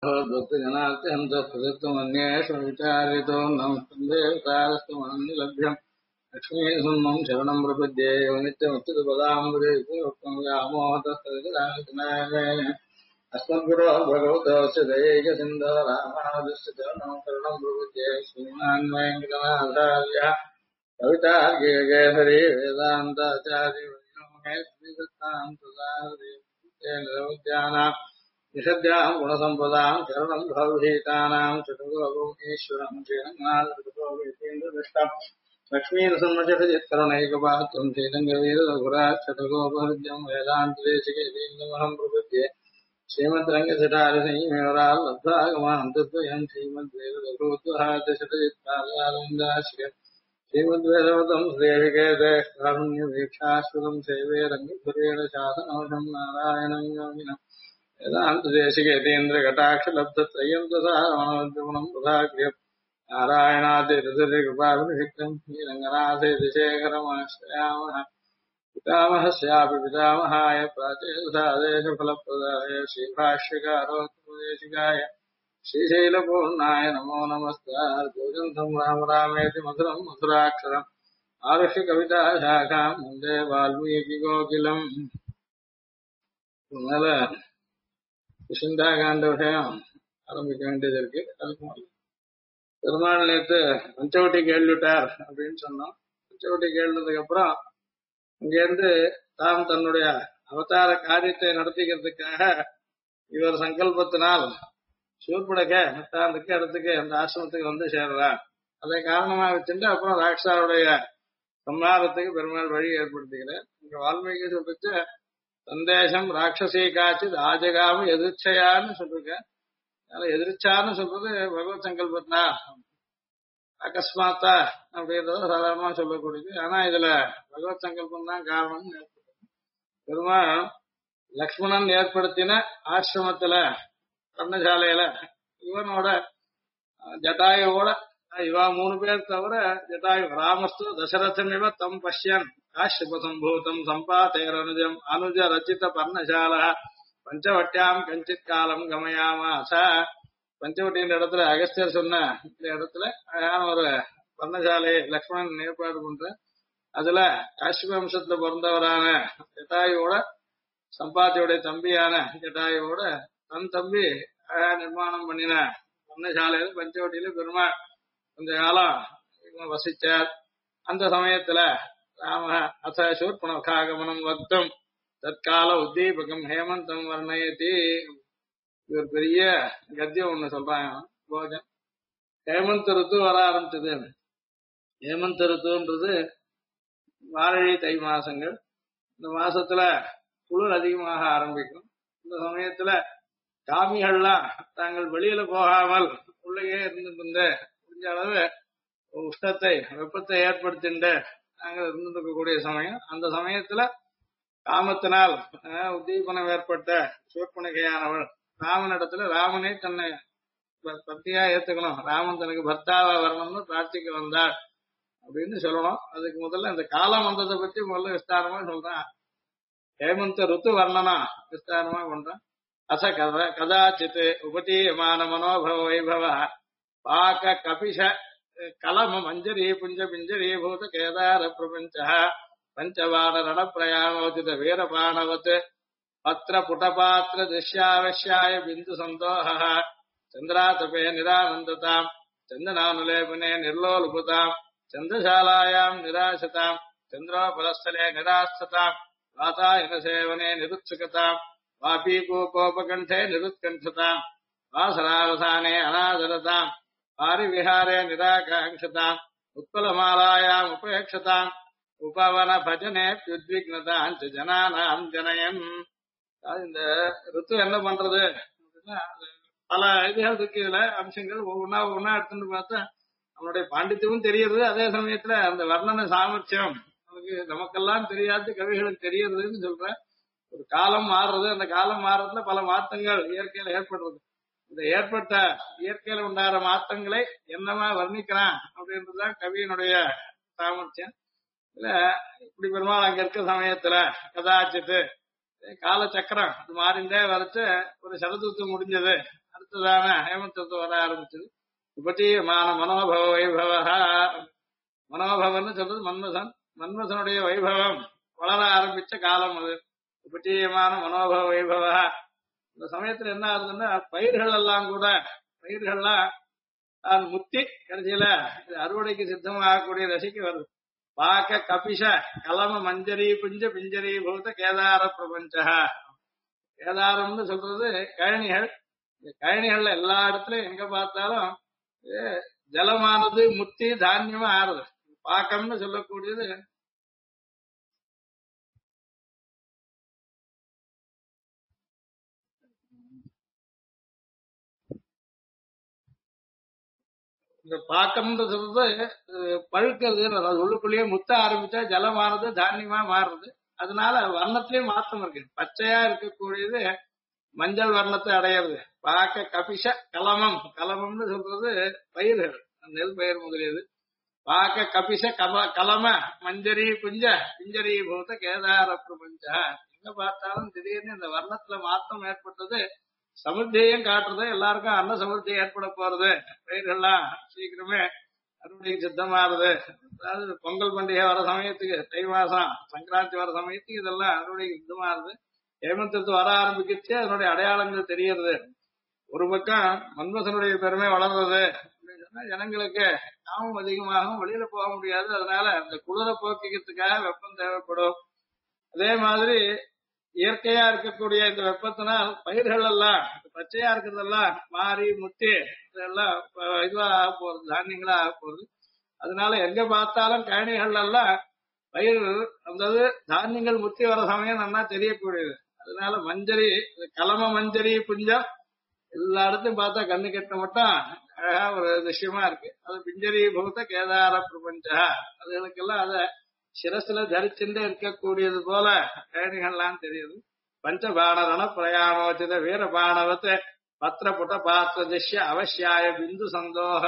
भगवद्भक्तजनात्यन्तस्तमन्येषु विचार्यतो नमस्तेतारस्तमनन्यलभ्यम् लक्ष्मीसुन्मं शरणं प्रपद्ये एव नित्यमुत्तुपदाम्बुजैकोत्तमव्यामोहतस्तविदानाय अस्मद्गुरो भगवतोऽस्य दयैकसिन्धो रामानुजस्य चरणं शरणं प्रपद्ये श्रीमान् वेङ्कटनाथार्यः कवितार्किककेसरी वेदान्ताचार्यवर्यो मे श्रीदत्तां प्रदाहृदे निषद्याम् गुणसम्पदाम् चरणम् भवभीतानाम् चतुर्गोपीश्वरम् श्रीरङ्गनाथम् लक्ष्मीनृसिंहचटजित्करुणैकपात्रम् श्रीरङ्गवीरघुरात् चतुर्गोपहृद्यम् वेदान्तदेशिकेन्द्रमहम् प्रपद्ये श्रीमद्रङ्गसटारसंहिमेवराल् लब्धागमान् तद्वयम् श्रीमद्वेदभूत्वहाद्यशतजित्कार्यालयन्दाश्रियम् श्रीमद्वेदवतम् श्रीविकेते कारुण्यवीक्षाश्वतम् सेवे रङ्गधुरेण शासनवशम् नारायणम् योगिनम् वेदान्तदेशिकेतीन्द्रकटाक्षलब्धत्रयन्तसारमणोद्यमनम् तथाग्र्यम् नारायणादिकृपाभिषिक्तम् श्रीरङ्गनाथेतिशेखरमाश्रयामः पितामहस्यापि पितामहाय प्राचेदसादेशफलप्रदाय श्रीभाष्यकारोत्तमदेशिकाय श्रीशैलपूर्णाय नमो नमस्तार्जोजन्तम् राम रामेति मधुरम् मधुराक्षरम् आरुष्य कविताशाखाम् वन्दे वाल्मीकिकोकिलम् கிருஷ்ணகாண்ட விஷயம் ஆரம்பிக்க வேண்டியது இருக்கு. அதுக்கு முதல்ல பெருமாள் நேற்று பஞ்சவட்டி கேள்விட்டார் அப்படின்னு சொன்னோம். பஞ்சவட்டி கேள்வினதுக்கு அப்புறம் இங்கிருந்து தாம் தன்னுடைய அவதார காரியத்தை நடத்திக்கிறதுக்காக இவர் சங்கல்பத்தினால் சூர்படக தான் இருக்க இடத்துக்கு அந்த ஆசிரமத்துக்கு வந்து சேர்றார். அதை காரணமா வச்சுட்டு அப்புறம் ராட்சாவுடைய சம்ஹாரத்துக்கு பெருமாள் வழி ஏற்படுத்துகிறார். இங்க வால்மீகி சொல்லிச்சு சந்தேசம் ராட்சசி காட்சி ஆஜகாம எதிர்ச்சையான்னு சொல்லிருக்க. எதிர்ச்சான்னு சொல்றது பகவத் சங்கல்பத்னா அகஸ்மாத்தா அப்படின்றத சாதாரணமா சொல்லக்கூடியது. ஆனா இதுல பகவத் சங்கல்பம் தான் காரணம். பெருமாள் லக்ஷ்மணன் ஏற்படுத்தின ஆசிரமத்துல கர்ணசாலையில இவனோட ஜட்டாயோட இவா 3 பேர் தவிர ஜட்டாயு ராமஸ்து தசரதமிவ தம் பஷ்யன் காஷ்யபசம்பூதம் சம்பாதேரனுஜம் அனுஜ ரச்சித பர்ணசால பஞ்சவட்டியாம் கஞ்சித் காலம் கமயாமாச. பஞ்சவட்டின்ற இடத்துல அகஸ்தியர் சொன்ன இந்த இடத்துல அழகான ஒரு பர்ணசாலையை லக்ஷ்மணன் ஏற்பாடு பண்ற. அதுல காஷ்யப வம்சத்துல பிறந்தவரான ஜட்டாயோட சம்பாத்தியோட தம்பியான ஜட்டாயோட தன் தம்பி அழகா நிர்மாணம் பண்ணின பர்ணசாலையில பஞ்சவட்டியில பெருமாள் கொஞ்ச காலம் வசிச்சார். அந்த சமயத்துல ராம அத சூர்பணகாகமனம் வக்தம் தற்கால உத்தீபகம் ஹேமந்தம் வர்ணயதி. ஒரு பெரிய கத்தியம் ஒண்ணு சொல்றாங்க. போஜன் ஹேமந்த ருத்து வர ஆரம்பிச்சது. ஹேமந்த ருத்துன்றது மார்கழி தை மாசங்கள். இந்த மாசத்துல குளிர் அதிகமாக ஆரம்பிக்கும். இந்த சமயத்துல காமிகள்லாம் தாங்கள் வெளியில போகாமல் உள்ளேயே இருந்துட்டு முடிஞ்ச அளவு உஷ்ணத்தை வெப்பத்தை ஏற்படுத்திட்டு நாங்கள் இருந்திருக்கக்கூடிய சமயம். அந்த சமயத்துல காமத்தினால் உத்தீபனம் ஏற்பட்ட சூர்பனகையானவள் ராமனிடத்துல ராமனே தன்னை பக்தியா ஏத்துக்கணும், ராமன் தனக்கு பர்த்தாவா வரணும்னு பிரார்த்திக்க வந்தாள் அப்படின்னு சொல்லணும். அதுக்கு முதல்ல இந்த காலம் வந்ததை பத்தி முதல்ல விஸ்தாரமா சொல்றான். ஹேமந்த ருத்து வர்ணனா விஸ்தாரமா பண்றான். அச கதாச்சித் உபதீயமான மனோபவ வைபவ பாக கபிஷ கலம மஞ்சரி புஞ்ச பிஞ்சரி பூத கேதார பிரபஞ்ச பஞ்சவான ரணப்பிரயாமோதித வீரபாணவத் பத்திர புடபாத்திர திருஷ்யாவசியாய பிந்து சந்தோஹ சந்திராதபே நிரானந்ததாம் சந்தனானுலேபனே நிர்லோலுபுதாம் சந்திரசாலாயாம் நிராசதாம் சந்திரோபலஸ்தலே நிராஸ்ததாம் வாதாயன சேவனே நிருத்சுகதாம் வாபீகோபகண்டே நிருத்கண்டதாம் வாசராவசானே அநாதரதாம் ஆரிவிஹாரே நிராகாங்ஷதாம் உத்பலமாலாயாம் உபேட்சதாம் உபவன பஜனே உத்விக்னதாம் ஜனானாம் ஜனயன். இந்த ருத்து என்ன பண்றது அப்படின்னா பல ஐதிகள் இருக்கு. இதுல அம்சங்கள் ஒவ்வொன்னா எடுத்துட்டு பார்த்தா நம்மளுடைய பாண்டித்யமும் தெரியுது. அதே சமயத்துல அந்த வர்ணன சாமர்த்தியம் நமக்கெல்லாம் தெரியாது, கவிகளுக்கு தெரியுதுன்னு சொல்றேன். ஒரு காலம் மாறுறது, அந்த காலம் மாறுறதுல பல மாற்றங்கள் இயற்கையில ஏற்படுறது. இந்த ஏற்பட்ட இயற்கையில உண்டான மாற்றங்களை என்னமா வர்ணிக்கிறான் அப்படின்றதுதான் கவியினுடைய சாமர்த்தியம். இல்ல இப்படி பெருமாள் அங்க இருக்க சமயத்துல கதாச்சித்து கால சக்கரம் அது மாறிண்டே வரைச்சு ஒரு சரதூத்து முடிஞ்சது. அடுத்ததான ஹேமந்தத்தை வர ஆரம்பிச்சது. உபஜீயமான மனோபவ வைபவ, மனோபவன்னு சொல்றது மன்மதன், மன்மதனுடைய வைபவம் வளர ஆரம்பிச்ச காலம் அது. உபஜீயமான மனோபவ வைபவ. இந்த சமயத்துல என்ன ஆகுதுன்னா பயிர்கள் எல்லாம் கூட, பயிர்கள்லாம் முத்தி கடைசியில அறுவடைக்கு சித்தமாகக்கூடிய தசைக்கு வருது. பாக்க கபிஷ கலம மஞ்சரி புஞ்ச பிஞ்சரி பூத கேதார பிரபஞ்ச. கேதாரம்னு சொல்றது கழனிகள். இந்த கழனிகள்ல எல்லா இடத்துலயும் எங்க பார்த்தாலும் ஜலமானது முத்தி தானியமா ஆறுது. பாக்கம்னு சொல்லக்கூடியது இந்த பாக்கம்னு சொல்றது பழுக்கிறது, அது உள்ளுக்குள்ளேயே முத்த ஆரம்பிச்சா ஜலமானது தானியமா மாறுறது. அதனால வர்ணத்திலயும் மாற்றம் இருக்கு. பச்சையா இருக்கக்கூடியது மஞ்சள் வர்ணத்தை அடையிறது. பாக்க கபிஷ கலமம், கலமம்னு சொல்றது பயிர்கள், நெல் பயிர் முதலியது. பாக்க கபிஷ கலம மஞ்சரி புஞ்ச பிஞ்சரி பூத கேதார பிரபஞ்ச. எங்க பார்த்தாலும் திடீர்னு இந்த வர்ணத்துல மாற்றம் ஏற்பட்டது சமுத்தியையும் காட்டுறது. எல்லாருக்கும் அன்ன சமுத்தி ஏற்பட போறது, பயிர்கள்லாம் சீக்கிரமே அறுவடைக்கு சித்தமாறுது. அதாவது பொங்கல் பண்டிகை வர சமயத்துக்கு, தை மாசம் சங்கராந்தி வர சமயத்துக்கு இதெல்லாம் அறுவடைக்கு சித்தமாறுது. ஹேமந்தத்து வர ஆரம்பிக்கிச்சு, அதனுடைய அடையாளங்கள் தெரியறது. ஒரு பக்கம் மன்மதனுடைய பெருமை வளர்றது அப்படின்னு சொன்னா ஜனங்களுக்கு தாமும் அதிகமாகவும் வெளியில போக முடியாது. அதனால அந்த குளிர போக்கிக்கிறதுக்காக வெப்பம் தேவைப்படும். அதே மாதிரி இயற்கையா இருக்கக்கூடிய இந்த வெப்பத்தினால் பயிர்கள் எல்லாம் பச்சையா இருக்கிறதெல்லாம் மாறி முத்தி இதெல்லாம் இதுவா ஆக போறது, தானியங்களா ஆக போகுது. அதனால எங்க பார்த்தாலும் கழனிகள் எல்லாம் பயிர் அந்த தானியங்கள் முத்தி வர சமயம் நல்லா தெரியக்கூடியது. அதனால மஞ்சரி கலம மஞ்சரி புஞ்சம் எல்லா இடத்தையும் பார்த்தா கண்ணு கெட்ட மட்டும் அழகா ஒரு விஷயமா இருக்கு. அது பிஞ்சரி பூத கேதார பிரபஞ்சா. அதுகளுக்கெல்லாம் அத சிரசுல தரிச்சுட்டு இருக்கக்கூடியது போல கழனிகள்லாம் தெரியுது. பஞ்சபாணரண பிரயாணோச்சித வீர பாணவத்தை பத்திர புட்ட பாத்திர திஷ்ய அவசியாய பிந்து சந்தோக.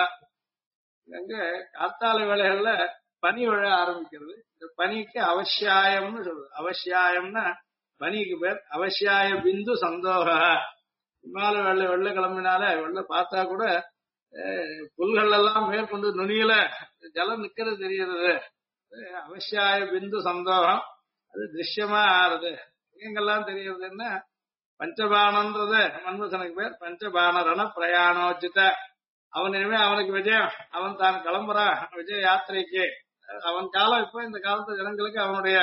அங்க காத்தாலை வேலைகள்ல பனி விழ ஆரம்பிக்கிறது. இந்த பனிக்கு அவசியாயம்னு சொல்றது. அவசியாயம்னா பனிக்கு பேர். அவசியாய பிந்து சந்தோக. இமால வெள்ள கிளம்பினால வெள்ள பார்த்தா கூட புல்கள் எல்லாம் மேற்கொண்டு நுனியில ஜலம் நிக்கிறது தெரியுது. அவசியாய பிந்து சந்தோகம் அது திருஷ்யமா ஆறுது. எங்கெல்லாம் தெரியுதுன்னா பஞ்சபானன்றது மன்மசனுக்கு பேர். பஞ்சபானரண பிரயாணோச்சித. அவன் இனிமே அவனுக்கு விஜயம், அவன் தான் கிளம்புறான் விஜய யாத்திரைக்கு. அவன் காலம் இப்ப இந்த காலத்து ஜனங்களுக்கு அவனுடைய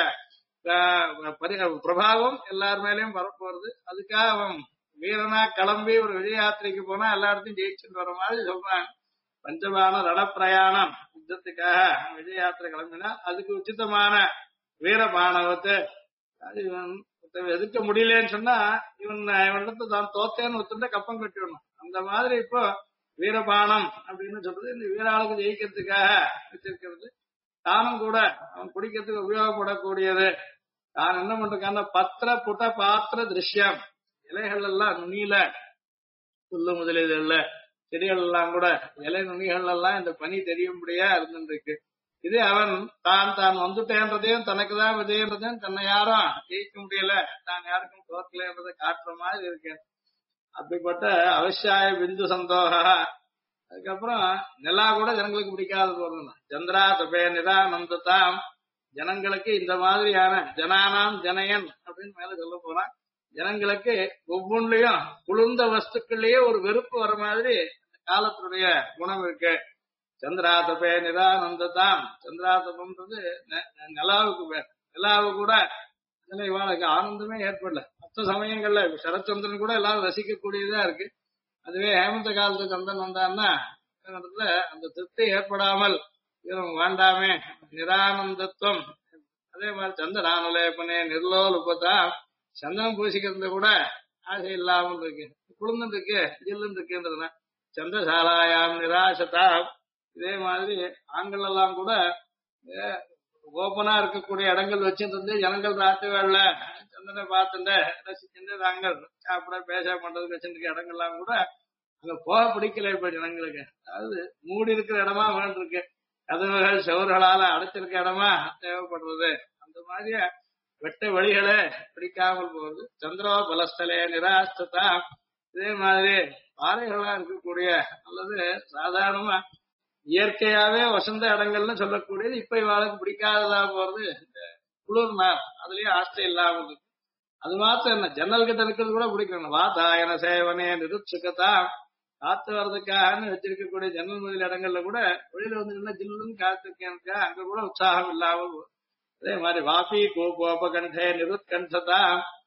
பிரபாவம் எல்லார் மேலயும் வரப்போறது. அதுக்காக அவன் வீரனா கிளம்பி ஒரு விஜய யாத்திரைக்கு போனா எல்லா இடத்தையும் ஜெயிச்சுட்டு வர மாதிரி சொல்றான். பஞ்சபான ரண பிரயாணம் யுத்தத்துக்காக விஜய யாத்திரை கிளம்பினா அதுக்கு உச்சிதமான வீரபானவத்தை அது எதிர்க்க முடியலன்னு சொன்னா இவனிடத்தை தான் தோத்தேன்னு ஒத்துட்டு கப்பம் கட்டிடணும். அந்த மாதிரி இப்போ வீரபானம் அப்படின்னு சொல்றது இந்த வீராளுக்கு ஜெயிக்கிறதுக்காக வச்சிருக்கிறது. தானும் கூட அவன் குடிக்கிறதுக்கு உபயோகப்படக்கூடியது. தான் என்ன பண்றான், பத்திர புட்ட பாத்திர திருஷ்யம். இலைகள் எல்லாம் நுனியில புல்லு முதலீடுகள்ல செடிகள் எல்லாம் கூட இலை நுனிகள் எல்லாம் இந்த பனி தெரியும்படியா இருந்துருக்கு. இது அவன் தான் வந்துட்டேன்றதையும் தனக்குதான் விஜயன்றதையும் தன்னை யாரும் ஜெயிக்க முடியல, தான் யாருக்கும் தோற்கலன்றதை காட்டுற மாதிரி இருக்கு. அப்படிப்பட்ட அவசியாய பிந்து சந்தோக. அதுக்கப்புறம் நிலா கூட ஜனங்களுக்கு பிடிக்காத போறது. சந்திரா தபே நிதானந்ததாம். ஜனங்களுக்கு இந்த மாதிரியான ஜனானாம் ஜனயன் அப்படின்னு மேல சொல்ல போறான். ஜனங்களுக்கு ஒவ்வொன்றிலையும் குளிர்ந்த வஸ்துக்கள்லயே ஒரு வெறுப்பு வர மாதிரி காலத்துடைய குணம் இருக்கு. சந்திராதபே நிதானந்ததாம். சந்திராதபம்ன்றது நிலாவுக்கு பேர். நிலாவு கூட இவனுக்கு ஆனந்தமே ஏற்படல. மற்ற சமயங்கள்ல சரச்சந்திரன் கூட எல்லாரும் ரசிக்கக்கூடியதா இருக்கு. அதுவே ஹேமந்த காலத்து சந்திரன் வந்தான்னா அந்த திருப்தி ஏற்படாமல் இவன் வேண்டாமே நிரானந்தத்துவம். அதே மாதிரி சந்திரானுலேபனே நிர்லோலுபதா. சந்தனம் பூசிக்கிறது கூட ஆசை இல்லாமல் இருக்கு, குளிர்ந்து இருக்கு, ஜில்லுன்னு இருக்குன்றதுனா சந்திரசாலாயாம் நிராசதா. இதே மாதிரி ஆண்கள் எல்லாம் கூட ஓப்பனா இருக்கக்கூடிய இடங்கள் வச்சிருந்து ஜனங்கள் ராத்திரி வேலை சந்தனை பார்த்துட்டு ரசிச்சுட்டு தாங்கள் சாப்பிட பேச பண்றதுக்கு வச்சிருக்க இடங்கள்லாம் கூட அங்க போக பிடிக்கல இப்ப ஜனங்களுக்கு. அதாவது மூடி இருக்கிற இடமா வேண்டிருக்கு, கதவுகள் செவர்களால அடைச்சிருக்க இடமா தேவைப்படுறது. அந்த மாதிரியா வெட்ட வழிகளை பிடிக்காமல் போகுது. சந்திரோ பலஸ்தலே நிராஸ்ததா. இதே மாதிரி பாறைகளா இருக்கக்கூடிய அல்லது சாதாரணமா இயற்கையாவே வசந்த இடங்கள்னு சொல்லக்கூடியது இப்ப இவாளுக்கு பிடிக்காததா போறது இந்த குளிர் நாள், அதுலயும் ஆஸ்தை இல்லாம இருக்கு. அது மாத்திரம் என்ன, ஜன்னல் கிட்ட இருக்கிறது கூட பிடிக்கணும். வாதாயன சேவனே நிருட்சுகதா, காத்து வர்றதுக்காக வச்சிருக்கக்கூடிய ஜன்னல் முதல் இடங்கள்ல கூட வெளியில வந்து நின்னா ஜில்லுன்னு காத்து இருக்கேன், அங்க கூட உற்சாகம் இல்லாமல் போகுது. அதே மாதிரி வாபி கோபகண்டே நிருத்கண்டதா,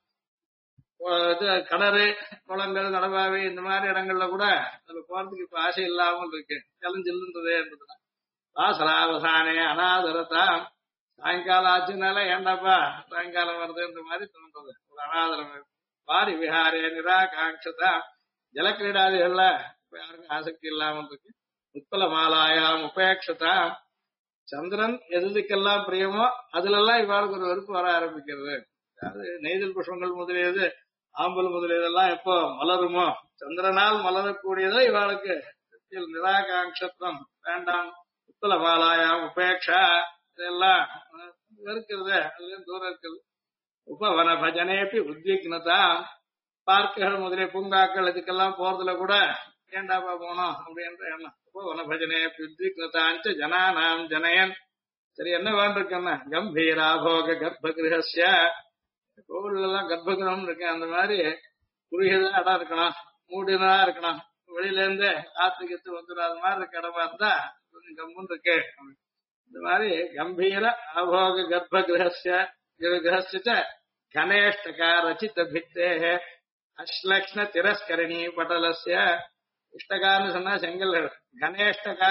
இது கிணறு குளங்கள் நடவாவி இந்த மாதிரி இடங்கள்ல கூட அதுல போறதுக்கு இப்ப ஆசை இல்லாமல் இருக்கு, ஜலஞ்சில்லுன்றதே இருந்ததுன்னா. வாசலாவசானே அனாதரதா, சாயங்காலம் ஆச்சுனால ஏண்டாப்பா சாயங்காலம் வருதுன்ற மாதிரி தோன்றது, ஒரு அனாதரம். வாரி விஹாரே நிராகாட்சதா, ஜலக்கிரீடாதிகள்ல இப்ப யாருக்கும் ஆசக்தி இல்லாமல் இருக்கு. உத்பல மாலாயாம் உபேட்சதா, சந்திரன் எதுக்கெல்லாம் பிரியமோ அதுல எல்லாம் இவாளுக்கு ஒரு வெறுப்பு வர ஆரம்பிக்கிறது. அதாவது நெய்தல் புஷ்பங்கள் முதலியது, ஆம்பல் முதலியதெல்லாம் எப்போ மலருமோ, சந்திரனால் மலரக்கூடியதோ இவாளுக்கு நிராகாட்சத்துவம் வேண்டாம். உத்தல மாலாயாம் உபேட்சா, இதெல்லாம் வெறுக்கிறது, அதுலயும் தூரம் இருக்குது. உபவன பஜனேபி உத்விக்னதா, பார்க்குகள் முதலிய பூங்காக்கள் இதுக்கெல்லாம் போறதுல கூட ஏண்டாப்பா போனோம் அப்படின்ற எண்ணம். உபவன பஜனேபி உத்விக்னதாஞ்ச ஜனானாம் ஜனயன். சரி என்ன வேண்டிருக்கேன்னா, கம்பீராபோக கர்ப்பகிரகஸ்ய, கோவில் எல்லாம் கர்ப்பகிரகம் இருக்கு, அந்த மாதிரி குறுகியதான் இடம் இருக்கணும், மூடினா இருக்கணும், வெளியில இருந்து காத்துக்கிட்டு வந்துடாத மாதிரி இருக்க இடமா இருந்தா கொஞ்சம் கம்முன்னு இருக்கு. இந்த மாதிரி கம்பீர அபோக கர்ப்பகிரகஸ்ய கிரகஸ்ய கணேஷ்டகா ரச்சித பித்தே அஸ்லக்ஷ்ண திரஸ்கரணி பட்டலஸ்ய. இஷ்டகான்னு சொன்னா செங்கல்கள், கணேஷ்டகா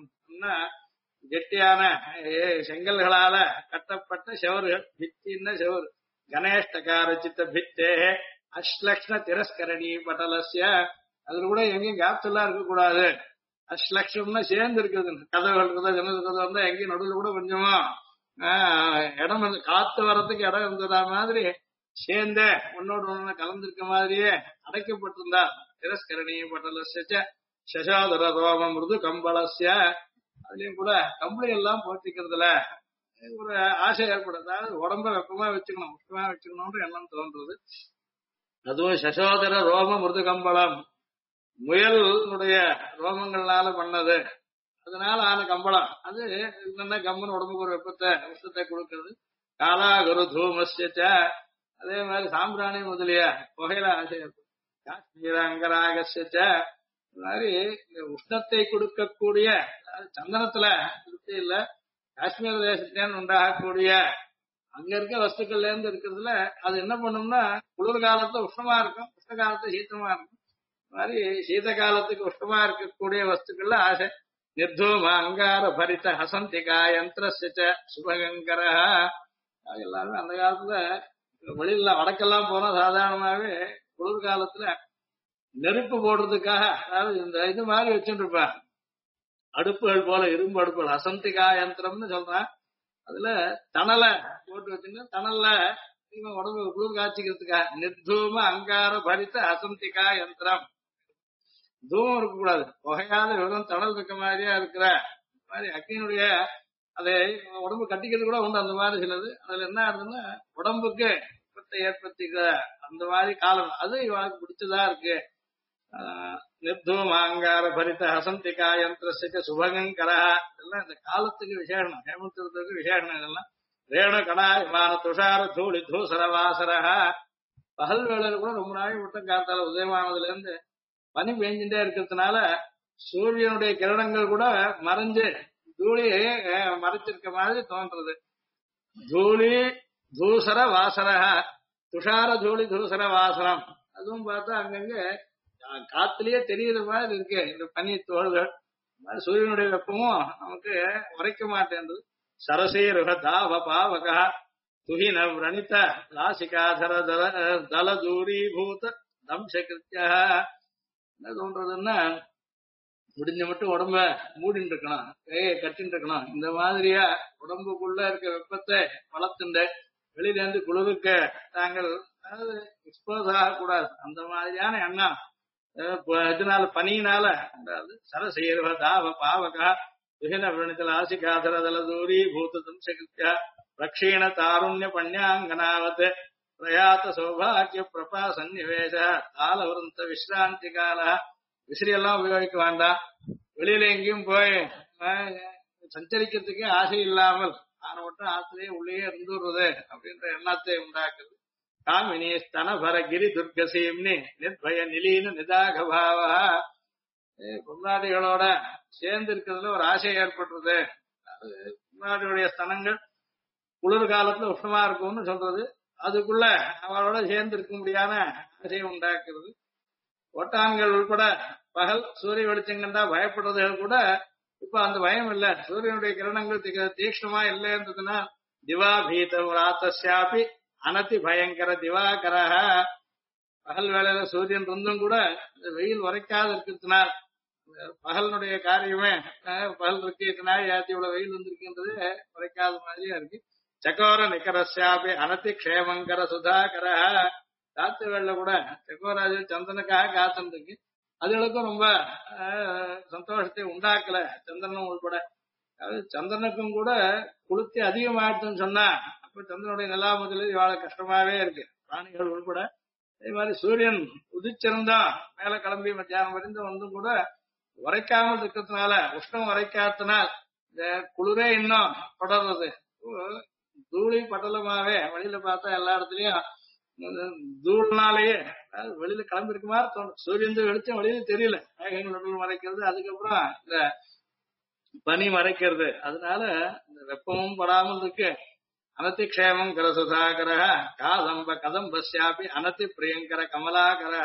கெட்டியான செங்கல்களால கட்டப்பட்ட செவறுகள், பித்தின்ன செவரு. கணேஷ்டகார சித்த பித்தே அஸ்லக்ஷ்ண திரஸ்கரணி பட்டலஸ்ய, அதுல கூட எங்கேயும் கேப்ஸ் எல்லாம் இருக்கக்கூடாது. அஸ்லக்ஷம்னா சேர்ந்து இருக்குது, கதவுகள் இருக்குதா ஜன்னல் கதவு இருந்தா எங்கேயும் நடுவில் கூட கொஞ்சமா இடம் வந்து காத்து வர்றதுக்கு இடம் இருந்ததா மாதிரி சேர்ந்த ஒன்னோட ஒன்னு கலந்திருக்க மாதிரியே அடைக்கப்பட்டிருந்தா. திரஸ்கரணி பட்டலஸ்ய சசாதர ரோம மிருது கம்பளஸ்ய, அதுலயும் கூட கம்பளி எல்லாம் போட்டிக்கிறதுல ஒரு ஆசை ஏற்படும். அதாவது உடம்ப வெப்பமா வச்சுக்கணும், முக்கியமா வச்சுக்கணும்ன்ற எண்ணம் தோன்றது. அதுவும் சசோதர ரோம மிருது கம்பளம், முயலுடைய ரோமங்கள்னால பண்ணது, அதனால ஆன கம்பளம். அது என்னன்னா கம்பன் உடம்புக்கு ஒரு வெப்பத்தை கொடுக்கிறது. காலாகுரு தூமஸ்ய, அதே மாதிரி சாம்பிராணி முதலிய புகையில ஆசை ஏற்படும். காஷ்மீர அங்கராகஸ்ய, இந்த மாதிரி இந்த உஷ்ணத்தை கொடுக்கக்கூடிய, சந்தனத்துல திருப்தி இல்ல, காஷ்மீர் தேசத்திலேருந்து உண்டாகக்கூடிய அங்க இருக்க வஸ்துக்கள்ல இருந்து இருக்கிறதுல அது என்ன பண்ணும்னா குளிர் காலத்துல உஷ்ணமா இருக்கும், உஷ்ண காலத்துல சீத்தமா இருக்கும். இந்த மாதிரி சீத காலத்துக்கு உஷ்ணமா இருக்கக்கூடிய வஸ்துக்கள்ல ஆசை. நிர்தூம அங்கார பரித ஹசந்திகா யந்திரஸ்ய சுபகங்கர. எல்லாருமே அந்த காலத்துல வெளியில வடக்கெல்லாம் போனா சாதாரணமாவே குளிர் காலத்துல நெருப்பு போடுறதுக்காக, அதாவது இந்த இது மாதிரி வச்சுட்டு இருப்பேன், அடுப்புகள் போல இரும்பு அடுப்புகள், அசந்திகா யந்திரம்னு சொல்றான். அதுல தணலை போட்டு வச்சுங்க, தணல்ல இவன் உடம்பு குளிர் காய்ச்சிக்கிறதுக்காக நிர்தூம அங்கார பரித்த அசந்திகா யந்திரம். தூமம் இருக்கக்கூடாது, புகையாத வெறும் தணல் இருக்க மாதிரியா இருக்கிற மாதிரி அக்னியினுடைய அதை உடம்பு கட்டிக்கிறது கூட உண்டு. அந்த மாதிரி சிலது அதுல என்ன ஆகுதுன்னா உடம்புக்கு வெப்பத்தை ஏற்படுத்திக்கிற அந்த மாதிரி காலம், அது இவனுக்கு பிடிச்சதா இருக்கு. நிர்தூமாங்கார பரித ஹசந்திகா யந்திரஸ்ய சுபகங்கரா, இதெல்லாம் இந்த காலத்துக்கு விசேஷம், ஹேமந்தத்துக்கு விசேஷம். இதெல்லாம் ரேணு கடாயமான துஷார தூளி தூசர வாசரா. பகல் வேளையில கூட ரொம்ப நாள் விட்டம் காத்தால உதயமானதுல இருந்து பனி பெஞ்சுட்டே இருக்கிறதுனால சூரியனுடைய கிரணங்கள் கூட மறைஞ்சு தூளி மறைச்சிருக்க மாதிரி தோன்றது. தூளி தூசர வாசரா, துஷார தூளி தூசர வாசரம். அதுவும் பார்த்தா அங்கங்க காத்துலயே தெரியுற மாதிரி இருக்கு இந்த பனி தோள்கள். சூரியனுடைய வெப்பமும் நமக்கு உரைக்க மாட்டேன்றது. சரசீருக தாவ பாவகா துஹின விரணித ராசிகாதர தல தூரீபூத தம்சகிருத்தியா. என்ன தோன்றதுன்னா முடிஞ்ச மட்டும் உடம்ப மூடின்னு இருக்கணும், கையை கட்டின்னு இருக்கணும். இந்த மாதிரியா உடம்புக்குள்ள இருக்க வெப்பத்தை வளர்த்துண்டு வெளியில இருந்து குளிர்க்க தாங்கள் அதாவது எக்ஸ்போஸ் ஆகக்கூடாது. அந்த மாதிரியான எண்ணம் இதனால பனியினால சரசீர்வ தாவ பாவகா விஹின விரணிதல் ஆசிகாதர தல தூரி பூத தம்சகிருத்தியா ரக்ஷீண தாருண்ய பண்யாங்கனாவத் பிரயாத்த சௌபாகிய பிரபா சன்னிவேச காலவருந்த விசிராந்தி கால விசிறி எல்லாம் உபயோகிக்க வேண்டாம். வெளியில எங்கேயும் போய் சஞ்சரிக்கிறதுக்கே ஆசை இல்லாமல் ஆன மட்டும் ஆத்திலேயே உள்ளே இருந்துடுறது அப்படின்ற எண்ணத்தை உண்டாக்குது. காமினி ஸ்தனபர கிரி துர்கசீம்னி நிர்பய நிலீன நிதாகபாவா. பொன்னாடிகளோட சேர்ந்து இருக்கிறதுல ஒரு ஆசை ஏற்பட்டுறது. பொன்னாடியுடைய ஸ்தனங்கள் குளிர் காலத்துல உஷ்ணமா இருக்கும்னு சொல்றது. அதுக்குள்ள அவளோட சேர்ந்து இருக்க முடியாத ஆசையை உண்டாக்குறது. ஓட்டான்கள் உட்பட பகல் சூரிய வெளிச்சம் கண்டா பயப்படுறதுகள் கூட இப்ப அந்த பயம் இல்ல. சூரியனுடைய கிரணங்கள் தீக்ஷ்ணமா இல்லைன்றதுன்னா திவா பீதம் ராத்தஸ்யாபி அனதி பயங்கர திவாகரஹ. பகல் வேளையில சூரியன் இருந்தும் கூட இந்த வெயில் உரைக்காத இருக்கிறதுனால் பகலினுடைய காரியமே பகல் இருக்கிறதுனால ஏத்தி இவ்வளவு வெயில் வந்திருக்குன்றது உரைக்காத மாதிரியா இருக்கு. சக்கோர நிகரஸ்யாபி அனதி க்ஷேமங்கர சுதாகரஹ. காத்து வேள கூட சக்கோராஜு சந்திரனுக்காக காத்துருக்கு. அதுகளுக்கும் ரொம்ப சந்தோஷத்தை உண்டாக்கல சந்திரனும் உள்பட. அதாவது சந்திரனுக்கும் கூட குளிர்ச்சி அதிகமாயிடுச்சுன்னு சொன்னா அப்ப சந்திரனுடைய நிலா முதலில் இவ்வளவு கஷ்டமாவே இருக்கு பிராணிகள் உள்பட. அதே மாதிரி சூரியன் உதிச்சிருந்தா மேல கிளம்பி மத்தியானம் வரைந்து வந்தும் கூட உரைக்காமல் இருக்கிறதுனால உஷ்ணம் உரைக்காதனால் இந்த குளிரே இன்னும் படறது. தூளி பட்டலமாவே வெளியில பார்த்தா எல்லா இடத்துலயும் தூள்னாலேயே வெளியில கிளம்பி இருக்க மாதிரி தோணும். சூரியன் வெளிச்சம் வெளியில தெரியல, மேகங்கள் மறைக்கிறது, அதுக்கப்புறம் இந்த பனி மறைக்கிறது. அதனால இந்த வெப்பமும் படாமல் இருக்கு. அனதி க்ஷேமம் கர சுதாகர காதம்ப கதம்பஸ்யாபி அனதி பிரியங்கர கமலாகர.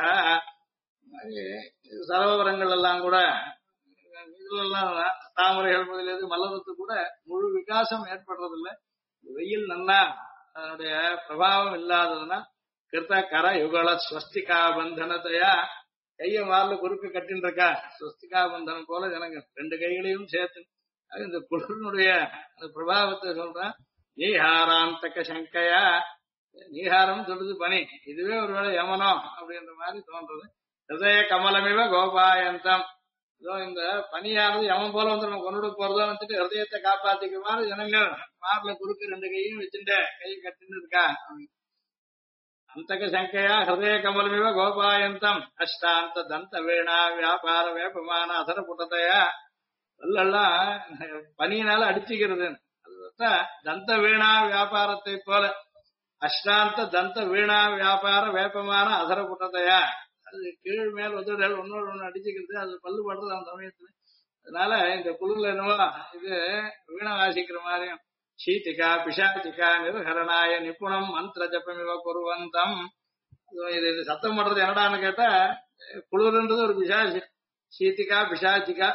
சரோவரங்கள் எல்லாம் கூட இதெல்லாம் தாமரைகள் முதலியது மலருக்கு கூட முழு விகாசம் ஏற்படுறதில்லை. வெயில் நல்லா அதனுடைய பிரபாவம் இல்லாததுன்னா கிருத்த கர யுகல ஸ்வஸ்திகா பந்தனத்தையா கைய மார்ல குறுக்கு கட்டின்னு இருக்கா ஸ்வஸ்திகா பந்தனம் போல ஜனங்க ரெண்டு கைகளையும் சேர்த்து இந்த குளிர்னுடைய அந்த பிரபாவத்தை சொல்றேன். நீஹாராந்தக சங்கையா, நீஹாரம் சொல்றது பனி, இதுவே ஒருவேளை யமனோ அப்படின்ற மாதிரி தோன்றது. ஹிருதய கமலமிவ கோபாயந்தம். இதோ இந்த பனியானது யமன் போல வந்து நம்ம கொண்டு போறதோ வந்துட்டு ஹிருதயத்தை காப்பாத்திக்க மாதிரி ஜனங்கள் மார்ல குறுக்கு ரெண்டு கையும் வச்சுட்டு கை கட்டின்னு இருக்கா. அந்தக சங்கையா ஹிருதய கமலமிவ கோபாயந்தம் அஷ்டாந்த தந்த வீணா வியாபார வேப்பமான அதர புட்டத்தையா. எல்லாம் பனியினால அடிச்சுக்கிறது. அது தந்த வீணா வியாபாரத்தை போல அஷ்டாந்த தந்த வீணா வியாபார வேப்பமான அதர புட்டத்தையா. அது கீழ் மேல் உதடுகள் ஒன்னோடு ஒண்ணு அடிச்சுக்கிறது, அது பல்லு படுறது அந்த சமயத்துல. அதனால இந்த குழுல என்னவோ இது வீணை வாசிக்கிற மாதிரியும் சீதிகா பிஷாச்சிகா நிர்ஹரணாய நிபுணம் மந்திர ஜபமிவ குருவந்தம். இது சத்தம் பண்றது என்னடான்னு கேட்டா குளிர்ன்றது ஒரு பிசாச்சு. சீதிகா பிஷாச்சிகா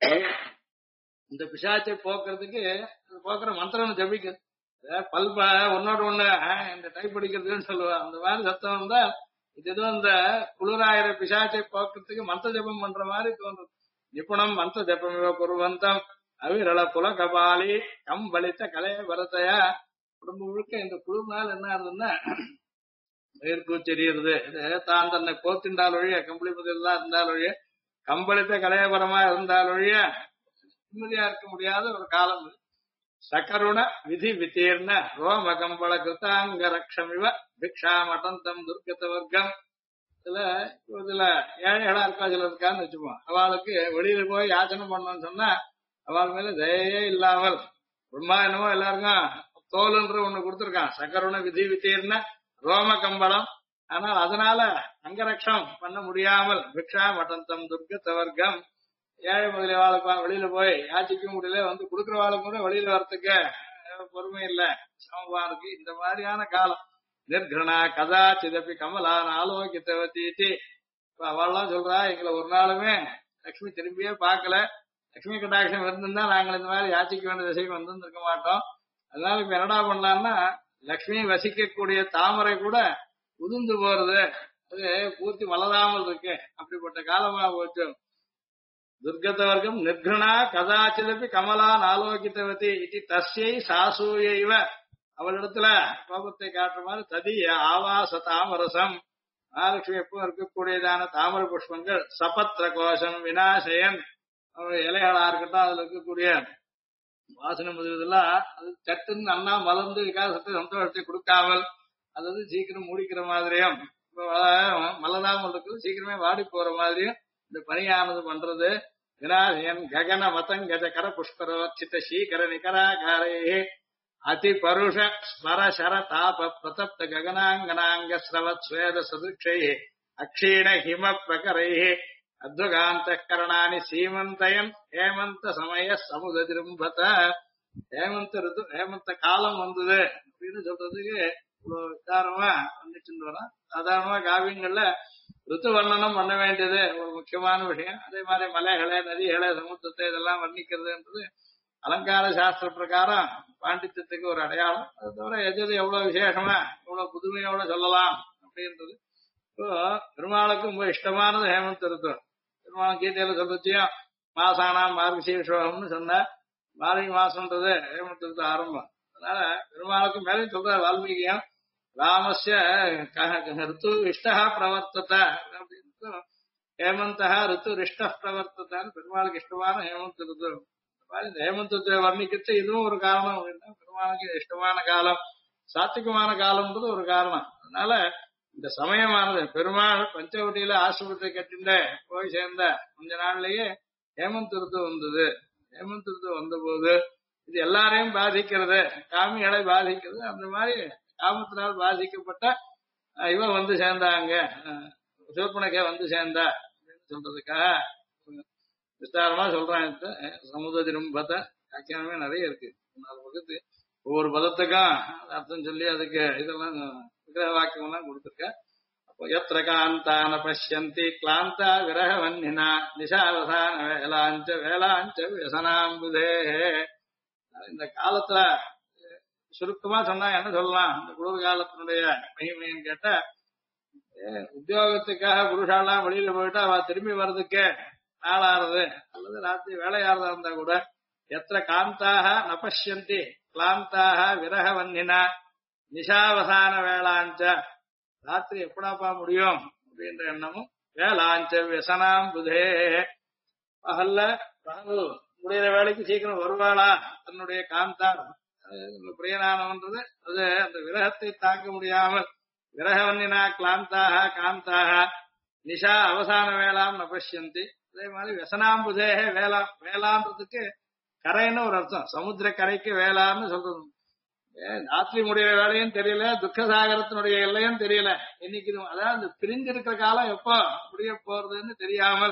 இந்த பிசாச்சை போக்குறதுக்கு போக்குற மந்திரம் ஜபிக்குது. பல்ப ஒன்னோட ஒண்ணு இந்த டைப் அடிக்கிறதுன்னு சொல்லுவா. அந்த மாதிரி சத்தம் இருந்தா இது ஏதோ இந்த குளிராயிர பிசாச்சை போக்குறதுக்கு மந்திர ஜபம் பண்ற மாதிரி தோன்றும். நிபுணம் மந்திர ஜபமிவ குருவந்தம் அவிரள புல கபாலி கம்பளித்த கலைய பரத்தையா. உடம்பு முழுக்க இந்த குளிர்னால என்ன ஆகுதுன்னா மேற்கூச்செறியறது. தான் தன்னை கோத்தின்றால் ஒழிய கம்பளி முதலாம் இருந்தால் ஒழிய கம்பளித்த கலையபரமா இருந்தால் ஒழிய நிம்மதியா இருக்க முடியாத ஒரு காலம். சகருண விதி வித்தீர்ண ரோம கம்பள கிருத்தாங்க ரக்ஷமிவ பிக்ஷா மட்டந்தம் துர்கத வர்க்கம். இதுல ஏழைகளா இருக்கா சில இருக்கான்னு வச்சுப்போம். அவளுக்கு வெளியில போய் யாச்சனை பண்ணணும்னு சொன்னா அவள் மேல தயையே இல்லாமல் ரொம்ப என்னமோ எல்லாருக்கும் தோலுன்ற ஒண்ணு கொடுத்துருக்கான். சக்கருண விதி வித்தீர்ண ரோம கம்பளம். ஆனால் அதனால அங்கரட்சம் பண்ண முடியாமல் பிக்ஷா மட்டந்தம் துர்கத வர்க்கம். ஏழை முதலிய வாழ்க்கை வெளியில போய் யாச்சிக்க முடியல, வந்து கொடுக்குற வாழ்க்கை கூட வெளியில வர்றதுக்கு பொறுமை இல்ல, சமமா இருக்கு. இந்த மாதிரியான காலம். நிர்கணா கதா சிதப்பி கமலான் ஆலோகித்தவத்தீட்டி. அவள்லாம் சொல்றா எங்களை ஒரு நாளுமே லட்சுமி திரும்பியே பார்க்கல, லட்சுமி கட்டாட்சம் இருந்திருந்தா நாங்கள் இந்த மாதிரி யாச்சிக்க வேண்டிய திசைக்கு வந்துருக்க மாட்டோம். அதனால இப்ப என்னடா பண்ணலாம்னா லட்சுமி வசிக்கக்கூடிய தாமரை கூட உதிர்ந்து போறது, அது பூர்த்தி வளராமல் இருக்கு. அப்படிப்பட்ட காலமா போச்சு. துர்கத வர்க்கம் நிர்கணா கதாச்சிதப்பி கமலான் ஆலோகித்தவதி இது தஸ்யை சாசூயைவ. அவளிடத்துல கோபத்தை காட்டுற மாதிரி ததி ஆவாச தாமரசம். மகாலட்சுமி எப்பவும் இருக்கக்கூடியதான தாமர புஷ்பங்கள் சபத்திர கோஷம் வினாசயன். இலைகளா இருக்கட்டும் அதுல இருக்கக்கூடிய வாசனை முதலெல்லாம் அது சட்டுன்னு அண்ணா மலர்ந்து விகாசத்தை சந்தோஷத்தை கொடுக்காமல் அதாவது சீக்கிரம் முடிக்கிற மாதிரியும் மலராமல் இருக்கிறது சீக்கிரமே வாடி போற மாதிரியும் இந்த பணியானது பண்றது. வினாயன் ககன மதங்கஜ கர புஷ்கரோச்சித சீகர நிகராகாரே அதி பருஷ ஸ்மர சர தாப பிரதப்த ககனாங்கனாங்க ஸ்ரவத் ஸ்வேத சதுக்ஷை அக்ஷீண ஹிம பிரகரை அத்வகாந்த கரணானி சீமந்தயன் ஹேமந்த சமய சமுதிரும்பத. ஹேமந்த ரிது ஹேமந்த காலம் வந்தது அப்படின்னு சொல்றதுக்கு இவ்வளவு விசாரமா வந்துச்சுன்னு வரோம். சாதாரணமா காவியங்கள்ல ரித்து வர்ணனம் பண்ண வேண்டியது ஒரு முக்கியமான விஷயம். அதே மாதிரி மலைகளை நதிகளை சமுத்திரத்தை இதெல்லாம் வர்ணிக்கிறதுன்றது அலங்கார சாஸ்திர பிரகாரம் பாண்டித்யத்துக்கு ஒரு அடையாளம். அது தவிர எது எவ்வளவு விசேஷமா எவ்வளவு புதுமையோட சொல்லலாம் அப்படின்றது. இப்போ பெருமாளுக்கு ரொம்ப இஷ்டமானது ஹேமந்த் ரித்து. பெருமாள் கீதையில சொல்றதையும் மாசானாம் மார்கசீர்ஷோகம்னு சொன்ன மார்கழி மாசம்ன்றது ஹேமந்த் ரித்து ஆரம்பம். அதனால பெருமாளுக்கு மேலே சொல்ற வால்மீகியம் ராமஸ்ய ரித்து இஷ்டா பிரவர்த்தத அப்படின்னு ஹேமந்தா ரித்து இஷ்ட பிரவர்த்ததான்னு பெருமாளுக்கு இஷ்டமான ஹேமந்த் ரித்து. இந்த ஹேமந்தத்தை வர்ணிக்கிறது இதுவும் ஒரு காரணம் அப்படின்னா பெருமாளுக்கு இஷ்டமான காலம் சாத்விகமான காலம்ன்றது ஒரு காரணம். அதனால இந்த சமயமானது பெருமாள் பஞ்சவட்டியில ஆசிரமத்தை கட்டிண்ட போய் சேர்ந்த கொஞ்ச நாள்லயே ஹேமந்த் ரித்து வந்தது. ஹேமந்த் ரித்து வந்த போது இது எல்லாரையும் பாதிக்கிறது, காமிகளை பாதிக்கிறது. அந்த மாதிரி காமத்தினால் பாதிக்கப்பட்ட இவ வந்து சேர்ந்தாங்க, சூர்பனகை வந்து சேர்ந்தா அப்படின்னு சொல்றதுக்காக விஸ்தாரமா சொல்றான். சமுதிரம்பத வியாக்கியானமே நிறைய இருக்கு. 4 பக்கத்து ஒவ்வொரு பதத்துக்கும் அர்த்தம் சொல்லி அதுக்கு இதெல்லாம் விக்கிரக வாக்கியம் எல்லாம் கொடுத்துருக்க. அப்போ எத்திர காந்தான பசியந்தி கிளாந்தா விரக வன்னினா நிஷாவசான வேலாஞ்ச வேலாஞ்ச வியசனாம்புதே. இந்த காலத்துல சுருக்கமா சொன்னா என்ன சொல்லலாம்? இந்த குளிர் காலத்தினுடைய மகிமைன்னு கேட்டா, உத்தியோகத்துக்காக புருஷாலாம் வெளியில போயிட்டா அவ திரும்பி வர்றதுக்கு நாளாறுது அல்லது ராத்திரி வேலையாறதா இருந்தா கூட எத்திர காந்தாக நபஷ்யந்தி கிளாந்தாக விரக வன்னினா நிஷாவசான வேளாஞ்ச ராத்திரி எப்படாப்பா முடியும் அப்படின்ற எண்ணமும் வேளாஞ்ச வியசனாம் புதே. பகல்ல பகல் முடிகிற வேலைக்கு சீக்கிரம் வருவாளா தன்னுடைய காந்தா பிரியனானவன்றது அது அந்த விரகத்தை தாங்க முடியாமல் விரகவன்னினா கிளாந்தாக காந்தாக நிஷா அவசான வேளாம் நபஷ்யந்தி. அதே மாதிரி வியசனாம்புதே வேளா வேளான்றதுக்கு கரைன்னு ஒரு அர்த்தம். சமுத்திர கரைக்கு வேளான்னு சொல்றது. ராத்திரி முடிகிற வேலையும் தெரியல, துக்கசாகரத்தினுடைய எல்லையும் தெரியல. இன்னைக்கு அதாவது அந்த பிரிஞ்சிருக்கிற காலம் எப்போ முடிய போறதுன்னு தெரியாமல்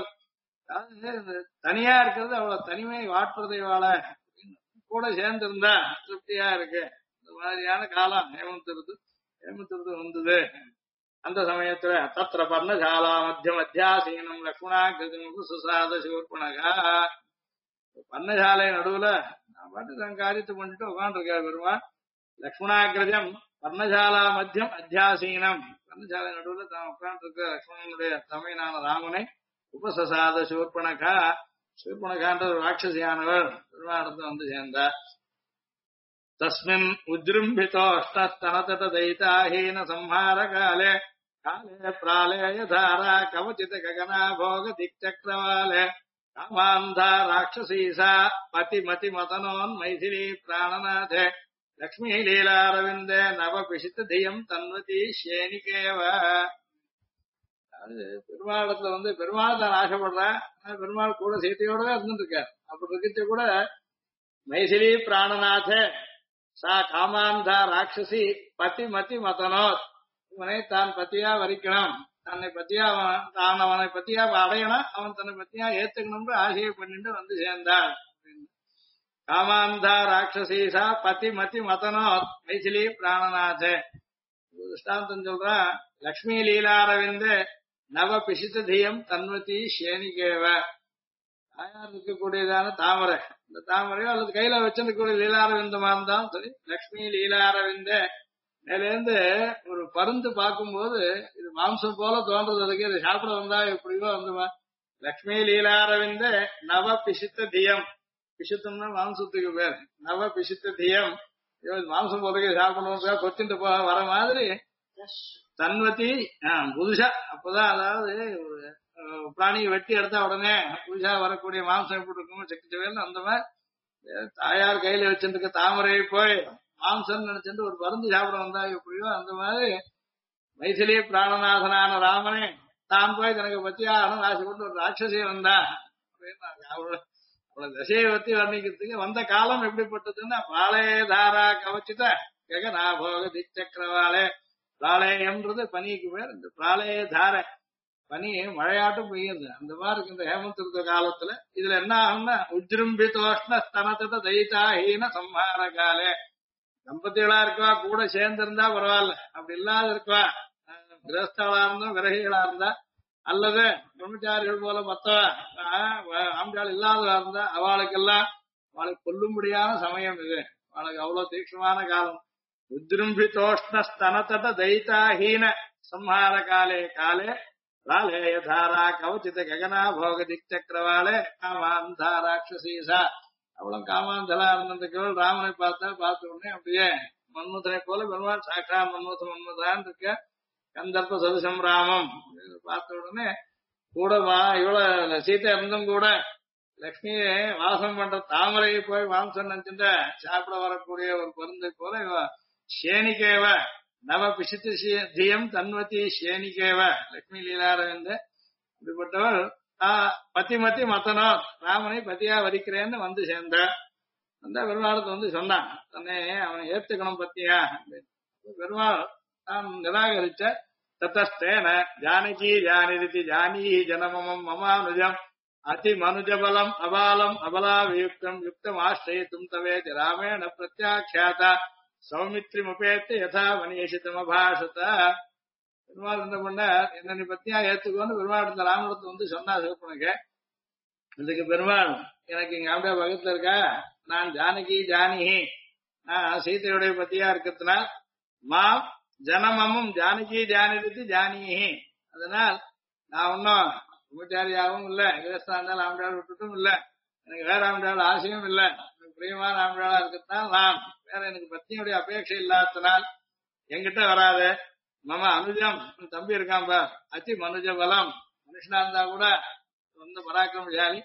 தனியா இருக்கிறது அவ்வளவு தனிமை வாட்டுறதை வாழ கூட சேர்ந்திருந்தா திருப்தியா இருக்கு. இந்த மாதிரியான காலம் ஹேமந்த் ரித்து வந்தது. அந்த சமயத்துல தத்திர பர்ணசாலா மத்தியம் அத்தியாசீனம் லக்ஷ்மணாகிருதம் சுசாத சூர்பனகா. பர்ணசாலை நடுவுல நான் பாட்டு தன் காரியத்தை பண்ணிட்டு உட்காந்துருக்காரு பெருமாள். லக்ஷ்மணாகிருதம் பர்ணசாலா மத்தியம் அத்தியாசீனம். பர்ணசாலை நடுவுல தான் உட்காந்துருக்க லக்ஷ்மணனுடைய தமையனான ராமனை உபசசாத சூர்பனகா. சூர்பனகான்ற ஒரு ராட்சசியானவர் பெருமாடத்தை வந்து சேர்ந்தார். தஸ்மின் உஜ்ரும்பிதோஷ்டஸ்தனதட தைதாஹீன சம்ஹார காலே காலே பிராலேய தாரா கவச்சித ககனா போக திக்சக்ரவாலே காமாந்தா ராட்சசீசா பதி மதி மதனோன் மைதிலி பிராணநாதே லக்ஷ்மி லீலாரவிந்தே நவ பிஷித்த தியம் தன்வதி ஷேனிகேவ. பெருமாளத்துல வந்து பெருமாள் தான் ஆசைப்படுறேன். பெருமாள் கூட சீத்தையோட தான் இருந்துட்டு இருக்காரு. அப்படி இருக்கிறது கூட மைதிலி பிராணநாத சா காமாந்தா ராட்சசி பதி மதி மதனோத். இவனை தான் பத்தியா வரிக்கணும், தன்னை பத்தியா தான் அவனை பத்தியா அடையணும், அவன் தன்னை பத்தியா ஏத்துக்கணும்னு ஆசையை பண்ணிட்டு வந்து சேர்ந்தாள். காமாந்தா ராட்சசீசா பதி மதி மதனோத் மைதிலி பிராணநாத. திருஷ்டாந்தம் சொல்றான். லக்ஷ்மி லீலாரவிந்த நவ பிசித்த தியம் தன்வதி ஷேனிகேவ. தாயார் இருக்கக்கூடியதான தாமரை, இந்த தாமரையோ அல்லது கையில வச்சிருக்கக்கூடிய லீலாரவிந்தமா இருந்தாலும் சரி, லக்ஷ்மி லீலாரவிந்த மேலேருந்து ஒரு பருந்து பார்க்கும்போது இது மாம்சம் போல தோன்றது. அதுக்கு இது சாப்பிட வந்தா எப்படியோ அந்த லக்ஷ்மி லீலாரவிந்த நவ பிசித்த தியம். பிசுத்தம்னா மாம்சத்துக்கு பேர். நவ பிசித்த தியம் மாம்சம் போறதுக்கு சாப்பிடணும் கொத்திட்டு போக வர மாதிரி தன்வதி புதுசா. அப்பதான் அதாவது ஒரு பிராணியை வெட்டி எடுத்தா உடனே புதுசா வரக்கூடிய மாம்சம் எப்படி இருக்கும் சக்தி சவேல் அந்த மாதிரி தாயார் கையில வச்சிருக்க தாமரையை போய் மாம்சம் நினைச்சிட்டு ஒரு மருந்து சாப்பிட வந்தா எப்படியோ அந்த மாதிரி மைதிலி பிராணநாதனான ராமனே தான் போய் தனக்கு பத்தியாகணும் ஆசைப்பட்டு ஒரு ராட்சசி வந்தா அப்படின்னு அவளோட தசையை பத்தி வர்ணிக்கிறதுக்கு வந்த காலம் எப்படிப்பட்டதுன்னா பாளையதாரா கவச்சித ககனாபோக திச்சக்கரவாளே பிராளயம்ன்றது பனிக்கு பேர். இந்த பிராளயதார பனி மழையாட்டம் பெய்யுது அந்த மாதிரி இருக்கு இந்த ஹேமந்த் ருத்து காலத்துல. இதுல என்ன ஆகும்னா உஜ்ரும்பிதோஷ்ண ஸ்தனத்த தைதாஹீன சம்ஹார காலே தம்பதிகளா இருக்கா கூட சேர்ந்து இருந்தா பரவாயில்ல, அப்படி இல்லாத இருக்கா கிரகஸ்தளா இருந்தா விரகிகளா இருந்தா அல்லது பிரம்மச்சாரிகள் போல மத்த ஆண்கள் இல்லாதவா இருந்தா அவளுக்கெல்லாம் அவளுக்கு கொல்லும்படியான சமயம் இது. அவளுக்கு அவ்வளவு தீட்சமான காலம். உஜ்ரும்பிதோஷ்ண ஸ்தனத்த தைதாஹீன சம்ஹார காலே காலே ராலேயதாரா கவச்சித ககனா போக திக்சக்கரவாளே காமாந்தா ராட்சசீசா. அவளும் காமாந்தலா இருந்ததுக்கு ராமனை பார்த்த உடனே அப்படியே மன்மதனை போல பெருமாள் சாக்கா மன்மதான் இருக்க கந்தர்ப்ப சதுசம் ராமம் பார்த்த உடனே கூட இவ்வளவு சீத்தை இருந்தும் கூட லட்சுமியை வாசம் பண்ற தாமரையை போய் மாம்சம் நினைச்சுட்ட சாப்பிட வரக்கூடிய ஒரு பருந்தை போல இவ சேனிகேவ நவ பிசித்து தியம் தன்வதி சேனிகேவ லட்சுமி லீலாரவிந்த இப்படிப்பட்டவள் பத்திமத்தி மத்தனோ ராமனை பத்தியா வரிக்கிறேன்னு வந்து சேர்ந்த அந்த பெருமாளுக்கு வந்து சொன்னான் தன்னை அவனை ஏத்துக்கணும் பத்தியா. பெருமாள் தான் நிராகரிச்ச தத்தஸ்தேன ஜானகி ஜானிரிதி ஜானீ ஜனமமம் மமானுஜம் அதி மனுஜபலம் அபாலம் அபலாவியுக்தம் யுக்தம் ஆசிரயித்தும் தவேதி ராமேண பிரத்யாख्याता சௌமித்ரிமுபேத்து யதா மனிஷிதம் அபாஷத. பெருமாள் என்ன பண்ண என்ன நீ பத்தியா ஏத்துக்கோன்னு பெருமாள் இந்த ராமணத்தை வந்து சொன்னா சிவப்பனுக்கு. இதுக்கு பெருமாள் எனக்கு இங்க அப்படியே பக்கத்துல இருக்கா நான் ஜானகி ஜானிஹி நான் சீதையுடைய பத்தியா இருக்கிறதுனால் மாம் ஜனமமும் ஜானகி ஜானிருத்தி ஜானிஹி அதனால் நான் ஒன்னும் உபச்சாரியாகவும் இல்ல கிரஸ்தான் ஆண்டாள் விட்டுட்டும் இல்ல எனக்கு வேற ஆண்டாள் ஆசையும் இல்ல எனக்கு பிரியமான ஆண்டாளா இருக்கிறதுனால் நான் வேற எனக்கு பத்தியுடைய அபேட்சை இல்லாதனால் என்கிட்ட வராது. மம அனுஜம் தம்பி இருக்கான் பார் அதி மனுஜ பலம் மனுஷனா இருந்தா கூட சொந்த பராக்கிரமசாலி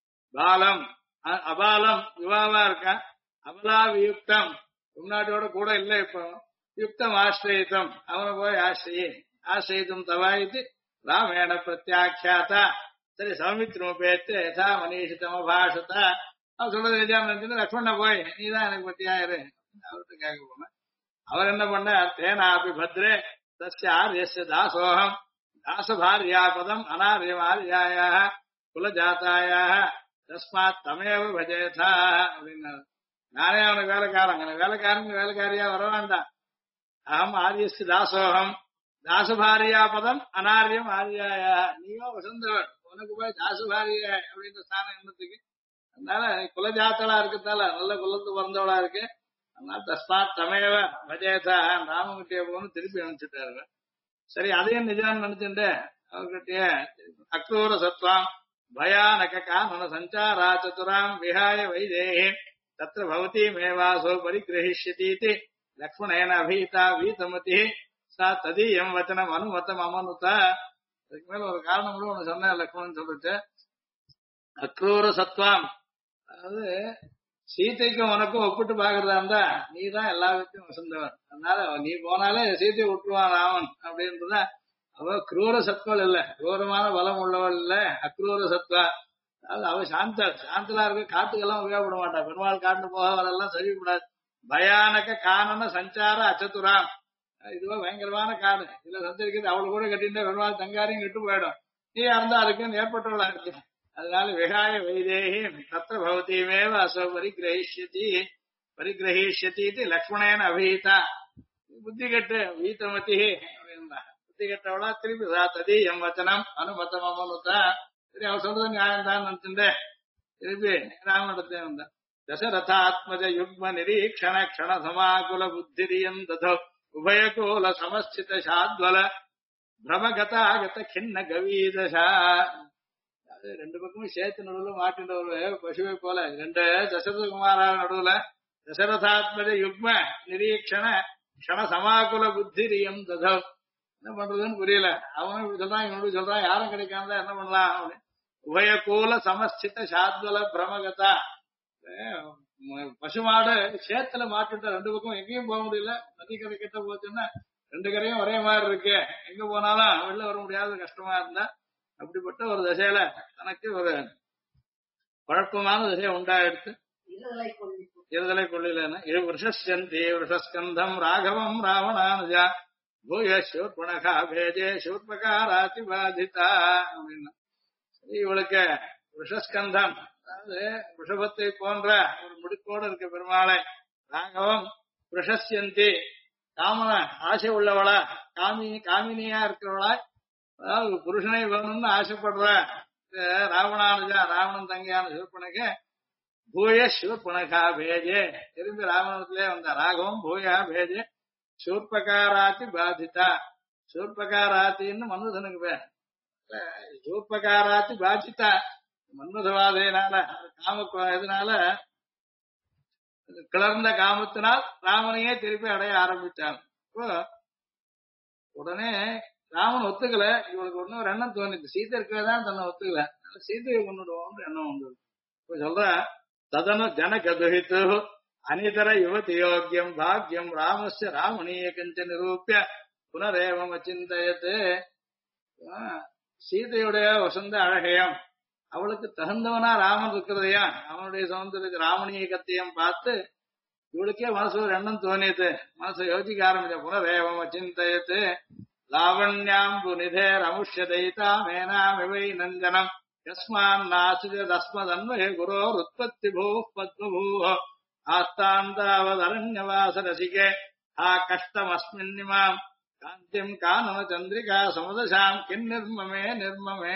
பாலம் அபாலம் யுவாவா இருக்கான் அபலா வியுக்தம் உள்நாட்டோட கூட இல்ல இப்போ யுக்தம் ஆசிரயித்தம் அவனை போய் ஆசிரயித்தும் தவாயித்து ராமேண பிரத்யாख्याता சரி சௌமித்ரமுபேத்து யதா மனிஷிதம் அபாஷத அவன் சொல்றது நிஜாம் நினைச்சு லக்ஷ்மண போய் நீதான் எனக்கு பத்தியாயிரு அவர்கிட்ட கேட்க போன. அவர் என்ன பண்ணார் தேனாபி பத்ரே தஸ்ய ஆர்யஸ்ய தாசோகம் தாசபாரியா பதம் அனார்யம் ஆர்யாயாக குலஜாத்தாயாக தஸ்மாத் தமேவ பஜேதா அப்படின்னாரு. நானே அவனுக்கு வேலைக்காரன் எனக்கு வேலைக்காரியா வர வேண்டாம். அகம் ஆரியஸ்து தாசோகம் தாசபாரியா பதம் அனாரியம் ஆரியாயா நீயோ வசந்தவன் உனக்கு போய் தாசபாரிய அப்படின்ற ஸ்தானம் என்னத்துக்கு. அதனால குலஜாத்தலா இருக்கத்தால நல்ல குலத்து பிறந்தவளா இருக்கு. அதனால தஸ்மாத் தமேவ பஜேதா ராமகிட்டே போன்னு திருப்பி அனுப்பிச்சுட்டாரு. சரி அதையும் நிஜான்னு நினைச்சுட்டு அவர்கிட்டயே அக்ரூர சத்வாம் பயானக கானன சஞ்சாரா சதுராம் விஹாய வைதேஹி தத்ர பவதி மேவாசோ பரிகிரஹிஷ்யதீதி லக்ஷ்மணேன அபீதா வீதமதி சா ததீயம் வச்சனம் அனுமத்தம் அமனுதா. அதுக்கு மேல ஒரு காரணம் கூட ஒண்ணு சொன்ன லக்ஷ்மணன் சொல்லிச்சு அக்ரூர சத்வாம் அதாவது சீதைக்கும் உனக்கும் ஒப்பிட்டு பாக்குறதா இருந்தா நீ தான் எல்லா வித்தையும் வசந்தவன். அதனால நீ போனாலே சீதையை விட்டுருவான் ராமன் அப்படின்றத அவ குரூர சத்வல் இல்ல குரூரமான பலம் உள்ளவள் இல்ல அக்ரூர சத்வா. அதாவது அவ சாந்தலா இருக்க காட்டுக்கெல்லாம் உபயோகப்பட மாட்டா. பெருமாள் காட்டு போக வரெல்லாம் சரிவிடாது. பயானக கானன சஞ்சார அச்சத்துராம் இதுவா பயங்கரமான காடு இதுல சஞ்சரிக்கிறது அவளை கூட கட்டிட்டு பெருமாள் தங்காரையும் கெட்டு போயிடும். நீ இருந்தா அதுக்குன்னு ஏற்பட்டவளா இருக்கு. அதனால விகாய வைதேகி தத்திர பவதிமேவ அசோ பரிகிரஹிஷ்யதி லக்ஷ்மணேன அபீதா புத்தி கெட்டு வீத்தமதி அப்படின்னா புத்தி கெட்டவளா திருப்பி ததீயம் வச்சனம் அனுமத்தம் அமனுதா. சரி அவ சொல்றது நியாயம் தான் நினைச்சுட்டே திருப்பி ராமனிடத்தே வந்த தசரதாத்மஜ யுக்ம நிரீக்ஷண க்ஷண சமாகுல புத்திரியம் ததோ உபயகோல சமஸ்தித சாத்வல பிரமகதாகத கிண்ண கவீதசா. அது ரெண்டு பக்கமும் சேர்த்து நடுவுல மாட்டின்ற ஒரு பசுவை போல ரெண்டு தசரத குமாரா நடுவுல தசரதாத்மஜ யுக்ம நிரீக்ஷண க்ஷண சமாகுல புத்திரியம் ததோ. என்ன பண்றதுன்னு புரியல. அவனும் இப்படி சொல்றான் இவனு சொல்றான் யாரும் கிடைக்காம என்ன பண்ணலாம் அப்படின்னு. உபயகூல சமஸ்தித சாத்வல பிரமகதா பசுமாடு சேத்துல மாட்டுட்டா ரெண்டு பக்கம் எங்கேயும் போக முடியல. நதி கரை கிட்ட போச்சுன்னா ரெண்டு கரையும் ஒரே மாதிரி இருக்கு, எங்க போனாலும் வெளில வர முடியாத கஷ்டமா இருந்தா அப்படிப்பட்ட ஒரு திசையில தனக்கு ஒரு குழப்பமான திசையை உண்டாயிடுத்து. இருதலை கொள்ளிலன்னு விஷந்தி விஷஸ்கந்தம் ராகவம் ராவணானுஜா பூயூர்பணகா பேஜே சூர்பகாராதி பாதிதா அப்படின்னா இவளுக்கு விஷஸ்கந்தம், அதாவது விஷபத்தை போன்ற ஒரு முடிப்போடு இருக்க பெருமாளை, ராகவம் விஷஸ்யந்தி காமன ஆசை உள்ளவளா, காமினியா இருக்கிறவளா, அதாவது புருஷனை வேணும்னு ஆசைப்படுற ராவணானுஜா ராவணன் தங்கையான சூர்பனக பூய சூர்பனகா பேஜே திரும்பி ராவணத்திலே வந்த ராகவம் பூயா பேஜே சூர்பகாராத்தி பாதிதா. சூர்பகாராத்தின்னு மன்மதனுக்கு பேர். சூர்பகாராத்தி பாதிதா மன்மதவாதையினால காம இதனால கிளர்ந்த காமத்தினால் ராமனையே திருப்பி அடைய ஆரம்பிச்சான். இப்போ உடனே ராமன் ஒத்துக்கல, இவளுக்கு ஒன்னும் ஒரு எண்ணம் தோணுது, சீதை இருக்கதான் தன்னை ஒத்துக்கல, சீதையை கொண்டுடுவோம்னு எண்ணம் வந்தது. இப்ப சொல்ற ததனு ஜனகதுஹித்து அனிதர யுவதி யோக்கியம் பாக்யம் ராமஸ்ய ராமணீய கஞ்ச நிரூபிய புனரேவம் அச்சிந்தயத்து. சீதையுடைய வசந்த அழகையம், அவளுக்கு தகுந்தவனா ராமன் இருக்கிறதையா, அவனுடைய சௌந்தரிய ராமணீயகத்தையும் பார்த்து இவளுக்கே மனசு ஒரு எண்ணம் தோணியது, மனசை யோசிக்க ஆரம்பிச்ச. புனரேவம் அச்சிந்தயத்து லாவண்யாம்பு நிதேர் அமுஷ்ய தைதா மேனாமிவை நஞ்சனம் யஸ்மான் நாசுஜதஸ்மதன்வய குரோர் உற்பத்தி பூ பத்மபூ ஆஸ்தாந்தாவதரண்யவாச ரசிகே ஆ கஷ்டமஸ்மின்னிமாம் காந்திம் கானன சந்திரிகா சமதசாம் கிம் நிர்மமே நிர்மமே.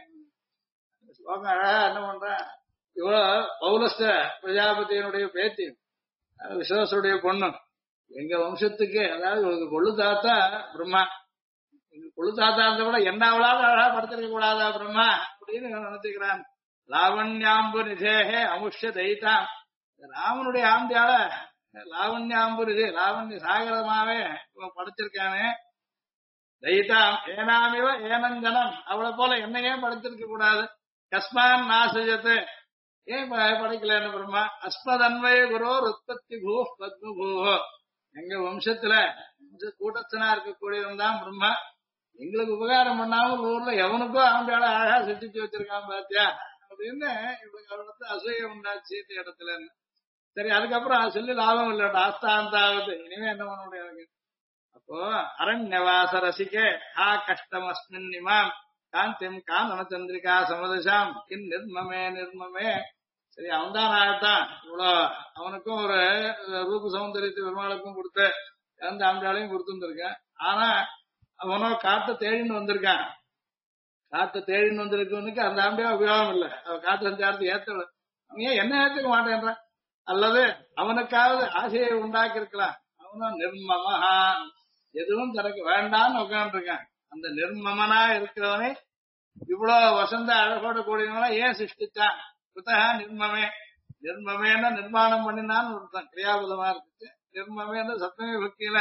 ஸ்லோகம் அழகா என்ன பண்ற, இவ பௌலஸ்த பிரஜாபதியினுடைய பேத்தி, விஸ்வாசுடைய பொண்ணு, எங்க வம்சத்துக்கு, அதாவது இவளுக்கு கொள்ளு தாத்தா பிரம்மா, எங்க கொள்ளு தாத்தா இருந்த கூட என்ன அவளாவது அழகா படுத்திருக்க கூடாதா பிரம்மா அப்படின்னு நினைச்சுக்கிறான். லாவண்யாம்பு நிதேகே அமுஷ்ய தைதாம், ராமனுடைய ஆம்பியால லாவண்யாம்பு நிதி லாவண்ய சாகரமாவே இவன் படைச்சிருக்கானே. தைதாம் ஏனாமிவ ஏனஞ்சனம், அவளை போல என்னையே படைச்சிருக்க கூடாது. கஸ்மான் நாசஜத்து, ஏன் படைக்கலன்னு பிரம்மா. அஸ்மதன்வய குரோர் உற்பத்தி பூ பத்மபூ, எங்க வம்சத்துல கூட்டத்தனா இருக்கக்கூடியவன் தான் பிரம்மா, எங்களுக்கு உபகாரம் பண்ணாமல் ஊர்ல எவனுக்கும் ஆம்பியால அழகா சித்திச்சு வச்சிருக்கான் பாத்தியா அப்படின்னு இவளுக்கு அவளுக்கு அசூய உண்டாச்சு சீட்டு இடத்துல. சரி, அதுக்கப்புறம் சொல்லி லாபம் இல்லை, ஆஸ்தாந்தாவது இனிமே என்ன பண்ண முடியாது. அப்போ அரண்யவாச ரசிகே ஆ கஷ்டம் அஸ்மின் இமாம் காந்திம் கானன சந்திரிகா சமதசாம் கின் நிர்மமே நிர்மமே. சரி, அவன் தான் ஆகத்தான் இவ்வளோ, அவனுக்கும் ஒரு ரூப சௌந்தரியத்தை பெருமாளுக்கும் கொடுத்து அந்த ஆம்பியாலையும் கொடுத்துருக்கேன். ஆனா அவனோ காட்டு தேடின்னு வந்திருக்கான், காட்டு தேடின்னு வந்திருக்கவனுக்கு அந்த ஆம்பியா உபயோகம் இல்லை, அவன் காட்டு சஞ்சாரத்தை ஏத்தல, அவன் ஏன் என்ன ஏத்துக்க மாட்டேன்றான், அல்லது அவனுக்காவது ஆசையை உண்டாக்கி இருக்கலாம். அவனும் நிர்மமஹா, எதுவும் தனக்கு வேண்டான்னு உட்கார்ந்து இருக்கான். அந்த நிர்மமனா இருக்கிறவனை இவ்வளவு வசந்த அழகோட கூடியவனா ஏன் சிருஷ்டிச்சான். புத்தக நிர்மமே, நிர்மமேன நிர்மாணம் பண்ணினான்னு ஒருத்தன் கிரியாபதமா இருந்துச்சு. நிர்மமேன சப்தமி பக்தியில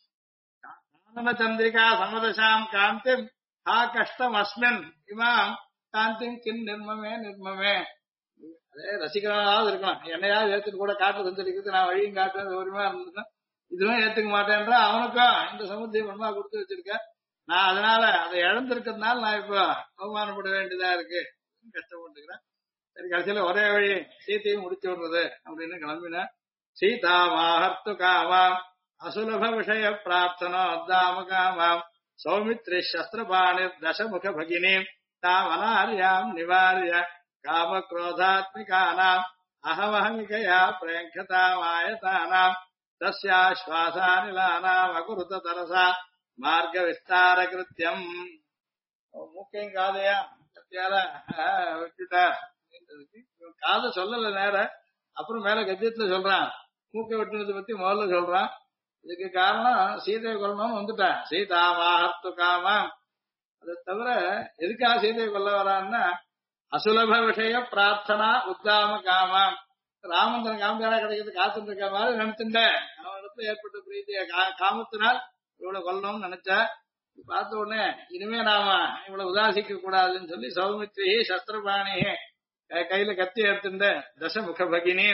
கானன சந்திரிகா சமதசாம் காந்திம் ஹா கஷ்டம் அஸ்மின் இமாம் காந்திம் கின் நிர்மமே நிர்மமே. அதே ரசிகனாவது இருக்கலாம், என்னையாவது ஏத்துட்டு கூட காட்டுல செஞ்சிருக்கிறது, நான் வழியும் காட்டுறது ஒருமையா இருந்ததுன்னா இதுவும் ஏத்துக்க மாட்டேன்ற. அவனுக்கும் இந்த சமுத்திரம் பிரம்மா கொடுத்து வச்சிருக்க, நான் அதனால அதை இழந்திருக்கிறதுனால நான் இப்போ அவமானப்பட வேண்டியதா இருக்கு, கஷ்டப்பட்டுக்கிறேன். சரி, கடைசியில ஒரே வழி சீத்தையும் முடிச்சு விடுறது அப்படின்னு கிளம்பின. சீதா மாஹர்த்து காமாம் அசுலப விஷய பிரார்த்தனோத்தாம காமாம் சௌமித்ரி சஸ்திரபாணி தசமுக பகினீம் தாமனாரியாம் நிவாரிய காம குரோதாத்மிகானாம் அகமஹமிகயா பிரேங்கதாமாயதானாம் தஸ்யாஸ்வாசானிலானாம் அகுருத தரசா மார்க்க விஸ்தார கிருத்தியம். மூக்கையும் காதையா கத்தியால விட்டுட்டா, காதை சொல்லல நேர, அப்புறம் மேல கத்தியத்துல சொல்றான், மூக்கை வெட்டினதை பத்தி முதல்ல சொல்றான். இதுக்கு காரணம் சீதையை கொல்லணும்னு வந்துட்டான். சீதா மாஹர்த்து காமம், அதை தவிர எதுக்காக சீதையை கொல்ல வரான்னா அசுலப விஷய பிரார்த்தனா உத்தாம காமம். ராமன் தன் காமியாரா கிடைக்கிறது காத்துட்டு இருக்க மாதிரி நினைச்சுட்டேன். அவனிடத்துல ஏற்பட்ட பிரீதிய காமத்தினால் இவ்வளவு கொல்லணும்னு நினைச்சா, பார்த்த உடனே இனிமே நாம இவ்வளவு உதாசிக்க கூடாதுன்னு சொல்லி சௌமித்ரி சஸ்திரபாணி கையில கத்தி எடுத்துட்ட தசமுக பகினி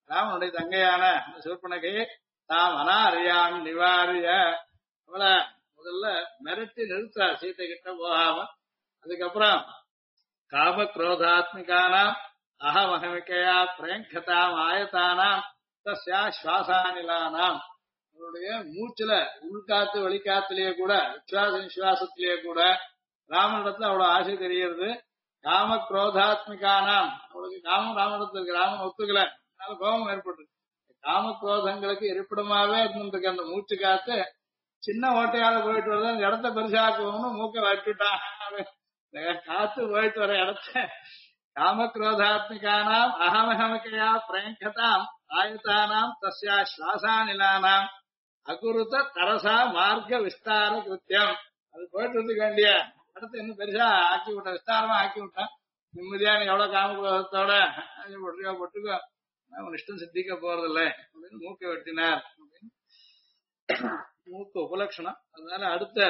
ராமனுடைய தங்கையான சூர்பனகையை தாம் அனாரியாம் நிவாரிய அவளை முதல்ல மிரட்டி நிறுத்தா சீத்தை கிட்ட போகாம. அதுக்கப்புறம் காம குரோதாத்மிகானாம் அகமகமிக்கையா பிரயங்கதாம் ஆயத்தானாம் தஸ்யா சுவாசானிலானாம் அவருடைய மூச்சுல உள்காத்து வெளிக்காத்துலயே கூட விசுவாச நிசுவாசத்திலேயே கூட ராமனிடத்துல அவ்வளவு ஆசை தெரிகிறது. காம குரோதாத்மிகானாம் அவளுக்கு காமம் ராமனிடத்துக்கு ராமன் ஒத்துக்கல, அதனால கோபம் ஏற்பட்டு காம குரோதங்களுக்கு இருப்பிடமாவே இருந்திருக்கு அந்த மூச்சு காத்து. சின்ன ஓட்டையால போயிட்டு வருது, அந்த இடத்த பெருசாக்குவோம்னு மூக்க வச்சுட்டான். காத்து போயிட்டு வர இடத்த காம குரோதாத்மிகானாம் அகமகமிக்கையா பிரயங்கதாம் ஆயுதானாம் தஸ்யா சுவாசானிலானாம் அகுருத தரசா மார்க்க விஸ்தார கிருத்தியம். அது போயிட்டு இருந்துக்க வேண்டிய இடத்த இன்னும் பெருசா ஆக்கி விட்டான், விஸ்தாரமா ஆக்கி விட்டான். நிம்மதியா நீ எவ்வளவு காம குரோதத்தோட பொட்டுக்கோ உன் இஷ்டம் சித்திக்க போறதில்லை அப்படின்னு மூக்க வெட்டினார் அப்படின்னு மூக்கு உபலட்சணம். அதனால அடுத்த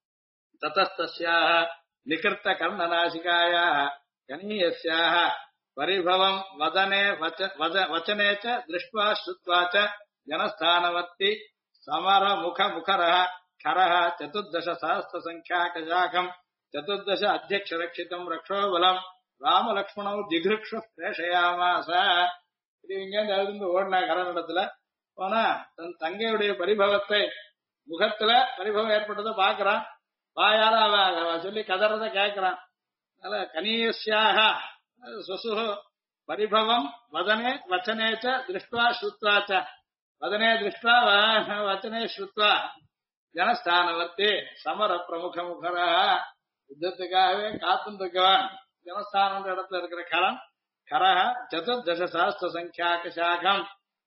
ததஸ்தஸ்யாக நிகிருத்த கர்ணநாசிகாயா கணீயஸ்யாக பரிபவம் வதனே வச்சனேச்ச திருஷ்ட்வா ஸ்ருத்வாச்ச ஜனஸ்தானவர்த்தி சமர முக முகரஹ கரஹ சதுர்தச சஹஸ்ர சங்ख्याकशाखम् சதுர்தச அத்தியக்ஷரக்ஷிதம் ரக்ஷோபலம் ராமலக்ஷ்மணௌ ஜிகிருக்ஷு பிரேஷயாமாச. இங்கேருந்து எழுந்து ஓடினா கரனிடத்துல போனா தன் தங்கையுடைய பரிபவத்தை முகத்துல பரிபவம் ஏற்பட்டதை பாக்குறான். வாயால அவ சொல்லி கதறத கேட்கிறான். அதனால கனீயஸ்யாக சுசுஹு பரிபவம் வதனே வச்சனேச்ச திருஷ்ட்வா ஸ்ருத்வாச்ச வதனே திருஷ்ட்வா வச்சனே ஸ்ருத்வா ஜனஸ்தானவர்த்தி சமர பிரமுக முகரா யுத்தத்துக்காகவே காத்துட்டு இருக்கவன் ஜனஸ்தானம் இடத்துல இருக்கிற கரன் கரஹ சதுர்தச சஹஸ்ர சங்ख्याकशाखम्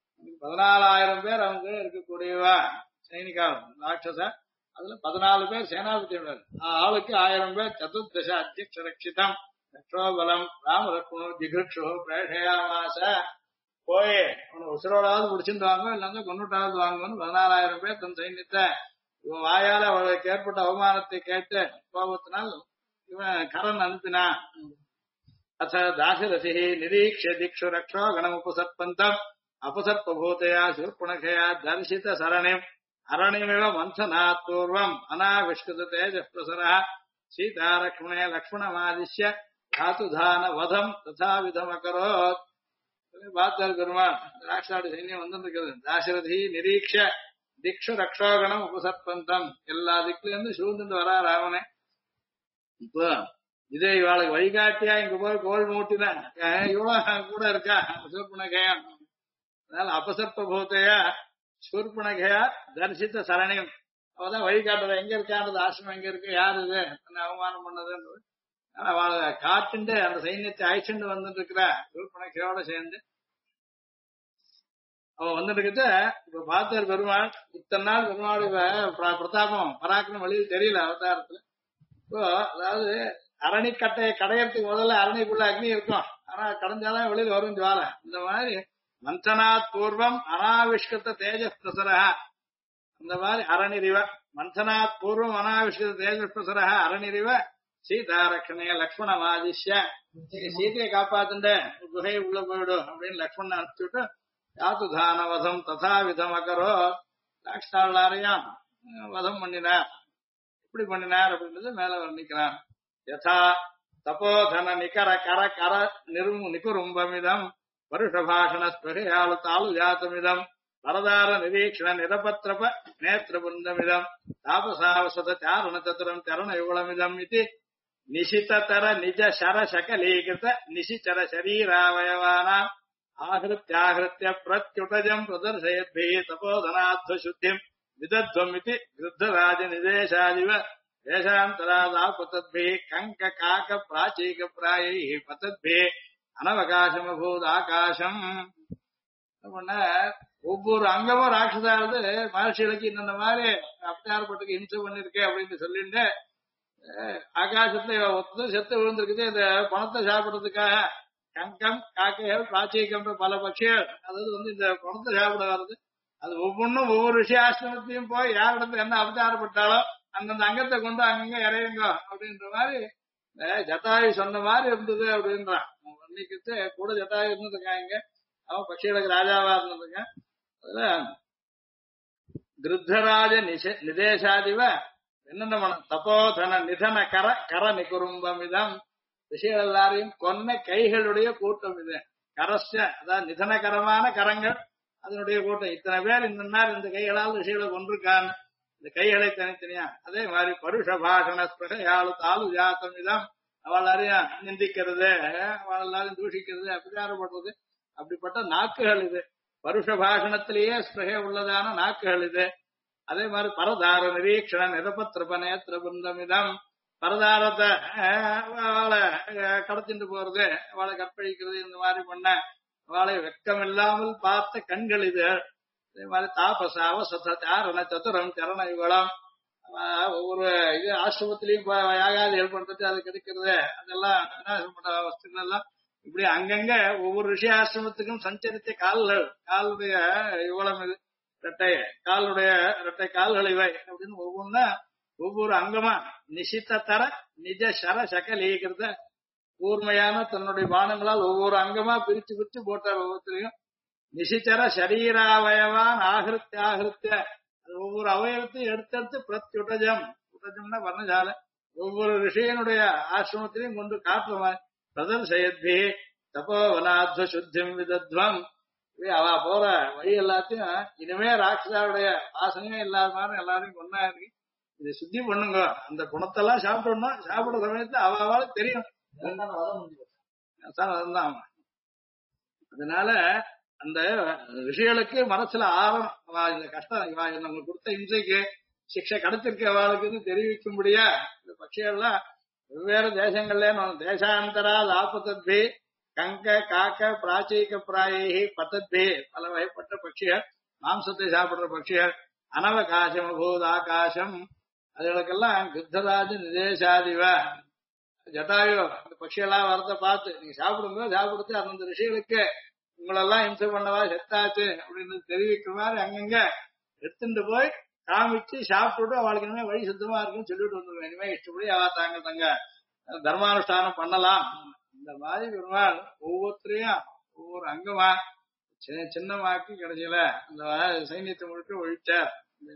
14,000 பேர் அவங்க இருக்கக்கூடியவா சைனிகா ராட்சச. அதுல 14 பேர் சேனாபதி ஆளுக்கு 1000 பேர் சதுர்தச அத்தியக்ஷரக்ஷிதம் ரக்ஷோபலம் ராமலக்ஷ்மணோ ஜிகிருக்ஷோ பிரேஷயாமாச. போய் அவனை உசுரோடாவது முடிச்சுட்டு வாங்க, இல்லாம கொண்டுட்டாவது வாங்கன்னு 14,000 பேர் தன் சைன்யத்தை இவன் வாயால அவளுக்கு ஏற்பட்ட அவமானத்தை கேட்டு கோபத்தினால் இவன் கரன் அனுப்பினான். அத தாசரசி நிரீக்ஷ திக்ஷு ரக்ஷோ கணமுபசற்பந்தம் அபசற்பூதயா சூர்பணகயா தர்சித சரணிம் அரணிமிவ மந்தனாத் பூர்வம் அநாவிஷ்கிருத தேஜ பிரசர சீதாலக்ஷ்மணே லக்ஷ்மணமாதிஷ்ய தாத்துதான வதம் ததாவிதம் அகரோத். பார்த்தார் பெருமாள் ராட்சாடி சைன்யம் வந்துருக்கிறது. தாசரதி நிரீக்ஷ திக்ஷு ரக்ஷோகணம் உபசற்பந்தம் எல்லா திக்குல இருந்து சூழ்ந்துட்டு வரா ராவனே. இப்போ இதே இவாளுக்கு வழிகாட்டியா இங்க போய் கோல் மூட்டினான் இவ்வளவு கூட இருக்கா சூர்பணகயா. அதனால அபசற்பூதையா சூர்பணகயா தரிசித்த சரணியம் அவதான் வழிகாட்டுற எங்க இருக்கான்றது ஆசிரமம் எங்க இருக்கு யாரு இது அவமானம் பண்ணதுன்றது. அவளை காட்டுண்டு அந்த சைன்யத்தை அழைச்சுண்டு வந்துட்டு இருக்கிற சூர்பணகையோட சேர்ந்து அவன் வந்துட்டு இருக்க. இப்ப பார்த்தார் பெருமாள் இத்தனை நாள் பெருமாள் பிரதாபம் பராக்கிரம் வெளியில் தெரியல அவதாரத்துல. இப்போ அதாவது அரணிக்கட்டையை கடையறதுக்கு முதல்ல அரணிக்குள்ள அக்னி இருக்கும், ஆனா கடைஞ்சாதான் வெளியில் வரும் ஜுவாலை. இந்த மாதிரி மந்தனாத் பூர்வம் அனாவிஷ்கிருத்த தேஜஸ் பிரசரா அந்த மாதிரி அரணிரிவ மந்தனாத் பூர்வம் அனாவிஷ்கிருத்த தேஜஸ் பிரசரா அரணிரிவ சீதாரக்ஷணைய லக்ஷ்மண மாதிஷ்ய சீதையை காப்பாத்துண்ட குகை உள்ள போயிடும் அப்படின்னு லக்ஷ்மணன் அனுப்பிச்சுட்டு யாத்துதான வதம் ததாவிதம் அகரோ எல்லாரையும் வதம் பண்ணினார். எப்படி பண்ணினார் அப்படின்றது மேல வர்ணிக்கிறான். யதா தபோதன நிகர கர கர நிகுரும்பமிதம் வருஷபாஷண ஸ்பகையாலு தாளு ஜாத்தமிதம் வரதார நிரீக்ஷண நிரபத்ரப நேத்திரபுந்தமிதம் தாபசாவசத சாரண சதுரம் சரண யுகலமிதம் இது நிஷிததர நிஜ சர சகலீகிருத நிஷிச்சர சரீராவயவானாம் ஆஹிருத்யாஹிருத்ய பிரத்யுடஜம் பிரதர்சயத்பி தபோதனாத்வ சுத்திம் விதத்வம் இது கிருத்தராஜ நிதேசாதிவ தேசாந்தராதாபதத்பி கங்க காக்க பிராச்சீக பிராயை பதத்பி அனவகாசம் அபூத் ஆகாசம். ஒவ்வொரு அங்கமும் ராட்சதா இருந்து மகர்ஷிகளுக்கு இந்த மாதிரி அவதாரப்பட்டுக்கு ஹிம்சை பண்ணிருக்கேன் அப்படின்னு சொல்லிட்டு ஆகாசத்துல ஒத்து செத்து விழுந்திருக்குது. இந்த பணத்தை சாப்பிடுறதுக்காக கங்கம் காக்கைகள் பிராச்சீகம்ன்ற பல பட்சிகள் அதாவது இந்த பணத்தை சாப்பிட வருது. அது ஒவ்வொன்றும் ஒவ்வொரு விஷயாசிரமத்தையும் போய் யாரிடத்துல என்ன அவதாரப்பட்டாலோ அந்தந்த அங்கத்தை கொண்டு அங்கங்க இறையுங்க அப்படின்ற மாதிரி ஜட்டாயு சொன்ன மாதிரி இருந்தது அப்படின்றான். வர்ணிக்கிட்டு கூட ஜட்டாயு இருந்ததுக்காங்க. அவன் பட்சிகளுக்கு ராஜாவா இருந்திருக்கான். அதுல கிருத்தராஜ நிதேசாதிவ என்னென்ன பண்ண தபோதன நிதன கர நிகுரும்பமிதம் ரிஷிகள் எல்லாரையும் கொன்ன கைகளுடைய கூட்டம் இது. கரஸ்ய அதாவது நிதனகரமான கரங்கள் அதனுடைய கூட்டம். இத்தனை பேர் இந்த நாள் இந்த கைகளால் ரிஷிகளை கொண்டிருக்கான். இந்த கைகளை தனித்தனியா அதே மாதிரி பருஷ பாஷண ஸ்பிரகையாளு தாலு ஜாத்தம் இதம் அவள் எல்லாரையும் நிந்திக்கிறது, அவள் எல்லாரையும் தூஷிக்கிறது, அபிச்சாரப்படுறது, அப்படிப்பட்ட நாக்குகள் இது. பருஷ பாஷணத்திலேயே ஸ்பிரகை உள்ளதான நாக்குகள் இது. அதே மாதிரி பரதார நிரீக்ஷண நிரபத்திரப நேத்திர பிருந்தமிதம் பரதாரத்தை அவளை கடத்திட்டு போறது, அவளை கற்பழிக்கிறது, இந்த மாதிரி பண்ண அவளை வெக்கம் இல்லாமல் பார்த்த கண்கள் இது. அதே மாதிரி தாபசாவ சரண சதுரம் சரண யுகலம் ஒவ்வொரு இது ஆசிரமத்திலையும் யாகாதிகள் பண்றது அது கிடைக்கிறது, அதெல்லாம் வஸ்துக்கள் எல்லாம் இப்படி அங்கங்க ஒவ்வொரு ரிஷி ஆசிரமத்துக்கும் சஞ்சரித்த காலுடைய யுகலம் இது. காலுடைய இரட்டை கால்கள் இவை அப்படின்னு ஒவ்வொன்னா ஒவ்வொரு அங்கமா நிசித்தர நிஜ சர சகலீகிருத கூர்மையான தன்னுடைய பானங்களால் ஒவ்வொரு அங்கமா பிரிச்சு பிரிச்சு போட்டார். ஒவ்வொருத்தரையும் நிசிச்சர சரீராவயவான் ஆகிருத்திய ஒவ்வொரு அவயவத்தையும் எடுத்தெடுத்து பிரத்யுட்டஜம்னா வர்ணஜால ஒவ்வொரு ரிஷியனுடைய ஆசிரமத்திலையும் கொண்டு காட்டுற பிரதர்சயத்பி தபோவனாத்வ சுத்திம் விதத்வம் அவ போற வழி எல்லாத்தையும் இனிமே ராட்சசாவுடைய வாசனையே இல்லாத மாதிரி எல்லாரையும் ஒன்னா இருக்கு. இதை சுத்தி பண்ணுங்க. அந்த குணத்தெல்லாம் சாப்பிடணும். சாப்பிடுற சமயத்துல அவளுக்கு தெரியும். அதனால அந்த ரிஷிகளுக்கு மனசுல ஆழம் இந்த கஷ்டம் நம்மளுக்கு கொடுத்த இம்சைக்கு சிக்ஷை கிடைச்சிருக்கு அவளுக்கு தெரிவிக்கும்படியா இந்த பட்சிகள்லாம் வெவ்வேறு தேசங்கள்ல தேசாந்தரா லாபத்தத்பி கங்க காக்க பிராச்சீக பிராயி பத்தத்பி பல வகைப்பட்ட பட்சிகள் மாம்சத்தை சாப்பிடுற பட்சிகள் அனவகாசம் அபூத் ஆகாசம் அதுகளுக்கெல்லாம் கிருத்தராஜ நிதேசாதிவ ஜட்டாயோ இந்த பட்சியெல்லாம் வரத பார்த்து நீங்க சாப்பிடுங்க சாப்பிடுத்து அந்த ரிஷிகளுக்கு உங்களெல்லாம் இம்சை பண்ணவா செத்தாச்சு அப்படின்னு தெரிவிக்கிற மாதிரி அங்கங்க எடுத்துட்டு போய் காமிச்சு சாப்பிட்டுட்டு அவளுக்கு இனிமே வழி சுத்தமா இருக்குன்னு சொல்லிட்டு வந்துருவேன். இனிமே இஷ்டப்படி அவ தாங்க தங்க தர்மானுஷ்டானம் பண்ணலாம். இந்த மாதிரி பெருமாள் ஒவ்வொருத்தரையும் ஒவ்வொரு அங்கமா சின்னமாக்கி கடைசியில அந்த சைன்யத்தை முழுக்க ஒழிச்சார்.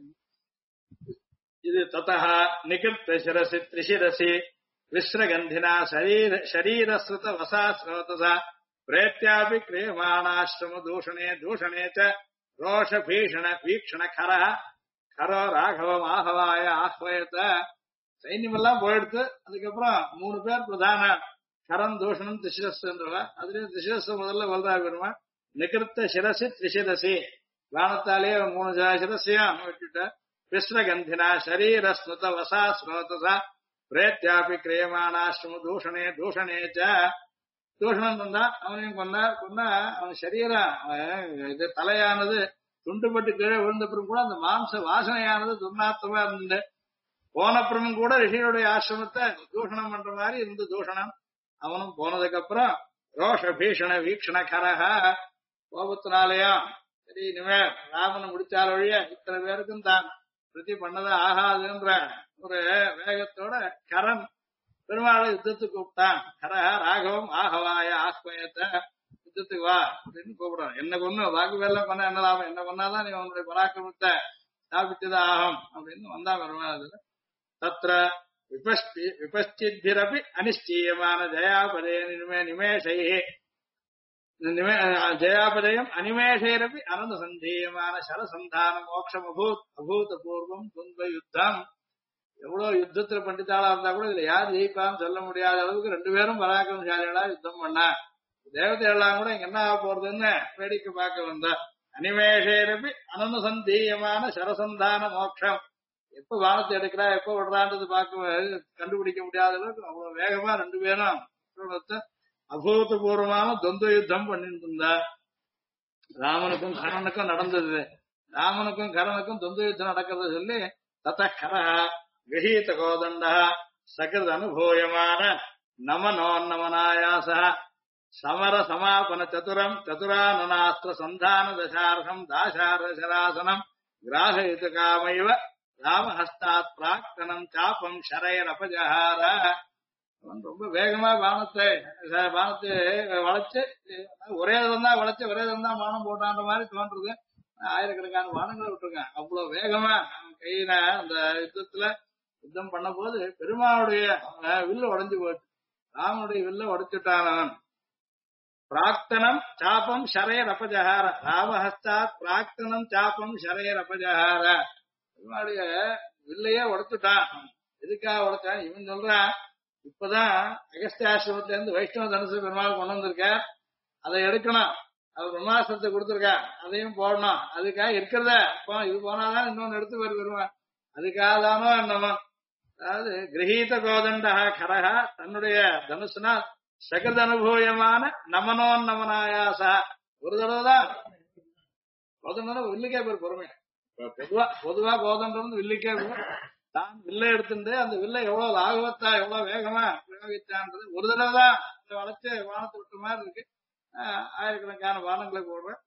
இது ததா நிகிருத்த சிரசி திரிசிரசி விஸ்ரகந்தினா சரீரஸ்ருத வசாஸ்ரோதசா பிரேத்யாபி கிரியமாணாசிரம தூஷணே தூஷணே ரோஷ பீஷண வீக்ஷண கரோ ராகவம் ஆகவாய ஆஹ்வயத்த சைன்யம் எல்லாம் போயிடுத்து. அதுக்கப்புறம் 3 பேர் பிரதான கரம் தூஷணம் திசிரஸ்ன்றவ அதுலயும் திசிரஸ் முதல்ல வல்றா பெருமா நிகிருத்த சிரசி திரிசிரசி வானத்தாலேயே 3 சிரசையும் விட்டுட்ட விஸ்ரகந்தினா சரீரஸ்னுத வசா ஸ்ரோதசா பிரேத்யாபி கிரியமாணாசிரம தூஷணே தூஷணே தூஷணம் வந்தா அவனையும் கொன்னா அவன் சரீரம் இது தலையானது துண்டுபட்டு கீழே விழுந்தப்புறம் கூட அந்த மாம்ச வாசனையானது துர்நாத்தமா இருந்தது. போனப்புறமும் கூட ரிஷியுடைய ஆசிரமத்தை தூஷணம் பண்ற மாதிரி இருந்த தூஷணம். அவனும் போனதுக்கு அப்புறம் ரோஷ பீஷண வீக்ஷண கரகா கோபத்தினாலயும் சரி இனிமே ராமனை முடிச்சால் வழிய இத்தனை பேருக்கும் தான் பிரதி பண்ணதா ஆகாதுன்ற ஒரு வேகத்தோட கரன் பெருமாளை யுத்தத்துக்கு கூப்பிட்டான். கரஹா ராகவம் ஆகவாய ஆஹ்வயத்தை யுத்தத்துக்கு வா அப்படின்னு கூப்பிடுறான். என்ன கொன்னு பாக்கி வேலாம் பண்ண என்ன லாபம், என்ன பண்ணாதான் நீ உன்னுடைய பராக்கிரமத்தை ஸ்தாபிச்சுதான் ஆகும் அப்படின்னு வந்தா பெருமாள். தத்ர விபஸ்திரபி அனிஷ்டீயமான ஜயாபதே நிமேஷை ஜயாபதயம் அனிமேஷைரபி அனந்த சந்தீயமான சரசந்தான மோட்சம் அபூதபூர்வம் துன்ப யுத்தம். எவ்வளவு யுத்தத்துல பண்டிதாளா இருந்தா கூட இதுல யார் ஜெயிப்பான்னு சொல்ல முடியாத அளவுக்கு 2 பேரும் பராக்கிரமசாலிகளா யுத்தம் பண்ணா. தேவதை எல்லாம் கூட இங்க என்ன ஆக போறதுன்னு வேடிக்கை பார்க்க வந்தா. அனிமேஷேரபி அனந்தசந்தீயமான சரசந்தான மோட்சம். எப்ப வானத்தை எடுக்கிறா எப்ப விடுறான்றது பார்க்க கண்டுபிடிக்க முடியாத அளவுக்கு அவ்வளவு வேகமா 2 பேரும் அபூதபூர்வமான துவந்த யுத்தம் பண்ணிட்டு இருந்தா. ராமனுக்கும் கரனுக்கும் நடந்தது. ராமனுக்கும் கரனுக்கும் துவந்த யுத்தம் நடக்கிறது சொல்லி தத கரஹ கிரஹீத கோதண்டா சகிருத அனுபூயமான நமனோன்னமனாயாச சமர சமாபன சதுரம் சதுரானனாஸ்திர சந்தான தசார்ஹம் தாசாரசராசனம் கிராஹயித காமைவ ராமஹஸ்தாத் பிராக்தனம் சாபம் ஷரைரபஜஹார. அவன் ரொம்ப வேகமா பானத்தை வளைச்சு ஒரே விதம் தான் வளைச்சு ஒரே விதம் தான் பானம் போட்டான்ற மாதிரி தோன்றுது. ஆயிரக்கணக்கான பானங்களை விட்டுருக்கான். அவ்வளவு வேகமா அவன் கையில அந்த யுத்தம் பண்ண போது பெருமாளுடைய வில்லு உடைஞ்சு போச்சு. ராமனுடைய வில்ல உடைச்சுட்டான் அவன். பிராக்தனம் சாபம் ஷரேர் அபஜஹார ராமஹஸ்தாத் பிராக்தனம் சாபம் ஷரேர் அபஜஹார. பெருமாளுடைய வில்லையே உடைச்சுட்டான். எதுக்காக உடைச்சான்? இவன் சொல்றான், இப்பதான் அகஸ்தியாசிரமத்துல இருந்து வைஷ்ணவ தனுசு பெருமாள் கொண்டு வந்திருக்கார், அதை எடுக்கணும். அவர் பிரம்மாஸ்திரத்தை கொடுத்திருக்கா, அதையும் போடணும். அதுக்காக இருக்கிறத இது போனாதான் இன்னொன்னு எடுத்து வருவான். அதுக்காக தானோ என்னமோ. அதாவது கிரகீத கோதண்டா கரகா தன்னுடைய தனுசுனா சகத அனுபூயமான நமனாயாசா. ஒரு தடவை தான் கோதண்டம் வில்லுக்கே பேர் பொறுமை. பொதுவா கோதண்டம் வில்லுக்கே பேர். தான் வில்லை எடுத்துட்டு அந்த வில்லை எவ்வளவு லாகவத்தா எவ்வளவு வேகமா பிரயோகிச்சான்றது ஒரு தடவை தான் வளைச்சு வானத்தை விட்ட மாதிரி இருக்கு. ஆயிரக்கணக்கான வானங்களை போடுறேன்.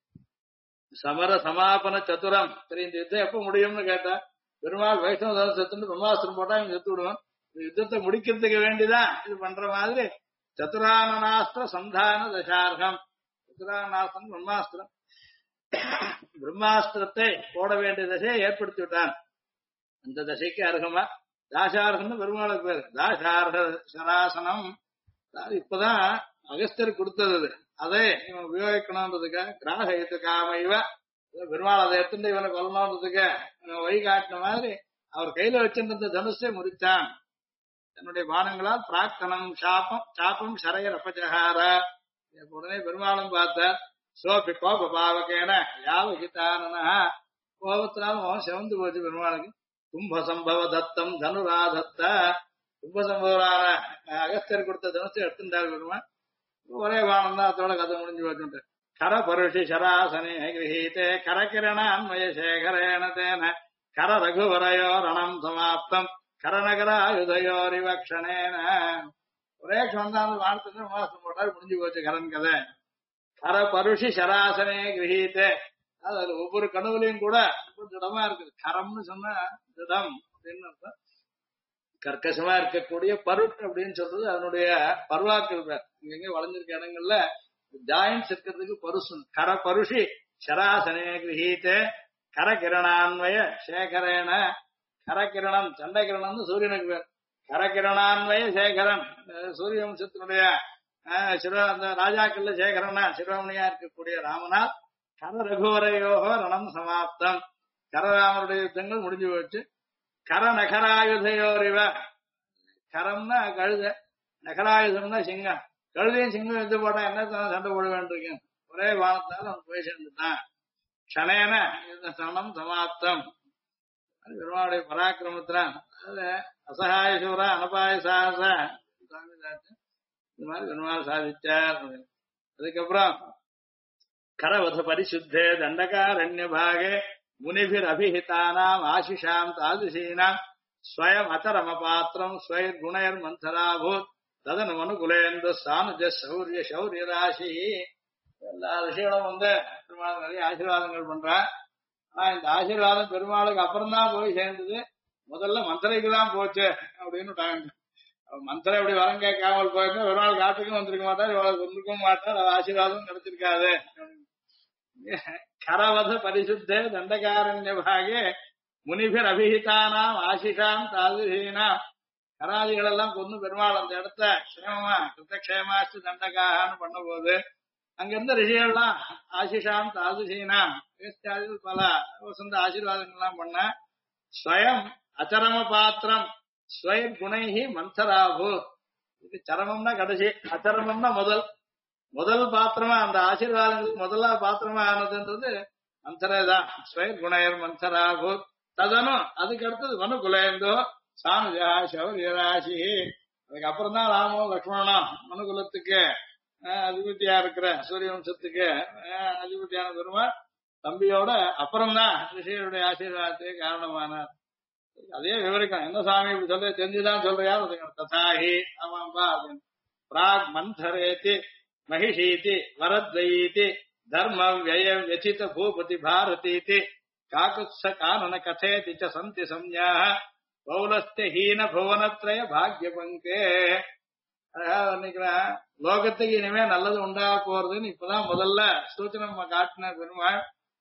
சமர சமாபன சதுரம். சரி, இந்த யுத்தம் எப்ப முடியும்னு கேட்டா, பெருமாள் வைஷ்ணவ செத்துட்டு பிரம்மாஸ்திரம் போட்டா இவங்க செத்து விடுவான். இந்த யுத்தத்தை முடிக்கிறதுக்கு வேண்டிதான் இது பண்ற மாதிரி சதுரானனாஸ்திர சந்தான தசார்கம். சதுரானனாஸ்திரம் பிரம்மாஸ்திரம். பிரம்மாஸ்திரத்தை போட வேண்டிய தசையை ஏற்படுத்தி விட்டான். அந்த தசைக்கு அருகமா தாசார்கம்னு பெருமாளுக்கு பேரு. தாசார்க சராசனம். இப்பதான் அகஸ்தியர் கொடுத்தது. அதை இவன் உபயோகிக்கணும்ன்றதுக்காக கிராகத்து காமைவ பெருமாள் அதை எடுத்துட்டு இவனை கொல்லணுன்றதுக்கு வழி காட்டின மாதிரி அவர் கையில வச்சிருந்த தனுஷை முறித்தான் தன்னுடைய பானங்களால். பிராக்தனம் சாப்பம் சரையர் அப்பஜகார. உடனே பெருமாளும் பார்த்தார். சோபி கோப பாவகேன யாவகிதான. கோபத்தினாலும் செவந்து போச்சு பெருமாளுக்கு. கும்ப சம்பவ தத்தம் தனுராதத்த. கும்ப சம்பவரான அகஸ்தியர் கொடுத்த தனுஷை எடுத்துட்டார் பெருமாள். ஒரே வானம் தான், அதோட கதை முடிஞ்சு போச்சுட்டு. கர பருஷி சராசனே கிரகீதே கரகிரணான்மய சேகரேண தேன கர ரகுவரையோ ரணம் சமாப்தம் கரநகராயுதயோரிவக்ஷணேன. ஒரே க்ஷணம் வானத்துக்கு மாசம் போட்டால் முடிஞ்சு போச்சு கரன் கதை. கர பருஷி சராசனே கிரகீதே. அது ஒவ்வொரு கனவுலையும் கூட திடமா இருக்குது. கரம்னு சொன்னா திடம் அப்படின்னு அர்த்தம். கர்க்கசமா இருக்கக்கூடிய பருட் அப்படின்னு சொல்றது அதனுடைய பருவாக்கள். இங்க வளைஞ்சிருக்க இடங்கள்ல ஜாயின்ஸ் இருக்கிறதுக்கு பருசு. கர பருஷி சராசனே கிரகீத்தே கரகிரணான்வய சேகரேன. கரகிரணம் சண்டகிரணம் சூரியனுக்கு பேர். கரகிரணான்வய சேகரன் சூரிய வம்சத்தினுடைய அந்த ராஜாக்கள்ல சேகரனா சிரோமணியா இருக்கக்கூடிய ராமனால் கர ரகுவரையோகோ ரணம் சமாப்தம். கரராமருடைய யுத்தங்கள் முடிஞ்சு போச்சு. கர நகராயுதையோரிவ. கரம்னா கழுத, நகராயுதம்னா சிங்கம். கழுதையும் சிங்கம் எடுத்து போட்டா என்ன சண்டை போட வேண்டியிருக்கேன். ஒரே வானத்தால் அவன் போய் சேர்ந்துட்டான். க்ஷணேன இந்த சரணம் சமாப்தம். பெருமாளுடைய பராக்கிரமத்தினான் அசகாய சூரா அனபாய சாகச இந்த மாதிரி பெருமாள் சாதிச்சார். அதுக்கப்புறம் கரவத பரிசுத்தே தண்டகாரண்ய பாகே முனிபிர் அபிஹிதானாம் ஆசிஷாம் தாதுஷீனாம் ஸ்வயம் அத்தரம பாத்திரம் ஸ்வயர் குணயர் மந்தராபூத் ததனு அனுகுலேந்து சானுஜ சௌரிய சௌரிய ராசி. எல்லா ரிஷிகளும் பெருமாள் நிறைய ஆசீர்வாதங்கள் பண்றான். ஆனா இந்த ஆசீர்வாதம் பெருமாளுக்கு அப்புறம் தான் போய் சேர்ந்தது. முதல்ல மந்திரைக்கு தான் போச்சு அப்படின்னு மந்திரம் எப்படி வரம் கேட்காமல் போயிருந்தா பெருமாள் காட்டுக்கும் வந்திருக்க மாட்டார், இவ்வளவு வந்திருக்கவும் மாட்டார், அது ஆசீர்வாதம் கிடைச்சிருக்காது. கரவத பரிசுத்தே தண்டகாரண்ய பாகே முனிபிர் அபிஹிதானாம் ஆசிஷாம் தாதுஹீனாம். கராதிகள் எல்லாம் கொண்டு பெருமாள் அந்த இடத்த க்ஷேமமா கிருத்தக்ஷேமாச்சு தண்டகான்னு பண்ண போது அங்கிருந்த ரிஷிகள்லாம் ஆசிஷாம் தாதுஷீனாம் பல வசந்த ஆசீர்வாதங்கள்லாம் பண்ண. ஸ்வயம் அச்சரம பாத்திரம் ஸ்வயம் குணைஹி மந்தராபு. இது சரமம்னா கடைசி, அச்சரமம்னா முதல் பாத்திரமா அந்த ஆசீர்வாதங்களுக்கு முதல்ல பாத்திரமா ஆனதுன்றது மந்தரேதான். ஸ்வயம் குணையர் மந்தராபு. ததனும் அதுக்கு அடுத்தது வனு குலேந்தோ சானுஜா சௌரியராசி. அதுக்கப்புறம் தான் ராமோ லக்ஷ்மணனோ மனுகுலத்துக்கு அதிபதியா இருக்கிற சூரிய வம்சத்துக்கு அதிபதியான பெருமாள் தம்பியோட அப்புறம்தான் ரிஷிகளுடைய ஆசீர்வாதத்துக்கு காரணமானார். அதே விவரிக்கும். என்ன சாமி இப்படி சொல்ற தெரிஞ்சுதான் சொல்றியா? ததாஹி ஆமாம்பா அப்படின்னு. பிராக் மந்தரேதி மகிஷீதி வரத்வயீதி தர்ம விய व्यचित பூபதி பாரதீதி காகுத்ஸ கானன கதேதி ச சந்தி சம்ஞாஹ பௌலஸ்த ஹீன புவனத்ரய பாக்ய பங்கே. நினைக்கிறேன் லோகத்துக்கு இனிமே நல்லது உண்டாக போறதுன்னு இப்பதான் முதல்ல சூச்சனை நம்ம காட்டின பெருமாள்.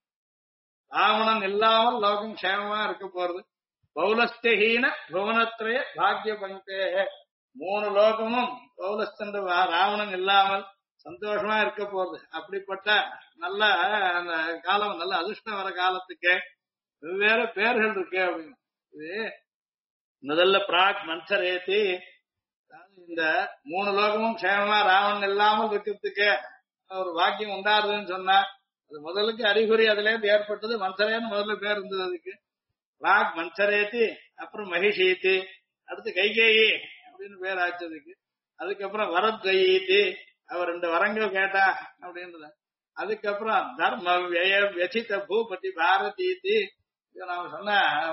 ராவணன் இல்லாமல் லோகம் க்ஷேமமா இருக்க போறது. பௌலஸ்தஹீன புவனத்ரய பாக்ய பங்கே. 3 லோகமும் பௌலஸ்தன் ராவணன் இல்லாமல் சந்தோஷமா இருக்க போறது. அப்படிப்பட்ட நல்ல அந்த காலம், நல்ல அதிர்ஷ்டம் வர காலத்துக்கு வெவ்வேறு பேர்கள் இருக்கு அப்படின்னு. இது முதல்ல பிராக் மன்சரேத்தி, இந்த 3 லோகமும் க்ஷேமமா ராவணன் இல்லாமல் இருக்கிறதுக்கு ஒரு வாக்கியம் உண்டாருதுன்னு சொன்னா அது முதலுக்கு அறிகுறி அதுல இருந்து ஏற்பட்டது. மன்சரேன்னு முதல்ல பேர் இருந்தது அதுக்கு. பிராக் மன்சரேத்தி, அப்புறம் மகிஷீத்தி, அடுத்து கைகேயி அப்படின்னு பேர் ஆச்சதுக்கு. அதுக்கப்புறம் வரத்வயீத்தி, அவர் 2 வரங்கள் கேட்டா அப்படின்றது. அதுக்கப்புறம் தர்ம வியசித பூபதி பாரதீத்தி, நாம சொன்ன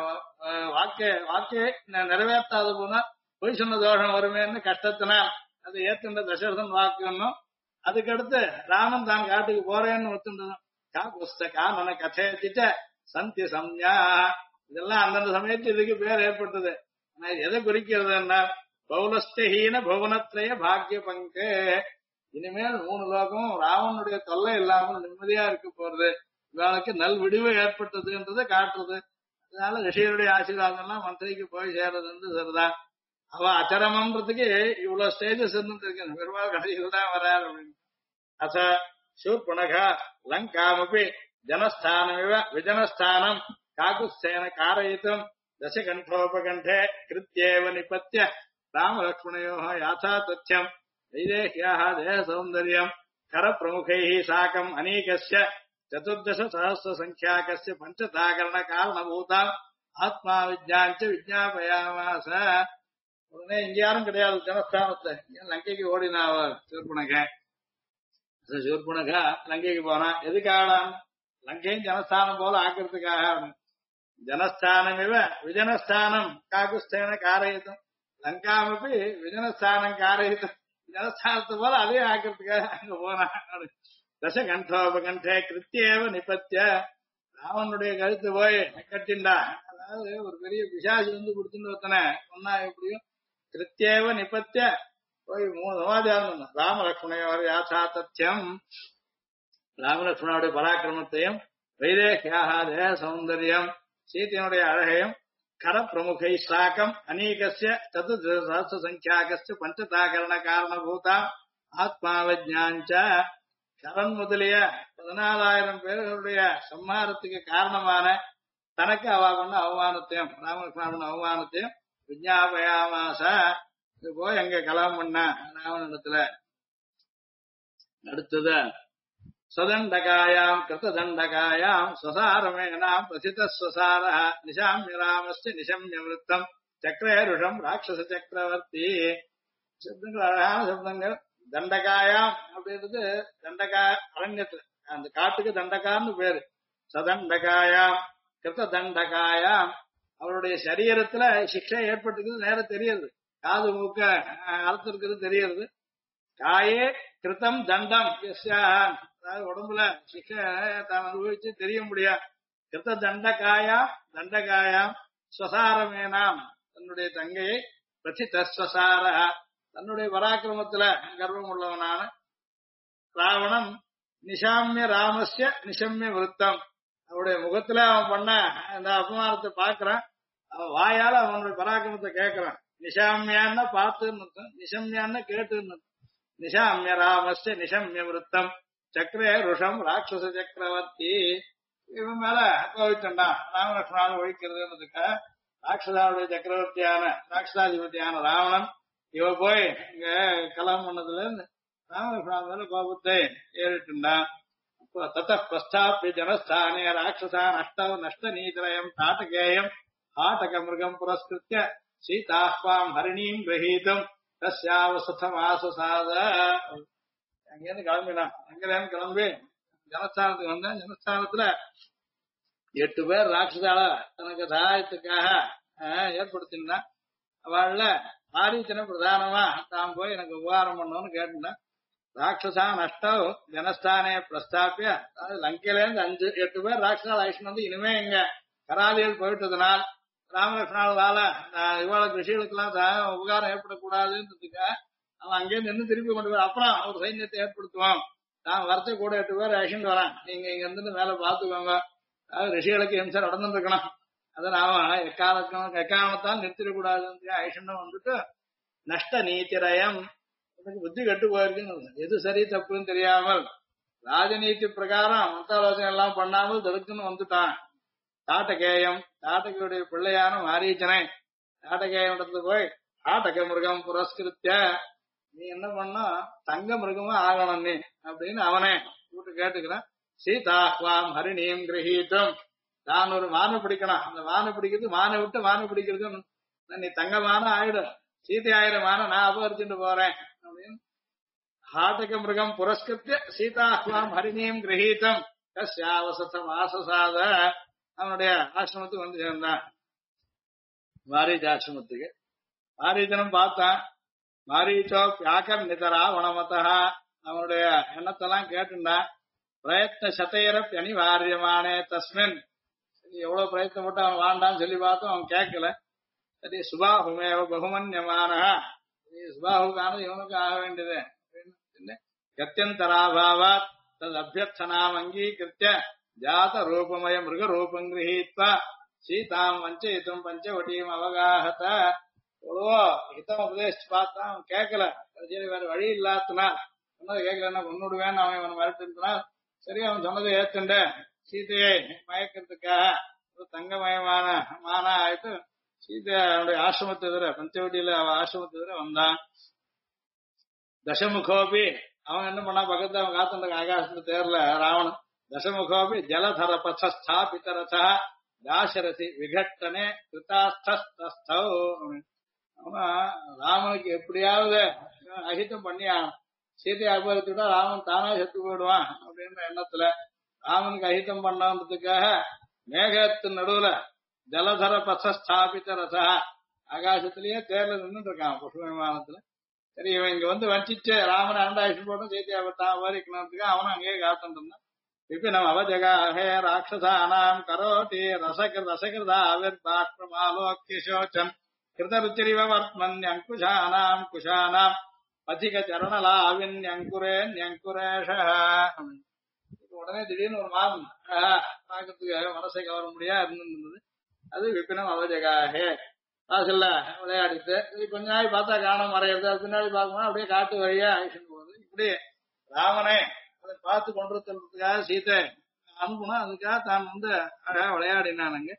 வாக்கே நிறைவேற்றாத போனா பொய் சொன்ன தோஷம் வருமேன்னு கஷ்டத்தினால் அது ஏத்துண்ட தசரதன் வாக்குன்னும். அதுக்கடுத்து ராமன் தான் காட்டுக்கு போறேன்னு ஒத்துண்டதும் கா புஸ்தகா நன கதைச்சிட்ட சந்தி சம்யா. இதெல்லாம் அந்தந்த சமயத்து இதுக்கு பேர் ஏற்பட்டது. எதை குறிக்கிறதுன்னா பௌலஸ்தஹீன புவனத்ரய பாக்ய பங்கு. இனிமேல் 3 லோகமும் ராவனுடைய தொல்லை இல்லாமல் நிம்மதியா இருக்க போறது, இவளுக்கு நல் விடிவு ஏற்பட்டதுன்றதை காட்டுறது. அதனால ரிஷியருடைய ஆசீர்வாதம் எல்லாம் மந்திரிக்கு போய் சேர்றதுன்னு சரிதான். அவ அச்சரமன்றதுக்கு இவ்வளவு ஸ்டேஜஸ் இருக்கு. பெருமாள் கடைசியில் தான் வராரு அப்படின்னு. அச சூர்பணகா லங்காமபி ஜனஸ்தானமிவ விஜனஸ்தானம் காகுஸ்தேன காரயித்தும் தசகண்டோபகண்டே கிருத்யேவ நிபத்ய ராமலக்ஷ்மணயோ யாதா தத்யம் வைதேஹ்யாः தேஹ சௌந்தர்யம் கர பிரமுகைः சாகம் அநீகஸ்ய 14 சஹஸ்ர சங்க்யாகஸ்ய பஞ்சதாகரண காரணபூதாம் ஆத்மா விஜ்ஞாஞ்ச விஜ்ஞாபயாமாச. உடனே இங்க யாரும் கிடையாது ஜனஸ்தானத்துல. லங்கைக்கு ஓடினாவ சூர்பணகா லங்கைக்கு போனா எதுக்காக? லங்கையும் ஜனஸ்தானம் போல ஆக்கிறதுக்காக. ஜனஸ்தானம் இவ விஜனஸ்தானம் காகுஸ்தேன காரயித்தும், லங்காமப்பி விஜனஸ்தானம் காரயித்தும், ஜனஸ்தானத்தை போல அதே ஆக்கிறதுக்காக அங்க போனா. தசகண்டோபகண்டே கிருத்தியேவ நிபத்திய, ராவனுடைய கழுத்து போய் கட்டிண்டா. அதாவது ஒரு பெரிய பிசாசு வந்து கொடுத்துட்டு ஒருத்தனை ஒன்னா எப்படியும் கிருத்தியேவ நிபத்திய போய் 3 சமாச்சாரம் ராமலக்ஷ்மணையோர் யாசா தத்யம், ராமலக்ஷ்மணனுடைய பராக்கிரமத்தையும் வைதேஹ்யாः தேஹ சௌந்தர்யம் சீதையினுடைய அழகையும் கர பிரமுகை சாக்கம் அநீகஸ்ய 14 சஹஸ்ர சங்க்யாகஸ்ய பஞ்சதாகரண காரணபூதாம் ஆத்மாவஜ்ஞாஞ்ச, கரன் முதலிய 14,000 பேர்களுடைய சம்மாரத்துக்கு காரணமான தனக்கு அவ கொண்ட அவமானத்தையும் ராமலக்ஷ்மணன் அவமானத்தையும் விஜ்ஞாபயாமாச. இது போய் எங்க கலாம் பண்ண ராவணத்துல. அடுத்தது சதண்டகாயாம் கிருத்ததண்டகாயாம் ஸ்வசாரமேனாம் பிரசிதஸ்வசார நிஷாமிய ராமஸ்ய நிஷம்ய விருத்தம் சக்கரேருஷம் ராட்சச சக்கரவர்த்தி. சப்தங்கள் அழகான சப்தங்கள். தண்டகாயாம் அப்படின்றது தண்டகா அரண்யத்துல அந்த காட்டுக்கு தண்டகான்னு பேரு. சதண்டகாயாம் கிருத்த தண்டகாயாம், அவருடைய சரீரத்துல சிக்ஷை ஏற்பட்டிருக்கிறது நேரம் தெரியுது. காது மூக்க அறுத்திருக்கிறது தெரியுது. காயே கிருத்தம் தண்டம், அதாவது உடம்புல சிக்ஷை தான் அனுபவிச்சு தெரிய முடியாது. கிருத்த தண்டகாயாம் தண்டகாயாம் ஸ்வசாரமேனாம், தன்னுடைய தங்கையை பிரசிதஸ்வசார, தன்னுடைய பராக்கிரமத்துல கர்வம் உள்ளவனான ராவணன் நிஷாமிய ராமஸ்ய நிஷம்ய விருத்தம், அவனுடைய முகத்துல அவன் பண்ண அந்த அபமானத்தை பாக்குறான். அவன் வாயால அவனுடைய பராக்கிரமத்தை கேட்கிறான். நிஷாமியான்னா பார்த்துன்னு அர்த்தம், நிஷம்யான்னா கேட்டுன்னு அர்த்தம். நிஷாமிய ராமஸ்ய நிஷம்ய விருத்தம் சக்கரே ருஷம் ராட்சச சக்கரவர்த்தி. இவன் மேல கோவிச்சண்டா ராமலட்சுமணாவை ஒழிக்கிறதுன்றதுக்காக ராட்சசாவுடைய சக்கரவர்த்தியான ராட்சசாதிபதியான ராவணன் இவ போய் இங்க கலாம் பண்ணதுல இருந்து ராமலட்சுமணா மேல கோபத்தை ஏறிட்டுண்டான். தத பிரஸ்தாபிய ஜனஸ்தானே ராட்சசான் அஷ்டவ நஷ்ட நீதிரயம் தாட்டகேயம் ஆட்டக மிருகம் புரஸ்கிருத்திய சீதாஹ்வாம் ஹரிணீம் கிரஹீதம் தஸ்யாவசதமாசாத. அங்கேருந்து கிளம்பினான். அங்கிருந்து கிளம்பி ஜனஸ்தானத்துக்கு வந்தேன். ஜனஸ்தானத்துல 8 பேர் ராட்சசால தனக்கு சகாயத்துக்காக ஏற்படுத்தினான். அவள்ல ஆரீச்சனை பிரதானமா தான் போய் எனக்கு உபகாரம் பண்ணணும்னு கேட்டுனான். ராட்சசான் அஷ்டவ் ஜனஸ்தானே பிரஸ்தாபிய, அதாவது லங்கையில இருந்து 5-8 பேர் ராட்சசால் அழிச்சுட்டு வந்து இனிமே எங்க கராதிகள் போயிட்டதுனால் ராமலட்சுமணாவால இவாளுக்கு ரிஷிகளுக்கெல்லாம் உபகாரம் ஏற்படக்கூடாதுன்றதுக்கு அவன் அங்கே நின்று திருப்பி கொண்டு போய் அப்புறம் ஒரு சைன்யத்தை ஏற்படுத்துவான். நான் வரத்தை கூட 8 பேர் அழிச்சுட்டு வரேன், நீங்க இங்க இருந்து மேல பாத்துக்கோங்க. அதாவது ரிஷிகளுக்கு ஹிம்சை நடந்துருக்கணும், அதை நாம எக்காரணத்தால் நிறுத்திடக்கூடாதுன்னு ஐஷண்டம் வந்துட்டு நஷ்ட நீதிரயம் புத்தி கெட்டு போயிருக்குன்னு எது சரி தப்புன்னு தெரியாமல் ராஜநீதி பிரகாரம் மத்தாலோசனை எல்லாம் பண்ணாமல் தடுக்குன்னு வந்துட்டான். தாட்டகேயம் தாட்டகையுடைய பிள்ளையான மாரீச்சனை தாட்டகேயம் இடத்துல போய் தாட்டக மிருகம் புரஸ்கிருத்திய நீ என்ன பண்ணா தங்க மிருகமா ஆகணும் நீ அப்படின்னு அவனே கூட்டு கேட்டுக்கிறான். சீதாஹ்வாம் ஹரிணியும் கிரகீட்டும் தான் ஒரு மானை பிடிக்கணும், அந்த மானை பிடிக்கிறது மானை விட்டு மானை பிடிக்கிறது நீ தங்கமான ஆயிடும், சீதை ஆயிரமான நான் அபகரிச்சுட்டு போறேன் அப்படின்னு ஹாட்டக மிருகம் புரஸ்கிருத்திய சீதாஹ்வாம் ஹரிணியும் கிரகீட்டம் கஸ்யாவசதம் ஆசசாத அவனுடைய ஆசிரமத்துக்கு வந்து சேர்ந்தான். மாரீச்ச ஆசிரமத்துக்கு மாரீச்சனும் பார்த்தான். மாரீச்சோ பியாக்கர் நிதரா வனமதா அவனுடைய எண்ணத்தெல்லாம் கேட்டுண்டான். பிரயத்ன சதையரப் அனிவாரியமானே தஸ்மின் எவ்வளவு பிரயத்தப்பட்டு அவன் வாண்டான்னு சொல்லி பார்த்தோம், அவன் கேட்கல. சரி சுபாஹுமேவ பகுமன்யமான சுபாஹுக்கானது இவனுக்கு ஆக வேண்டியது கத்தியந்தராபாவாத் தது அபியர்த்தனாம் அங்கீகிருத்திய ஜாத ரூபமய மிருக ரூபம் கிரகீத்வா சீதாம் வஞ்சயித்தும் பஞ்சவட்டியும் அவகாகத எவ்வளவோ ஹிதம் உபதேசிச்சு பார்த்தான், அவன் கேட்கல. சரி வேற வழி இல்லாத்தனா சொன்னதை கேட்கலன்னா கொன்னுடுவேன்னு அவன் இவன் மிரட்டிருந்தான். சரி அவன் சொன்னதை ஏத்துண்ட சீதையை மயக்கிறதுக்காக ஒரு தங்கமயமான மானா ஆயிட்டு சீதை அவனுடைய ஆசிரமத்தை எதிர பஞ்சவட்டியில அவன் ஆசிரமத்தை எதிர வந்தான். தசமுகோபி அவன் என்ன பண்ணா பக்கத்துல அவன் காத்துண்ட ஆகாசத்து தேர்ல ராவணன் தசமுகோபி ஜலதர பதஸ்தாபிதரதா தாசரதி விகட்டனே கிருதாஸ்தஸ்தௌ அவன் ராமனுக்கு எப்படியாவது அகிதம் பண்ணியான், சீதையை அபகரிச்சுட்டா ராமன் தானா செத்து போயிடுவான் அப்படின்ற எண்ணத்துல ராமனுக்கு அகிதம் பண்ணதுக்காக மேகத்தின் நடுவுல ஜலதர பதஸ்தாபித ரசா ஆகாசத்திலேயே தேர்ல நின்றுட்டு இருக்கான் புஷ்ப விமானத்துல. சரி இவன் இங்க வந்து வஞ்சிச்சு ராமனை அண்டாயிஷம் போட்டும் சீதையை அபகரிக்கணுன்றதுக்கு அவனும் அங்கேயே காத்துட்டு இருந்தான். விபினம் அவஜகாஹே ராட்சசானாம் கரோட்டி ரசகிருதா ஆவிர்பாஷ்பமாலோக்கியசோச்சன் கிருதருச்சிரிவ வர்த்மன்யங்குஷானாம் குஷானாம் அதிக சரணலாவின்யங்குரே யங்குரேஷ. உடனே திடீர்னு ஒரு மாதம் பார்க்கறதுக்கு மனசை கவர முடியா இருந்திருந்தது. அது விபினம் அவஜகாஹே வாசல்ல விளையாடிட்டு இது கொஞ்ச நாள் பார்த்தா காணம் மறையிறது, அது பின்னாடி பார்க்கணும் அப்படியே காட்டு வழியா ஆயிஷன் போகுது. இப்படி ராமனை அதை பார்த்து கொண்டிருக்கிறதுக்காக சீதை அனுப்புனா அதுக்காக தான் வந்து அழகா விளையாடினானுங்க.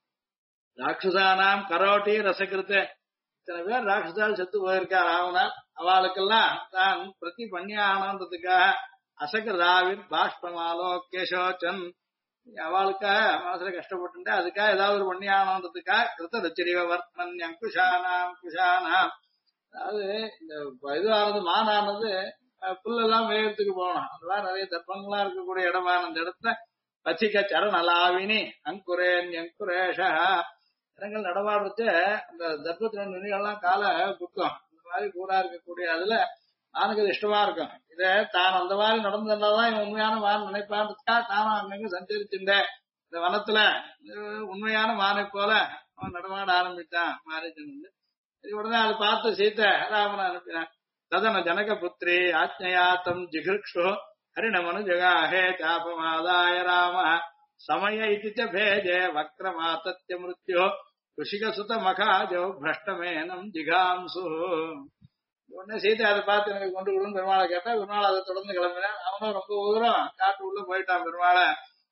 ராட்சசானாம் கரோட்டி ரசகிருத்த இத்தனை பேர் ராட்சசால் செத்து போயிருக்கா ராவணால், அவளுக்கெல்லாம் தான் பிரதி பண்ணியானதுக்காக அசகிருதாவின் பாஷ்பமாலோக்கியசோச்சன் அவளுக்காக மனசுல கஷ்டப்பட்டு அதுக்காக ஏதாவது ஒரு பண்ணியானதுக்காக கிருத்த ரச்சரிவ வர்த்மன் அங்குஷானாம் குஷானாம். அதாவது இந்த இதுவானது மானானது புல்லெல்லாம் மேயறதுக்கு போகணும், அதெல்லாம் நிறைய தர்ப்பங்களா இருக்கக்கூடிய இடமான அந்த இடத்துல பச்சிக்க சரணலாவினி அங்குரேன் அங்குரேஷா இடங்கள் நடமாடுறது அந்த தர்ப்பத்தின நுனிகள்லாம் காலை குத்தம் இந்த மாதிரி கூடா இருக்கக்கூடிய அதுல ஆணுக்கு அது இஷ்டமா இருக்கும். இத தான் அந்த மாதிரி நடந்ததுனாலதான் இவன் உண்மையான மான் நினைப்பான்றதுக்கா தானும் அங்கங்க சஞ்சரிச்சுட்ட இந்த வனத்துல உண்மையான மானை போல அவன் நடமாட ஆரம்பித்தான் மாரிச்சன். இது உடனே அதை பார்த்து சீத்தை ராமனை அனுப்பினான். ததன ஜனக புத்திரி ஆஜ்ஞயாத்தம் ஜிகிருக்ஷு ஹரிணமனு ஜகாஹே சாபமாதாய ராம சமய இதி பேஜே வக்ரமாத்தத்ய மிருத்யோ ருஷிக சுத மகாஜோ பிரஷ்டமேனம் ஜிகாம்சு. உடனே சீதை அதை பார்த்து எனக்கு கொண்டு விடுன்னு பெருமாளை கேட்டா பெருமாள் அதை தொடர்ந்து கிளம்பினான். அவனும் ரொம்ப தூரம் காட்டு உள்ள போயிட்டான். பெருமாளை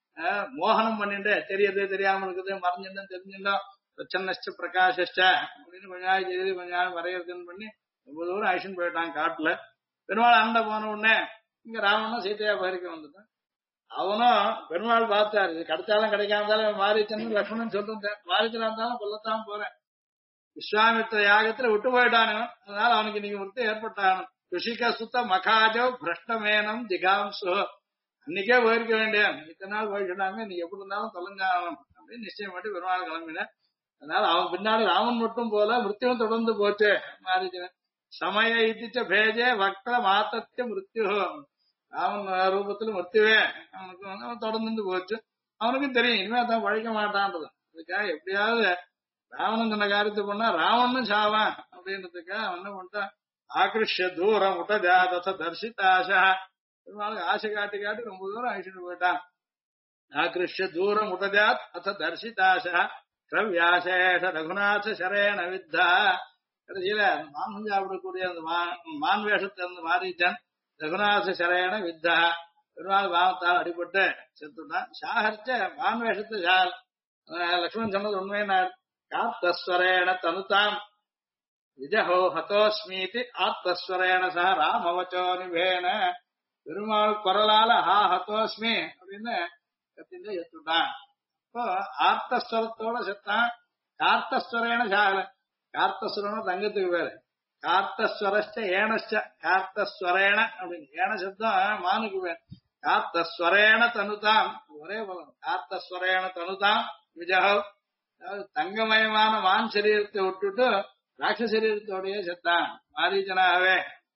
மோகனம் பண்ணிட்டு தெரியறதே தெரியாம இருக்குது, மறைஞ்சிருந்தேன் தெரிஞ்சிருந்தோம் பிரச்சன்ன பிரகாஷ்ட அப்படின்னு கொஞ்ச நாள் தெரியுது கொஞ்ச நாள் மறையிறதுன்னு பண்ணி ரொம்ப தூரம் அழிச்சுன்னு போயிட்டான் காட்டுல. பெருமாள் அண்ட போன உடனே இங்க ராவனும் சீதையா பகிர்க்க வந்துட்டான். அவனும் பெருமாள் பார்த்தாரு, இது கிடைச்சாலும் கிடைக்காம இருந்தாலும் மாரிச்சன்னு லக்ஷ்மணன் சொல்லிருந்தேன், மாரிச்சனா இருந்தாலும் கொல்லத்தான் போறேன். விஸ்வாமித்திர யாகத்துல விட்டு போயிட்டானு, அதனால அவனுக்கு இன்னைக்கு விட்டு ஏற்பட்டானு. ருஷிக சுத்த மகாஜோ பிரஷ்டமேனம் ஜிகாம்சோ அன்னைக்கே போயிருக்க வேண்டிய இத்தனை நாள் போயிட்டாங்க, நீ எப்படி இருந்தாலும் தொலைஞ்சாகணும் அப்படின்னு நிச்சயம் பண்ணி பெருமாள் கிளம்பினேன். அதனால அவன் பின்னாடி ராமன் மட்டும் போல மிருத்யும் தொடர்ந்து போச்சு மாரிச்சன். சமய இத்திச்ச பேஜே வக்ர மாத்தத்திய மிருத்யு ராமன் ரூபத்துல மிருத்யுவே அவனுக்கு அவன் தொடர்ந்து போச்சு. அவனுக்கும் தெரியும் இனிமே தான் பழிக்க மாட்டான்றது. அதுக்காக எப்படியாவது ராவணன் சொன்ன காரியத்தை பண்ணா ராவணனும் சாவான் அப்படின்றதுக்காக அவன் என்ன பண்ணிட்டான், ஆகிருஷ்ய தூரம் உட்டஜா தச தர்ஷிதாசா, பெருமாளுக்கு ஆசை காட்டி காட்டி ரொம்ப தூரம் அழிச்சுட்டு போயிட்டான். ஆகிருஷ்ய தூரம் உட்டஜாத் அத தர்ஷிதாசா கிரவ்யாசேஷ ரகுநாத சரேண வித்தா. கடைசியில மாமன் சாப்பிடக்கூடிய அந்த மான் வேஷத்தை அந்த மாரீச்சன் ரகுநாத சரேண வித்தா, பெருமாள் பாவத்தால் அடிபட்டு செத்துட்டான். சாகரிச்ச மான் வேஷத்தை சால் லக்ஷ்மணன் சொன்னது உண்மையான காத்தஸ்வரேண தனுதாம் விஜஹோ ஹதோஸ்மீதி ஆத்மஸ்வரேண சஹ ராமவச்சோ நிவேன, பெருமாள் குரலால ஹா ஹதோஸ்மி அப்படின்னு கத்திட்டு செத்துட்டான். இப்போ ஆர்த்தஸ்வரத்தோட செத்தான். கார்த்தஸ்வரேன சாகல. கார்த்தஸ்வரன தங்கத்துக்கு பேரு, கார்த்தஸ்வரஸ்ட ஏனஸ்ட கார்த்தஸ்வரேன அப்படின்னு ஏன சப்தம் மானுக்கு பேர். கார்த்தஸ்வரேன தனுதாம் ஒரே பலம், கார்த்தஸ்வரேன தனுதாம் விஜஹோ, அதாவது தங்கமயமான மான் சரீரத்தை விட்டுட்டு ராட்ச சரீரத்தோடய செத்தான் மாரீச்சனாகவே.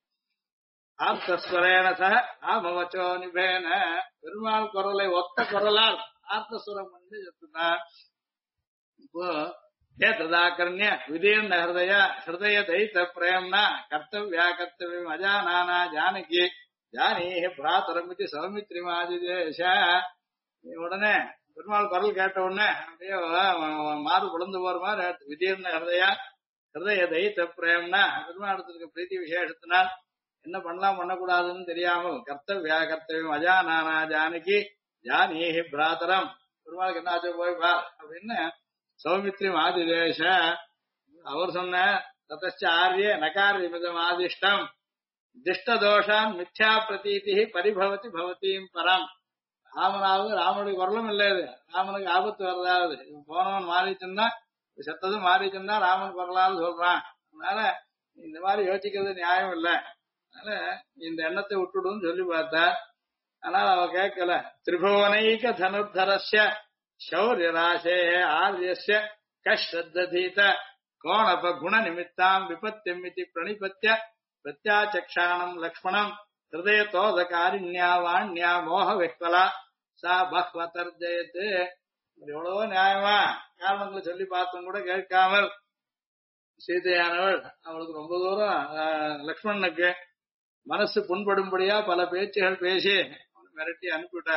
ஆர்த்தஸ்வரேன சஹ ராமவச்சோ நிபேன, பெருமாள் குரலை ஒத்த குரலால் ஆர்த்தஸ்வரம் பண்ணி செத்துட்டான். இப்போ ஏததாக்கர்ணிய விதீர்ண ஹிருதய தைத்த பிரேம்னா கர்த்தவ்யா கர்த்தவியம் அஜானானா ஜானகி ஜானீஹி பிராத்தரமிதி சௌமித்ரி மாதிதேஷ. உடனே பெருமாள் குரல் கேட்ட உடனே அப்படியே மாறு குழந்து போற மாதிரி விதீர்ண ஹிருதய தைத்த பிரேம்னா பெருமாளத்திற்கு பிரீத்தி விசேஷத்தினால் என்ன பண்ணலாம் பண்ணக்கூடாதுன்னு தெரியாமல் கர்த்தவ்யா கர்த்தவியம் அஜானானா ஜானகி ஜானீஹி பிராத்தரம், பெருமாளுக்கு என்ன ஆச்சு போய் பார் அப்படின்னு சௌமித்ரி மாதிதேஷ அவர் சொன்ன ததச்ச ஆரிய நகாரியமிதம் ஆதிஷ்டம் திஷ்டதோஷான் மித்யா பிரதீதி பரிபவதி பவதீம் பரம். ராமனாவது ராமனுடைய குரலும் இல்லை, இது ராமனுக்கு ஆபத்து வர்றதாவது. போனவன் மாறிச்சுன்னா செத்ததும் மாறிச்சுன்னா ராமன் குரலான்னு சொல்றான். அதனால இந்த மாதிரி யோசிக்கிறது நியாயம் இல்லை, அதனால இந்த எண்ணத்தை விட்டுடுன்னு சொல்லி பார்த்தா. ஆனால் அவ கேட்கல. திரிபுவனைக தனுர்தரஸ்ய சௌரியராசே ஆரியஸ்ய கஷ்ரத்ததீத கோணப குண நிமித்தாம் விபத்தியமிதி பிரணிபத்திய பிரத்யாச்சக்ஷாணம் லக்ஷ்மணம் ஹிருதயதோதகாரிண்யா வாண்யா மோக வெக்வலா சா பஹ்வதர்ஜயத்து. எவ்வளவோ நியாயமா காரணங்களை சொல்லி பார்த்தும் கூட கேட்காமல் சீதையானவள் அவளுக்கு ரொம்ப தூரம் லக்ஷ்மணனுக்கு மனசு புண்படும்படியா பல பேச்சுகள் பேசி மிரட்டி அனுப்பிவிட்டா.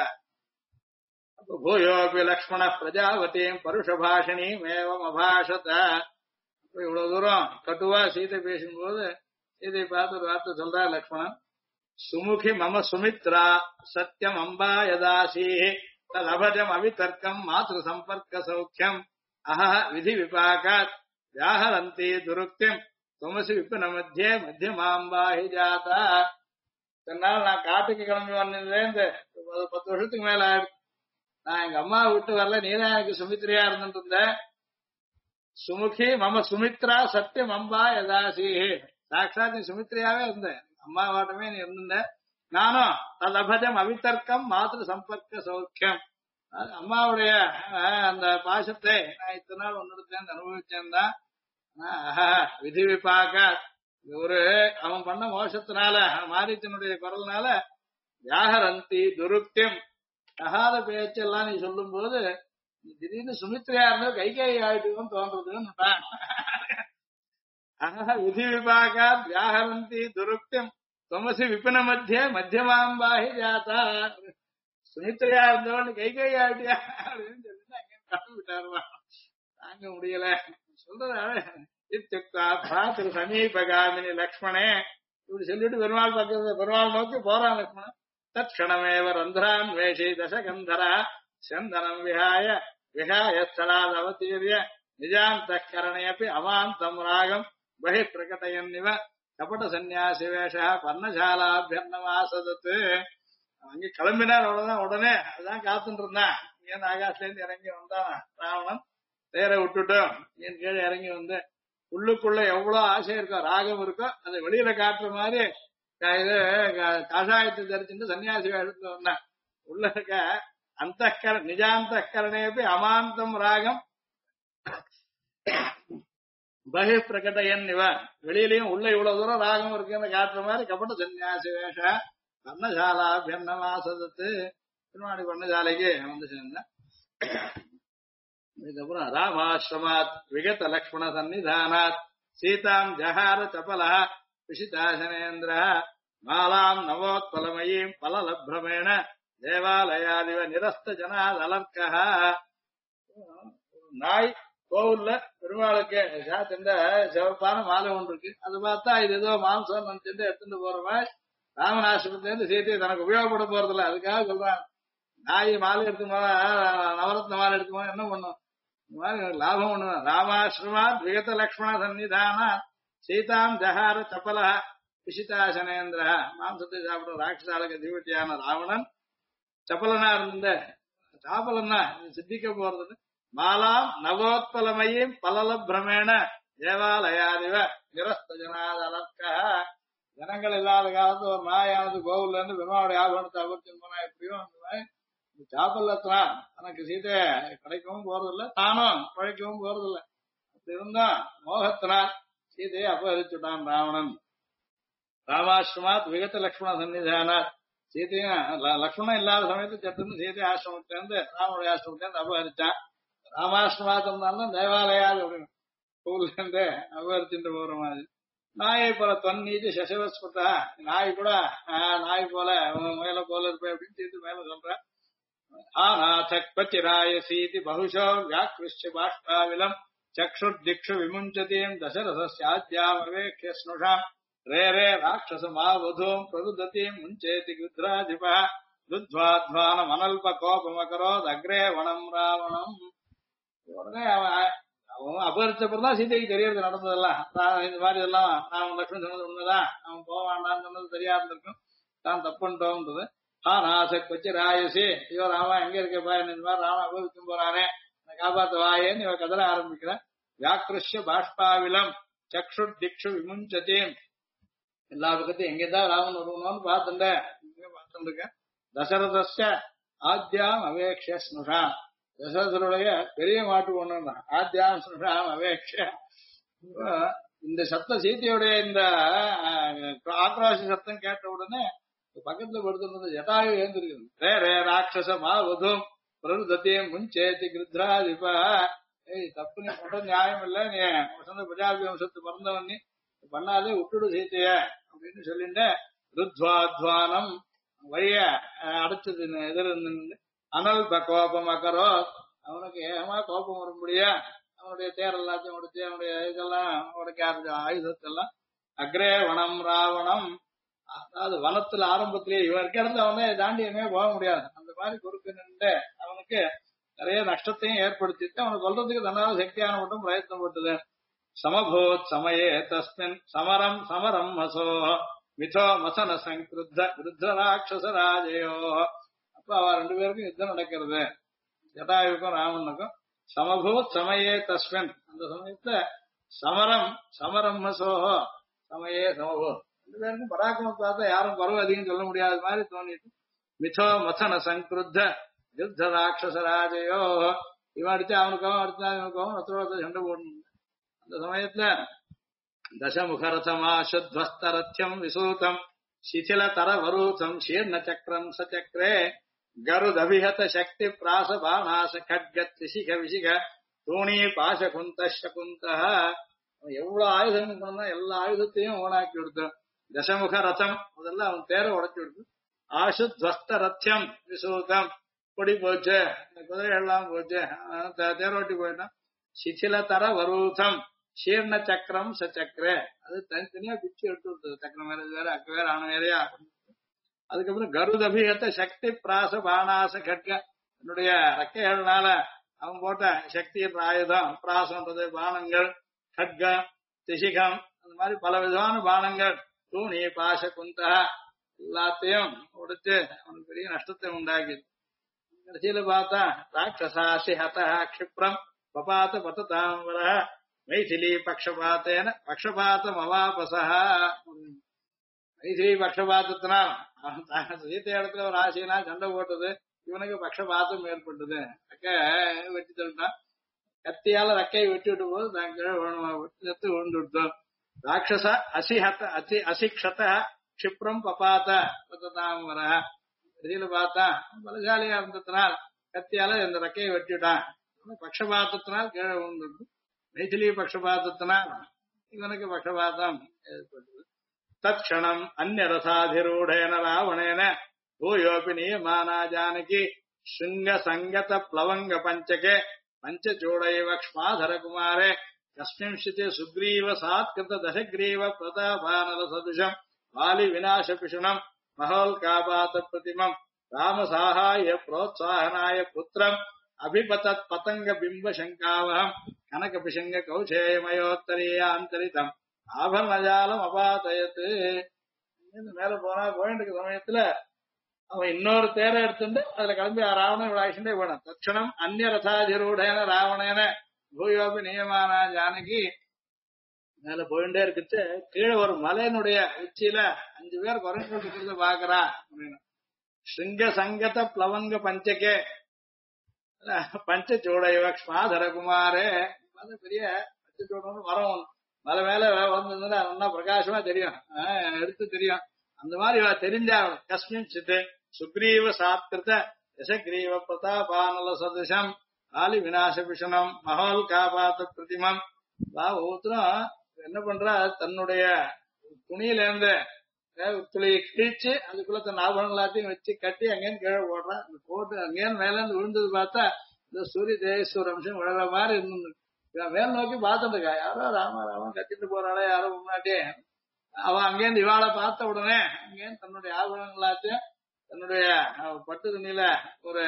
பூயோபி லக்ஷ்மண பிரஜாவதியும் பருஷபாஷினியும் ஏவம் அபாஷத. இவ்வளவு தூரம் கட்டுவா சீதை பேசும்போது சீதை பார்த்து ஒரு வார்த்தை சொல்றா லக்ஷ்மணன். சுமுகி மம சுமித்ரா சத்தியம் அம்பா யதாசி தலபஜம் அவிதர்க்கம் மாத்ரு சம்பர்க்க சௌக்கியம் அஹ விதி விபாகாத் வியாஹரந்தி துருக்திம் துமசி விப்பின மத்தியே மத்தியமாம்பாஹி ஜாதா. இதனால நான் காட்டுக்கு கிளம்பி வந்ததுலேருந்து 10 வருஷத்துக்கு மேல ஆயிடுச்சு. நான் எங்க அம்மா விட்டு வரல, நீதான் எனக்கு சுமித்ரியா இருந்துட்டு இருந்த. சுமுகி மம சுமித்ரா சத்தியம் அம்பா யதாசி, சாட்சாத் நீ சுமித்ரியாவே இருந்த, அம்மா வாட்டமே நீ இருந்த. நானும் ததபஜம் அவிதர்க்கம் மாத்திரு சம்பர்க்க சௌக்கியம், அம்மாவுடைய அந்த பாசத்தை நான் இத்தனை நாள் ஒன்னுடுத்தேன் அனுபவிச்சேன் தான். விதி விபாக ஒரு அவன் பண்ண மோசத்தினால மாரீச்சனுடைய குரல்னால வியாகரந்தி துருக்தியம் தகாத பேச்செல்லாம் நீ சொல்லும் போது திடீர்னு சுமித்ரியா இருந்தது கைகேயி ஆயிட்டுன்னு தோன்றதுன்னு விதி விபாக வியாகரந்தி துருக்தியம் தொமசி விபின மத்திய மத்தியமாம்பாஹி ஜாதா. சுமித்ரியா இருந்தவன் கைகேயி ஆயிட்டியா அப்படின்னு சொல்லி அங்க கட்டு விட்டாருமா, தாங்க முடியல சொல்றதால திரு சமீபகாமினி லக்ஷ்மணே இப்படி சொல்லிட்டு பெருமாள் பக்கத்துல பெருமாள் நோக்கி போறான் லக்ஷ்மணன். தட்சணமேவ ரந்திரான் வேஷி தசகந்தரா சந்தனம் விஹாய விஹாய ஸ்தலாதவதீர்ய நிஜாந்த கரணேபி அமாந்தம் ராகம் பகி பிரகடயன்னிவ கபட சந்நியாசி வேஷ பர்ணசாலாபியர்ணமாசதத்து. அங்கே கிளம்பினார், அவ்வளவுதான். உடனே அதான் காத்துட்டு இருந்தான். இங்க ஆகாஷ்ல இருந்து இறங்கி வந்தான் ராவணன். தேரை விட்டுட்டோம், என் கீழே இறங்கி வந்து உள்ளுக்குள்ள எவ்வளவு ஆசை இருக்கோ ராகம் இருக்கோ அதை வெளியில காட்டுற மாதிரி இது கஷாயத்தை தரிச்சுட்டு சன்னியாசி வேஷத்துல வந்தேன். உள்ள இருக்க அந்த நிஜாந்த கரணேபி அமாந்தம் ராகம் பகி பிரகடயன் இவ, வெளியிலயும் உள்ள இவ்வளவு தூரம் ராகம் இருக்குன்னு காட்டுற மாதிரி கபட சன்னியாசி வேஷ பர்ணசாலா பியர்ணமாசதத்து. திருவாணி பர்ணசாலைக்கு வந்து சேர்ந்தேன். இதுக்கப்புறம் ராமாசிரமாத் விகத லக்ஷ்மண சன்னிதானாத் சீதாம் ஜஹார சபலா விஷிதாசனேந்திர மாலாம் நவோத்பலமயீம் பலலப்ரமேண தேவாலயாதிவ நிரஸ்த ஜனாதலர்க்கா. நாய் கோவில்ல பெருமாளுக்கு சாத்திருந்த சிவப்பான மாலை ஒன்று இருக்கு. அது பார்த்தா இது ஏதோ மாம்சம் நினைச்சிட்டு எடுத்துட்டு போற மாதிரி ராமநாசிரமத்துல இருந்து சீத்தையை தனக்கு உபயோகப்பட போறதில்ல. அதுக்காக சொல்றாங்க நாய் மாலை எடுத்து போனா நவரத்ன மாலை எடுத்து போனா என்ன பண்ணும், இந்த மாதிரி லாபம் ஒண்ணு. ராமாசிரமாத் விகத லக்ஷ்மண சன்னிதானா சீதாம் ஜஹார சப்பல விஷிதாசனேந்திர. மாம்சத்தை சாப்பிடும் ராட்சசாலுக்கு அதிபதியான ராவணன் சப்பலனா இருந்த சாப்பலன்னா சித்திக்க போறது. மாலாம் நவோத்பலமயீம் பலலப்ரமேண தேவாலயாதிவ நிரஸ்த ஜனாதலர்க்க. ஜனங்கள் இல்லாத காலத்துல ஒரு நாயானது கோவில்ல இருந்து பெருமாவுடைய ஆபரணத்தை அபர்த்தியம் போனா எப்படியோ அந்த மாதிரி சாப்பல்லத்தான் தனக்கு சீதை கிடைக்கவும் போறதில்ல, தானும் பழைக்கவும் போறதில்லை. அப்படி இருந்தா மோகத்தினால் சீதையை அபகரிச்சுட்டான் ராவணன். ராமாசிரமாத் விகத லக்ஷ்மண சன்னிதானாத் சீதையும் லக்ஷ்மணன் இல்லாத சமயத்து சட்டுன்னு சீதை ஆசிரமத்திலேருந்து ராமனுடைய ஆசிரமத்திலேருந்து அபகரிச்சான். ராமாசிரமாத் இருந்தாலும் தேவாலயாது அப்படின்னு கோவில்ல இருந்து அபகரிச்சுட்டு போற மாதிரி. நாயை போல தொன்னீதி சசவஸ்புத்தா, நாய் கூட நாய் போல முயல போல இருப்பேன் அப்படின்னு சீத்து மேல சொல்றேன். ஆநாச்சராயசீதி பகுஷோ வியாக்கிருஷ்ய பாஷ்பாவிலம் சக்ஷுர்திக்ஷு விமுஞ்சதீம் தசரசாத்யாமவேக்ஷ்ய ஸ்னுஷாம் ரே ரே ராட்சசமாவதூம் பிரருததீம் முஞ்சேதி குத்ராதிபா ருத்வாத்வானம் அனல்ப கோபமகரோத் அக்ரே வனம் ராவணம். உடனே அவன் அபகரிச்சப்பதான் சீதைக்கு தெரியறது நடந்ததெல்லாம். இந்த மாதிரி எல்லாம் நான் லட்சுமி சொன்னது உண்மைதான், அவன் போவாண்டான்னு சொன்னது தெரியாது இருக்கும், தான் தப்புன்றோம்ன்றது. நாசக் வச்சு ராயசி இவர் ராமா எங்க இருக்கப்பா, இந்த மாதிரி ராம அபகரிச்சும் போறானே காப்பாத்து வாயேன்னு இவ கதற ஆரம்பிக்கிறான். வியாக்கிருஷ்ய பாஷ்பாவிலம் சக்ஷு திக்ஷு விமுஞ்சதீம். எல்லா பக்கத்தையும் எங்கேதான் ராமன் வருவனோன்னு பார்த்துருக்கேன். தசரதஸ்ய ஆத்யாம் அவேக்ஷ ஸ்னுஷாம். தசரதருடைய பெரிய மாட்டு ஒண்ணு ஆத்யாம் ஸ்னுஷாம் அவேக்ஷ. இந்த சத்தம் சீத்தையுடைய இந்த ஆக்ரோஷ சத்தம் கேட்ட உடனே பக்கத்துல படுத்துறது ஜட்டாயு ஏந்திருக்கு. ரே ரே ராட்சசமா வதும் பிரருதத்தையும் முன்சேத்தி கிருத்ராதிபா. ஏய் தப்பு நீ சொல்ற நியாயம் இல்ல, நீ வசந்த பிரஜாபதி வம்சத்து பிறந்தவன், நீ பண்ணாதே விட்டுடு சீத்தைய அப்படின்னு சொல்லிட்டு ருத்வாத்வானம் வழிய அடைச்சது எதிர அனல் கோபம் அக்கரோ. அவனுக்கு ஏகமா கோபம் வரும்படியா அவனுடைய தேர் எல்லாத்தையும் உடைச்சு அவனுடைய இதெல்லாம் உடைக்க ஆயுதத்தெல்லாம். அக்ரே வனம் ராவணம், அதாவது வனத்துல ஆரம்பத்திலேயே இவன் இருக்க இடத்துல அவனே தாண்டி எங்கேயுமே போக முடியாது. அந்த மாதிரி குறுக்கு நின்று அவனுக்கு நிறைய நஷ்டத்தையும் ஏற்படுத்திட்டு அவனை கொல்றதுக்கு தன்னால சக்தியான மட்டும் பிரயத்னப்பட்டது. சமபூத் சமயே தஸ்மின் சமரம் சமரம் மசோ மிதோ மசன சங்கிருத்த விருத்த ராட்சச ராஜயோ. அப்ப அவ ரெண்டு பேருக்கும் யுத்தம் நடக்கிறது, ஜட்டாயுக்கும் ராமனுக்கும். சமபூத் சமயே தஸ்மின், அந்த சமயத்துல சமரம் சமரம் மசோஹோ சமயே சமபூத். ரெண்டு பேருக்கும் பராக்கிரமத்தை பார்த்தா யாரும் பருவம் அதிகம் சொல்ல முடியாத மாதிரி தோணிட்டு. மிதோ மசன சங்கிருத்த யுத்த ராட்சச ராஜயோ. இவன் அடிச்சா அவனுக்காகவும் அடிச்சா இவனுக்காகவும் ஒருத்தரோட சண்டை போடணும். அந்த சமயத்துல தசமுகரதமாசுத்வஸ்தரத்யம் விசூதம் சிதில தர வரூதம் சீர்ண சக்கரம் சச்சக்ரே கருதபிஹத சக்தி பிராச பாணாச கட்க திசிக விசிக தூணி பாச குந்த சகுந்த. எவ்வளவு ஆயுதம் பண்ணா எல்லா ஆயுதத்தையும் ஓனாக்கி கொடுத்தான். தசமுக ரதம் அதெல்லாம் அவன் தேரை உடைச்சு கொடுத்து. ஆசுத்வஸ்த ரத்தியம் விசூதம் பொடி போச்சு, குதிரை எல்லாம் போச்சு, தேரோட்டி போயிட்டான். சிதில தர வரூதம் சீர்ண சக்கரம் சச்சக்ரே, அது தனித்தனியா பிச்சு எடுத்து விட்டது. சக்கரம் வேற வேற அக்கு வேற ஆன வேறையா. அதுக்கப்புறம் கருதபிகத்த சக்தி பிராச பாணாச கட்க, என்னுடைய ரக்கைகள்னால அவன் போட்ட சக்தியின் ஆயுதம் பிராசன்றது பானங்கள், கட்க திசிகம், அந்த மாதிரி பல விதமான பானங்கள், தூணி பாச குந்தா எல்லாத்தையும் உடைச்சு அவனுக்கு பெரிய நஷ்டத்தை உண்டாக்கிது. கடைசியில பார்த்தா ராட்சசாசி ஹத க்ஷிப்ரம் பபாத பததாம்பர மைதிலி பக்ஷபாத்தேன பக்ஷபாத்தம் அவாபசா. மைதிலி பக்ஷபாத்தத்தினால் சீத்தை இடத்துல ஒரு ஆசையினா சண்டை போட்டது, இவனுக்கு பக்ஷபாத்தம் ஏற்பட்டது. ரெக்க வெட்டி தள்ளிட்டான். கத்தியால ரெக்கையை வெட்டி விட்டு போது செத்து விழுந்து விட்டோம். ராட்சச அசிஹத அசிக்ஷத க்ஷிப்ரம் பபாத்த பததாம்பர. கடைசியில பார்த்தா பலசாலியா இருந்ததுனால் கத்தியால இந்த ரெக்கையை வெட்டிவிட்டான். பக்ஷபாதத்தினால் கீழே விழுந்துருக்கு. மைதிலி பக்ஷபாதத்தினால் இவனுக்கு பக்ஷபாதம் ஏற்பட்டது. தட்சணம் அந்நியரசாதிரூடேன ராவணேன பூயோபி நியமானா ஜானகி சிங்க சங்கத பிளவங்க பஞ்சகே பஞ்சச்சூடைவ க்ஷ்மாதர குமாரே கஸ்மின்ஷித் சுக்ரீவ சாத்கிருத தசக்ரீவ பிரதாபானல சதுஷம் வாலி விநாச பிஷுணம் மகோல்காபாத பிரதிமம் ராமசாகாய புரோத்சாகனாய புத்திரம் அபிபதத் பதங்க பிம்ப சங்காவகம் கனக பிஷங்க கௌசேயமயோத்தரிய அந்தரிதம் ஆபரணஜாலம் அபாதயத்து. மேல போனா கோயண்டுக்கு சமயத்துல அவன் இன்னொரு தேரை எடுத்துட்டு அதுல கிளம்பி ராவணன் விளாசிண்டே போனான். தட்சணம் அந்நிய ரசாதிரூடேன ராவணேன பூயோபி நியமானா ஜானகி மேல போயிட்டே இருக்குச்சு. கீழே ஒரு மலையினுடைய உச்சியில 5 பேர் குறைஞ்சு இருக்கிறத பாக்குறா அப்படின்னு. சிங்க சங்கத பிளவங்க பஞ்சகே பஞ்சச்சூடைவ க்ஷ்மாதர குமாரே பெரிய பஞ்சச்சூடன்னு மரம் மலை மேல வந்ததுன்னா நல்லா பிரகாசமா தெரியும், எடுத்து தெரியும். அந்த மாதிரி தெரிஞ்சா கஸ்மின் சித்து சுக்ரீவ சாத்கிருத யசக்ரீவ பிரதாபானல சதுஷம் ஆலி விநாச பிஷனம் மகோல் காபாத்த பிரதிமம். ஒவ்வொருத்தரும் என்ன பண்றா, தன்னுடைய துணியில இருந்து துளியை கிழிச்சு அதுக்குள்ள தன் ஆபரணம் எல்லாத்தையும் வச்சு கட்டி அங்கேன்னு கீழே போடுறான். போட்டு அங்கேன்னு மேல இருந்து விழுந்தது பார்த்தா இந்த சூரிய தேவேஸ்வர அம்சம் விழற மாதிரி இருந்து மேல் நோக்கி பார்த்துட்டு இருக்கா. யாரோ ராமன் கட்டிட்டு போறாளே யாரோ முன்னாடி. அவன் அங்கேருந்து இவாளை பார்த்த உடனே அங்கேருந்து தன்னுடைய ஆபரணம் எல்லாத்தையும் தன்னுடைய பட்டு துணியில ஒரு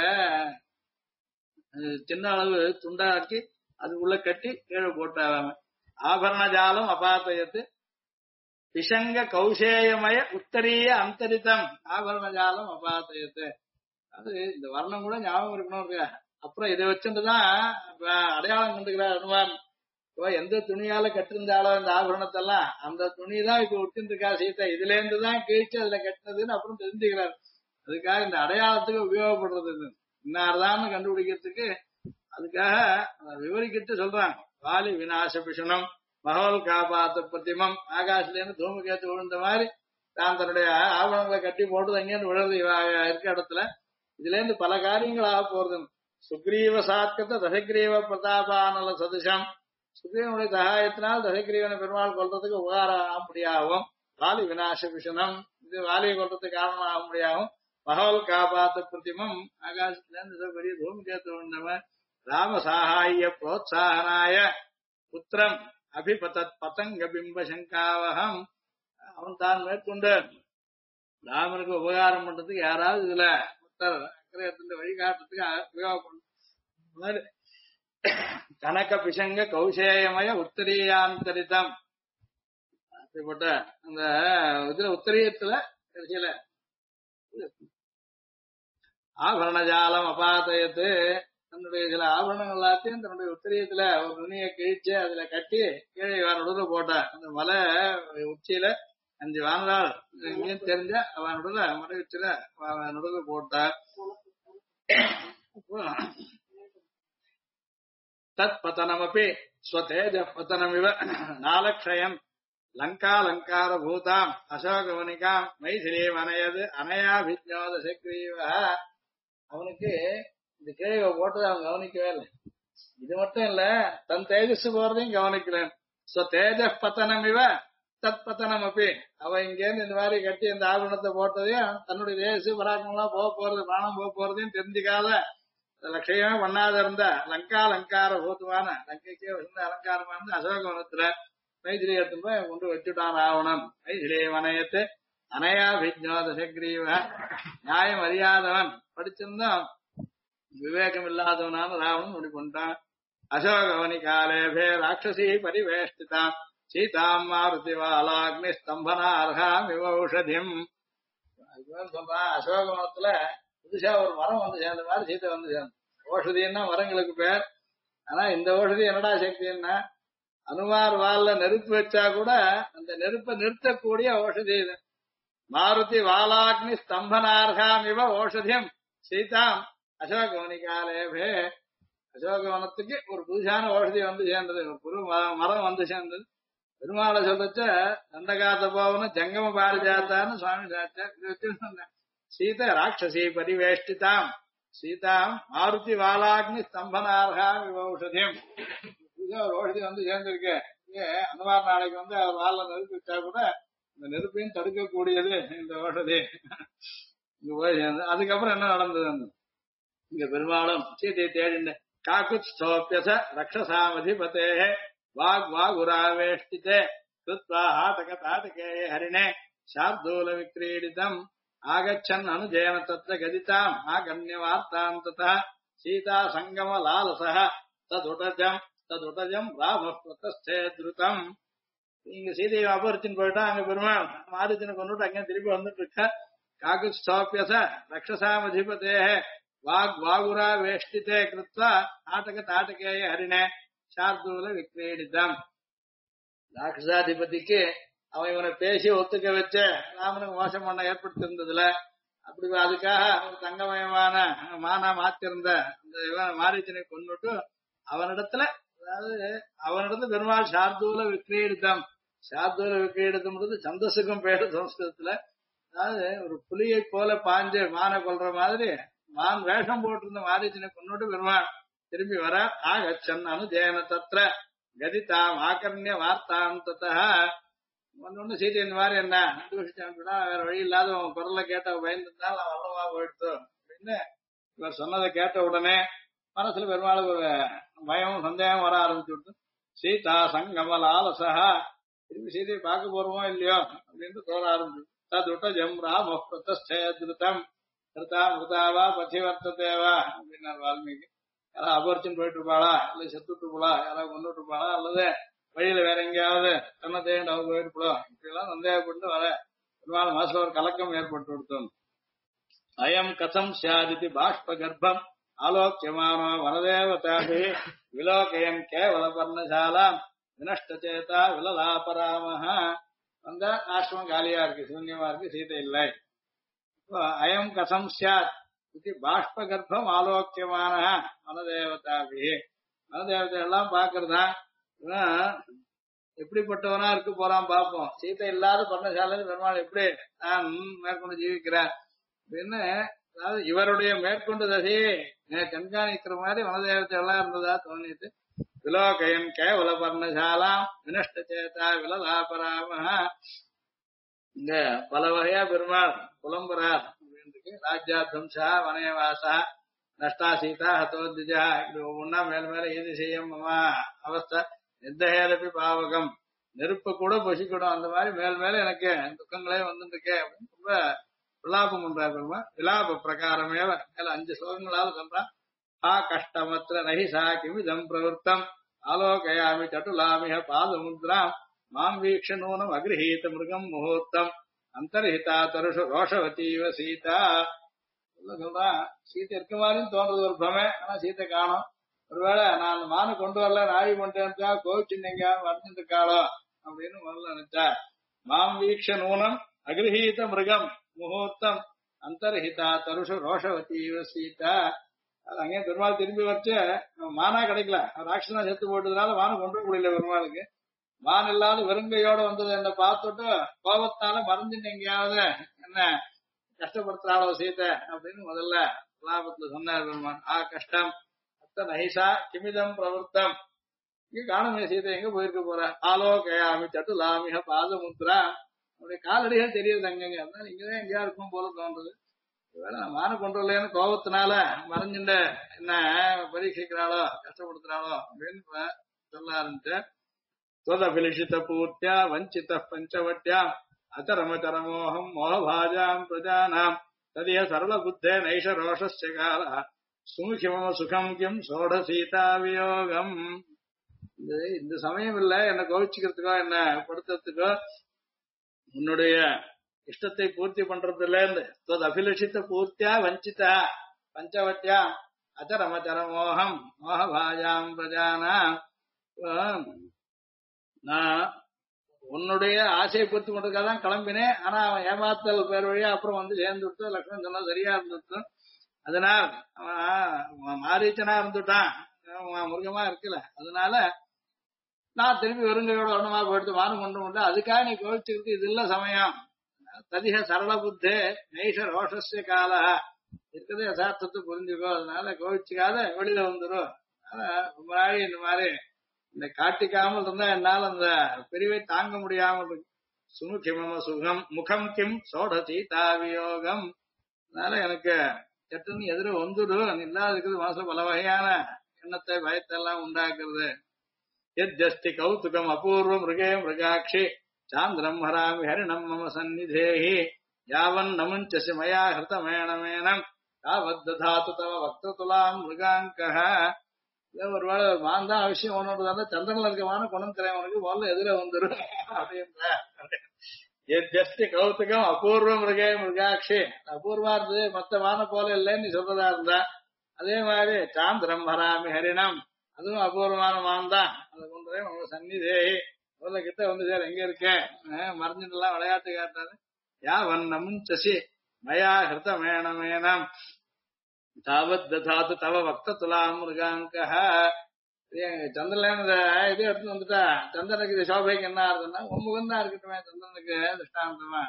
சின்ன அளவு துண்டாக்கி அதுக்குள்ள கட்டி கீழே போட்டாங்க. ஆபரண ஜாலம் அபாத்தயத்து பிஷங்க கௌசேயமய உத்தரிய அந்தரிதம் ஆபரண ஜாலம் அபாத்தயத்து. அது இந்த வர்ணம் கூட ஞாபகம் இருக்கணும். அப்புறம் இதை வச்சுட்டுதான் அடையாளம் கண்டுக்கிறார் அனுமான். எந்த துணியால கட்டிருந்தாலோ இந்த ஆபரணத்தெல்லாம் அந்த துணிதான் இப்ப விட்டு இருக்கா சீத்தை, இதுல இருந்துதான் கிழிச்சு அதுல கட்டினதுன்னு அப்புறம் தெரிஞ்சுக்கிறார். அதுக்காக இந்த அடையாளத்துக்கு உபயோகப்படுறது இன்னார்தான் கண்டுபிடிக்கிறதுக்கு அதுக்காக விவரிக்கிட்டு சொல்றாங்க. வாலி விநாச பிஷுணம் மகோல் காபாத்த பிரதிமம் ஆகாசில இருந்து தூமகேத்து விழுந்த மாதிரி தான் தன்னுடைய ஆபரணங்களை கட்டி போட்டு அங்கேருந்து விழுறது இருக்க இடத்துல. இதுல இருந்து பல காரியங்கள் ஆக போறது. சுக்ரீவ சாத்கத தசக்ரீவ பிரதாபானல சதுஷம் சுக்ரீவனுடைய சகாயத்தினால் தசக்ரீவனை பெருமாள் கொல்றதுக்கு உபகாரம் ஆக முடியாகும். வாலி விநாச பிஷுணம் இது வாலியை கொல்றதுக்கு காரணம் ஆக முடியாகும். மகோல் காபாத்த பிரதிமம் ஆகாசத்துல இருந்து பெரிய தூமகேத்து விழுந்தவன் ராம சாகாய புரோத்சாகனாய புத்திரம் அபிபதத் பதங்க பிம்ப சங்காவகம். அவன் தான் மேற்கொண்டு ராமனுக்கு உபகாரம் பண்றதுக்கு யாராவது இதுல அக்கறையத்துல வழிகாட்டுறதுக்கு உபயோகப்படும். கனக பிஷங்க கௌசேயமய உத்தரீயாந்தரிதம் அப்படிப்பட்ட அந்த இதுல உத்தரியத்துல கடைசியில ஆபரண ஜாலம் அபாதயத்து தன்னுடைய சில ஆபரணங்கள் எல்லாத்தையும் தன்னுடைய உத்தரியத்துல ஒரு துணியை கிழிச்சு அதுல கட்டி கீழே நடுவுல போட்டா. அந்த மலை உச்சியில 5 வானரால் எங்கேயும் தெரிஞ்ச அவன் நடுவுல மலை உச்சியில நடுவுல போட்டா. தத் பதனமப்பி ஸ்வதேஜ பதனமிவ நாலக்ஷயம் லங்காலங்கார பூதாம் அசோகவனிகாம் மைதிலி வனையது அனயாபிஜோத சக்ரீவ. அவனுக்கு இந்த கீழே போட்டதை அவன் கவனிக்கவே இல்லை. இது மட்டும் இல்ல, தன் தேஜஸ் போறதையும் கவனிக்கிறேன். தேஜ பத்தனம் இவ தத் பத்தனம் அப்படி அவன் இங்கேருந்து இந்த மாதிரி கட்டி இந்த ஆபரணத்தை போட்டதையும் தன்னுடைய தேஜஸ் பராக்கிரமெல்லாம் போக போறது பிராணம் போக போறதையும் தெரிஞ்சுக்காத லட்சியமே பண்ணாத இருந்த லங்கா அலங்கார பூத்துமான லங்கைக்கே இருந்த அலங்காரமான அசோகவனத்துல மைதிலி எடுத்து போய் கொண்டு வச்சுட்டான் ராவணன். மைதிலி வனயத்து அனயாபிஜோத சக்ரீவ நியாயம் அறியாதவன் படிச்சிருந்தான் விவேகம் இல்லாதவனான ராவணன் அப்படி பண்ணிட்டான். அசோகவனி காலேபே ராட்சசி பரிவேஷ்டிதாம் சீதாம் மாருதி வாலாக்னி ஸ்தம்பனார்ஹாம் இவௌஷதிம். சொல்றான் அசோகவனத்துல புதுசா ஒரு மரம் வந்து சேர்ந்த மாதிரி சீதை வந்து சேர்ந்து. ஓஷதின்னா மரங்களுக்கு பேர். ஆனா இந்த ஓஷதி என்னடா சக்தின்னா அனுமார் வால்ல நெருப்பு வச்சா கூட அந்த நெருப்பை நிறுத்தக்கூடிய ஓஷதி இது. மாருதி வாலாக்னி ஸ்தம்பனார்ஹாம் இவ ஓஷதியம் சீதாம் அசோகவனி காலேபே. அசோகவனத்துக்கு ஒரு புதுசான ஓஷதி வந்து சேர்ந்தது, ஒரு மரம் வந்து சேர்ந்தது. பெருமாளை சொல்லச்ச தண்டகாத்த போவனும் ஜங்கம பாரிஜாத்தான்னு சுவாமி சாச்சார். இது வச்சு சீதை ராட்சசி பரிவேஷ்டிதாம் சீதாம் மாருதி வாலாக்னி ஸ்தம்பனார்காம் விவௌஷதியம். ஒரு ஓஷதி வந்து சேர்ந்திருக்கு. இங்க அனுமார் நாளைக்கு வந்து அவர் வாழ நெருப்பு வச்சா கூட இந்த நெருப்பையும் தடுக்கக்கூடியது இந்த ஓஷதி. இங்க போய் சேர்ந்து அதுக்கப்புறம் என்ன நடந்தது? இங்க பெரும்பாலும் சீதையை தேடிண்டு காக்குத் ஸ்தோப்பியச ரக்ஷசாமதிபதே வாக் வாகுராவேஷ்டிதே கிருத்வா ஹாதக தாதகே ஹரிணே சார்தூல விக்ரீடிதம் ஆகச்சன் அனுஜேன தத்ர கதிதாம் ஆகன்ய வார்த்தாம் ததா சீதா சங்கம லாலசஹ ததுடஜம் ராம பிரதஸ்தே திருதம். இங்க சீதையை அபரிச்சின்னு போயிட்டா அங்க பெருமாள் மாருதினை கொண்டுட்டு அங்கே திருப்பி வந்துட்டு இருக்க. காக்குத் ஸ்தோப்பியச ரக்ஷசாமதிபதே வாக் வாகுரா வேஷ்டிதே கிருத்வா ஆட்டக தாட்டகேய ஹரிணே சார்தூல விக்ரீடிதம். ராட்சசாதிபதிக்கு அவன் இவனை பேசி ஒத்துக்க வச்ச ராமனுக்கு மோசம் பண்ண ஏற்படுத்திருந்ததுல அப்படி அதுக்காக ஒரு தங்கமயமான மானா மாத்திருந்த அந்த இவன் மாரீச்சனை கொண்டுட்டு அவனிடத்துல, அதாவது அவனிடத்துல பெருமாள் சார்தூல விக்ரீடிதம். சார்தூல விக்ரீடிதம்ன்றது சந்தஸுக்கும் பேரு சம்ஸ்கிருதத்துல. அதாவது ஒரு புலியை போல பாஞ்சு மானை கொல்ற மாதிரி மான் வேஷம் போட்டிருந்த மாரீச்சனை கொண்டுட்டு பெருமாள் திரும்பி வர ஆகச்சன் அனுஜேன தத்ர கதிதாம் ஆகர்ணிய வார்த்தாம் ததா. ஒன்னு சீதை இந்த மாதிரி என்ன அனுபவிச்சான்னா வேற வழி இல்லாத அவன் குரலை கேட்ட பயந்துருந்தால் அவன் அவ்வளவா போயிடுத்து அப்படின்னு இவர் சொன்னதை கேட்ட உடனே மனசுல பெருமாளுக்கு ஒரு பயமும் சந்தேகம் வர ஆரம்பிச்சு விட்டு சீதா சங்கமல் ஆலசகா திரும்பி சீதையை பார்க்க போறோமோ இல்லையோ அப்படின்னு தோற ஆரம்பிச்சு ததுட்டஜம் ராம பிரதஸ்தே திருதம் கிருதா மிருதாவா பசிவர்த்ததேவா அப்படின்னார் வால்மீகி. யாராவது அபரிச்சுன்னு போயிட்டு இருப்பாளா, இல்ல செத்துட்டு இருப்பாளா, யாராவது கொண்டுட்டு இருப்பாளா, அல்லது வழியில வேற எங்கேயாவது தன்னை தேண்டு அவங்க போயிருப்போம் இப்படி எல்லாம் சந்தேகப்பட்டு வர பெருமாள் மனசுல ஒரு கலக்கம் ஏற்பட்டு கொடுத்தோம். அயம் கதம் சியாதிதி பாஷ்ப கர்ப்பம் ஆலோக்கியமானோ வனதேவதாபி விலோகயன் கேவல பர்ணசாலாம் வினஷ்டச்சேதா விலலாபராமஹ. வந்த ஆசிரமம் காலியா இருக்கு, சூன்யமா இருக்கு, சீதை இல்லை. அயம் கதம் சியாத் இது பாஷ்ப கர்ப்பம் ஆலோக்கியமான வனதேவதாபி. வனதேவதை எல்லாம் பாக்குறதா எப்படிப்பட்டவனா இருக்கு போறான் பாப்போம். சீதை இல்லாத பர்ணசாலை பெருமாள் எப்படி நான் மேற்கொண்டு ஜீவிக்கிறார் அப்படின்னு, அதாவது இவருடைய மேற்கொண்டு தசையை கண்காணிக்கிற மாதிரி வனதேவத்தை எல்லாம் இருந்ததா தோணிட்டு விலோகயன் கேவல பர்ணசாலாம் வினஷ்டச்சேதா விலலாபராம. இந்த பல வகையா பெருமாள் புலம்புறார் அப்படின்னு ராஜ்யாத்வம்சா வனயவாசா நஷ்டா சீதா ஹதோத்ஜா இப்படி ஒவ்வொன்னா மேல மேல ஏது செய்யும் அவஸ்தை நிர்தகேதபி பாவகம் நெருப்ப கூட பசிக்கூடும் அந்த மாதிரி மேல் மேல எனக்கு துக்கங்களே வந்துட்டு இருக்கேன் அப்படின்னு ரொம்ப விலாபம் பண்றாரு பெருமா. விலாப பிரகாரமே மேல 5 ஸ்லோகங்களாவது சொல்றான். ஆ கஷ்டமத்திர நகிசா கிமிதம் பிரவருத்தம் ஆலோகயாமி சட்டுலாமிஹ பாதமுத்ராம் மாம் வீக்ஷ நூனம் அகிரஹீத மிருகம் முகூர்த்தம் அந்தர்ஹிதா தருஷு ரோஷவதீவ சீதா. சொல்றான் சீத்தை இருக்க மாதிரியும் தோன்றது ஒரு பிரமை, ஆனா சீத்தை காணும். ஒருவேளை நான் மானு கொண்டு வரல நாழி கொண்டேன்ட்டா கோவிச்சுங்க வந்துட்டு இருக்காளோ அப்படின்னு முதல்ல நினைச்சா. மாம் வீக்ஷ நூனம் அகிரஹீத மிருகம் முகூர்த்தம் அந்தர்ஹிதா தருஷு ரோஷவதீவ சீதா. அது அங்கே பெருமாள் திரும்பி வச்சு மானா கிடைக்கல, ராட்சசனா செத்து போட்டதுனால மானு கொண்டு முடியல பெருமாளுக்கு. மான் இல்லாத வெறுங்கையோட வந்தது என்ன பார்த்துட்டு கோபத்தால மறந்துட்டு எங்கேயாவது என்ன கஷ்டப்படுத்துறாளோ சீதை அப்படின்னு முதல்ல லாபத்துல சொன்னார் பெருமான். ஆ கஷ்டம் அத்த நைசா கிமிதம் பிரவருத்தம். இங்க காணுமே சீதை எங்க போயிருக்க போற. ஆலோகயாமி சட்டுலாமிஹ பாதமுத்ரா. அவருடைய காலடிகள் தெரியுது அங்கங்க, அதனால இங்கதான் எங்கேயா இருக்கும் போல தோன்றது. நான் மான கொண்டு வரலன்னு கோபத்தினால மறைஞ்சுட்ட என்ன பரீட்சிக்கிறாளோ கஷ்டப்படுத்துறாளோ அப்படின்னு சொல்ல ஆரம்பிச்சேன். त्वदभिलिषित पूर्त्या वञ्चितः पञ्चवट्याम् अचरमचरमोहम् मोहभाजाम् प्रजानाम् तदिह सरलबुद्धे नैष रोषस्य कालः सुमुखिमम सुखम् किम् सोढसीता वियोगम्. இந்த சமயம் இல்ல என்ன கோவிச்சுக்கிறதுக்கோ என்ன படுத்துறதுக்கோ உன்னுடைய இஷ்டத்தை பூர்த்தி பண்றது இல்ல. அபிலஷித்த பூர்த்தியா வஞ்சிதா பஞ்சவட்டியா அச்சரமச்சரமோகம் மோகபாஜாம் பிரஜானா. நான் உன்னுடைய ஆசையை பூர்த்தி பண்றதுக்காக தான் கிளம்பினேன். ஆனா அவன் ஏமாத்தல் பேர் வழியா அப்புறம் வந்து சேர்ந்து விட்டு லக்ஷ்மணன் சொன்னா சரியா இருந்துட்டு அதனால அவன் மாரீச்சனா இருந்துட்டான், மிருகமா இருக்கல. அதனால நான் திரும்பி வெறுங்கையோட ஒண்ணுமா போயிடுத்து மானம் கொண்டு கொண்டு அதுக்காக நீ கோவிச்சுக்கிட்டு இது இல்ல சமயம். ததிக சரள புத்தே நைஷ ரோஷஸ்ய கால இருக்கிறது யதார்த்தத்தை புரிஞ்சுக்கோ, அதனால கோவிச்சுக்காத வெளியில வந்துடும். ரொம்ப நாள் இந்த மாதிரி இந்த காட்டிக்காமல் இருந்தா என்னால் அந்த பிரிவை தாங்க முடியாமல் இருக்கு. சுமுகிமம சுகம் முகம் கிம் சோடசி தாவியோகம். அதனால எனக்கு சட்டுன்னு எதிர வந்துடும். இல்லாத இருக்குது மனசுல பல வகையான எண்ணத்தை பயத்தை எல்லாம் உண்டாக்குறது. எத்யஸ்தி கௌதுகம் அபூர்வம் மிருகே மிருகாட்சி சாந்திரம் ஹராமி ஹரிணம் மம சந்நிதேஹி யாவன் நமுஞ்சசி மயா ஹிருதமேணமேனம் தாவத் ததாது தவ வக்ததுலாம் மிருகாங்கஹ. ஒருவேளை மான் தான் அவசியம் ஒன்று சந்திரன்ல இருக்கமான குணம் தெரியும் உனக்கு முதல்ல எதிர வந்துடும் அப்படின்ற. எத்யஸ்தி கௌதுகம் அபூர்வம் மிருகே மிருகாட்சி. அபூர்வா இருந்தது மத்த மான போல இல்லைன்னு நீ சொல்றதா இருந்தா, அதே மாதிரி சாந்திரம் ஹராமி ஹரிணம் அதுவும் அபூர்வமான மான் தான். அதை கொண்டதே உங்க சந்நிதேஹி முதல்ல கிட்ட வந்து சார் எங்க இருக்கேன் மறைஞ்சிட்டு எல்லாம் விளையாட்டு காட்டாது. யாவன் நமுஞ்சசி மயா ஹிருதமேணமேனம் தாவத் ததாது தவ வக்ததுலாம் மிருகாங்கஹ. சந்திரன் இது எடுத்து வந்துட்டா சந்திரனுக்கு இது சோபைக்கு என்ன ஆகுதுன்னா ஒம்புகம் தான் இருக்கட்டுமே சந்திரனுக்கு திருஷ்டாந்தமா.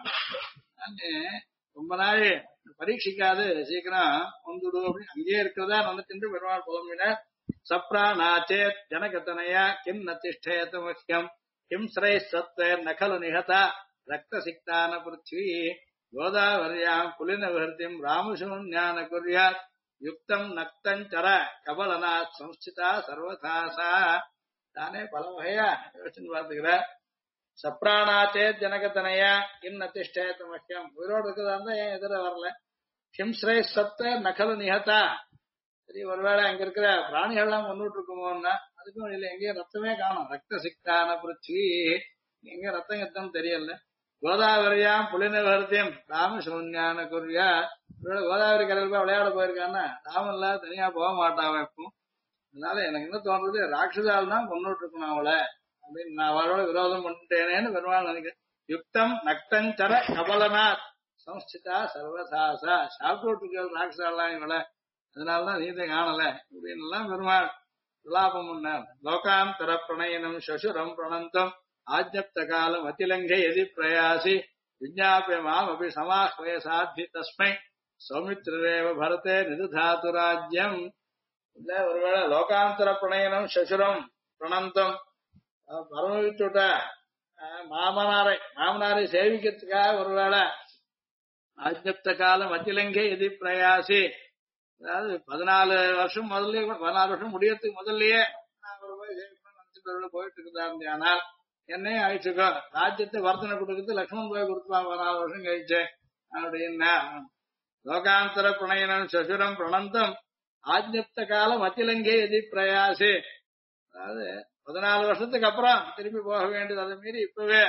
ரொம்ப நாள் பரீட்சிக்காது சீக்கிரம் வந்துடு அப்படின்னு அங்கேயே இருக்கிறதா வந்துட்டு பெருமாள் புலம்பினர். சப்ராணாச்சேத் ஜனகதனயா கிம் நதிஷ்டேத முக்கியம் கிம் ஸ்ரை சத்வே நகலு நிகதா ரக்த சிக்தான பிருத்வி கோதாவரியாம் புலின விஹர்த்திம் ராமசூன்யான குர்யாத் யுக்தம் நக்தஞ்சர கபலநாத் சம்ஸ்திதா சர்வதாசா. தானே பல வகையா யோசனை பார்த்துக்கிறார். சப்ராணாச்சே ஜனகத்தனையா கிம் நதிஷ்டேத முக்கியம். உயிரோடு இருக்கிறதா இருந்தா ஏன் எதிர வரல. ஹிம்ஸ்ரே சத்த நகலு நிகதா. சரி ஒருவேளை அங்க இருக்கிற பிராணிகள்லாம் கொண்டுட்டு இருக்குமோன்னா அதுக்கும் இல்லை, எங்கேயும் ரத்தமே காணும். ரத்த சிக்தான பிருத்வி எங்க ரத்தம் கத்தம் தெரியல. கோதாவரியாம் புலின விஹர்த்தியம் ராமசூன்யான குர்யா. கோதாவரி கரையில் போய் விளையாட போயிருக்கான்னா ராமன் இல்ல தனியா போக மாட்டான் எப்பவும். அதனால எனக்கு என்ன தோன்றது, ராட்சதால் தான் கொண்டுட்டு இருக்கணும் அவளை அப்படின்னு நான் அவளோட விரோதம் பண்ணிட்டேனேன்னு பெருமாள் நினைக்கிறேன். யுக்தம் நக்தஞ்சர கபலநாத் சம்ஸ்திதா சர்வசாசா. சாப்பிட்டு ராட்சதாலாம் இவளை, அதனாலதான் நீதை காணல இப்படின்னு எல்லாம் பெருமாள் விலாபம் பண்ணார். லோகாந்தர பிரணயனம் சசுரம் பிரணந்தம் ஆஜப்த காலம் அதிலங்கை எதி பிரயாசி விஜாபிய மாம் அபி சமாஹ்வய சாத்தி தஸ்மை சௌமித்ரேவ பரதே நிதுதாது ராஜ்யம். இல்ல ஒருவேளை லோகாந்தர பிரணயனம் சசுரம் பிரணந்தம் பரமவிட்டுட்ட மாமனாரை சேவிக்கிறதுக்காக ஒருவேளை ஆஜப்த காலம் அதிலங்கை எதி பிரயாசி, அதாவது 14 வருஷம் முதல்லயே 14 வருஷம் முடியறதுக்கு முதல்லயே போயிட்டு இருந்தாரு. ஆனால் என்னையும் அழிச்சுக்கோ, ராஜ்யத்தை வர்த்தனை கொடுக்குறது லக்ஷ்மண் போய் கொடுத்துருவான் 14 வருஷம் கழிச்சு அப்படின்னா. லோகாந்தர பிரணயனம் சசுரம் பிரணந்தம் ஆஜ்ஞப்த காலம் அத்திலங்கை எதி பிரயாசி. அதாவது 14 வருஷத்துக்கு அப்புறம் திரும்பி போக வேண்டியது. அதை மீறி இப்பவே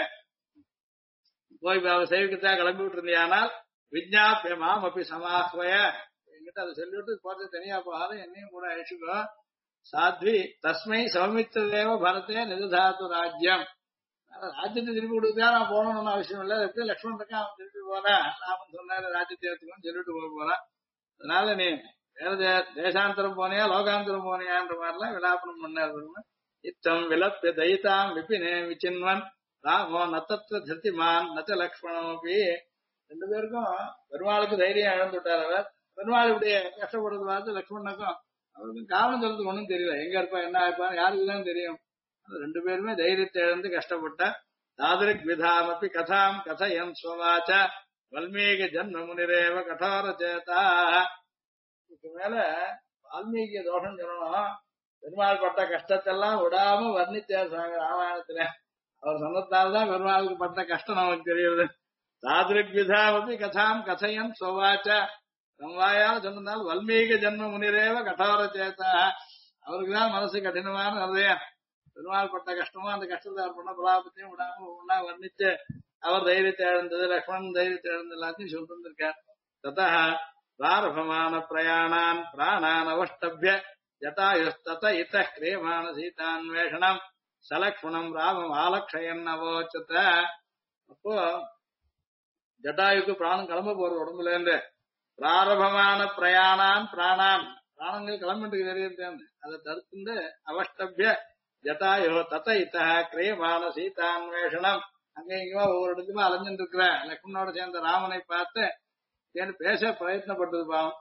போய் சேவிக்கத்தா கிளம்பி விட்டு இருந்தியானால் விஜாபிய மாம் அப்படி சமாஹ்வய என்கிட்ட அதை சொல்லிவிட்டு போறது தனியா போகாத என்னையும் கூட அழிச்சுக்கோ. சாத்வி தஸ்மை சௌமித்ரேவ பரதே நிதுதாத்து ராஜ்யம். ராஜ்யத்தை திருப்பி கொடுத்தா நான் போகணும்னு அவசியம் இல்லை. எப்படி லக்ஷ்மண் இருக்கா அவன் திருப்பி போறேன், ராமன் சொன்னாரு ராஜ்யத்தை எடுத்துக்கணும்னு சொல்லிட்டு போக போறான். அதனால நீ வேற தேசாந்தரம் போனியா லோகாந்தரம் போனியான்ற மாதிரிலாம் விலாபனம் பண்ணாரு. இத்தம் விலப்பிய தைதாம் விபினே விசின்வன் ராமோ நத்தத்வ திருத்திமான் நச்ச லக்ஷ்மணோபி. 2 பேருக்கும் பெருமாளுக்கு தைரியம் இழந்துட்டார் அவர். பெருமாள் இப்படி கஷ்டப்படுறது பார்த்து லக்ஷ்மணனுக்கும் அவருக்கும் காரணம் சொல்றதுக்கு ஒண்ணும் தெரியல. எங்க இருப்பா என்ன ஆயிருப்பான்னு யாருக்குதான் தெரியும். 2 பேருமே தைரியத்தை இழந்து கஷ்டப்பட்ட. தாதிரிக் விதாமப்பி கதாம் கதயன் ஸ்வவாச்ச வல்மீகி ஜன்ம முனிரேவ கఠோர சேதா. இதுக்கு மேல வால்மீகி தோஷம் சொல்லணும். பெருமாள் பட்ட கஷ்டத்தெல்லாம் விடாம வர்ணிச்சார் ராமாயணத்துல. அவர் சொன்னதால்தான் பெருமாளுக்கு பட்ட கஷ்டம் நமக்கு தெரியுது. தாதிரிக் விதாமப்பி கதாம் கதயன் ஸ்வவாச்ச வாயால் சொன்னதால் வல்மீகி ஜன்ம முனிரேவ கఠோர சேதா. அவருக்குதான் மனசு கடினமான ஹதயம். பெருமாள் பட்ட கஷ்டமோ அந்த கஷ்டத்தை அவர் பண்ண பிரலாபத்தையும் விடாம ஒன்னா வர்ணிச்சு அவர் தைரியத்தை இழந்தது லக்ஷ்மணன் தைரியத்தை இழந்து எல்லாத்தையும் சொல்லிருந்திருக்கார். ததா பிராரபமான பிரயாணான் பிராணான் அவஷ்டபிய ஜட்டாயுஸ்தத இத கிரியமான சீதான்வேஷணம் சலக்ஷ்மணம் ராமம் ஆலக்ஷயன் அவோச்சத. அப்போ ஜட்டாயுக்கு பிராணம் கிளம்ப போறது உடம்புல இருந்து. பிராரபமான பிரயாணான் பிராணங்கள் கிளம்பிட்டு தெரியுது. அதை தடுத்து அவஷ்டபிய ஜட்டாயோ தத இத்த கிரியமான சீதான்வேஷணம். அங்க இங்கேயுமா ஒவ்வொரு இடத்துமா அலைஞ்சுட்டு இருக்கிற லக்ஷ்மணோட சேர்ந்த ராமனை பார்த்து பேச பிரயத்னப்பட்டது பாவம்.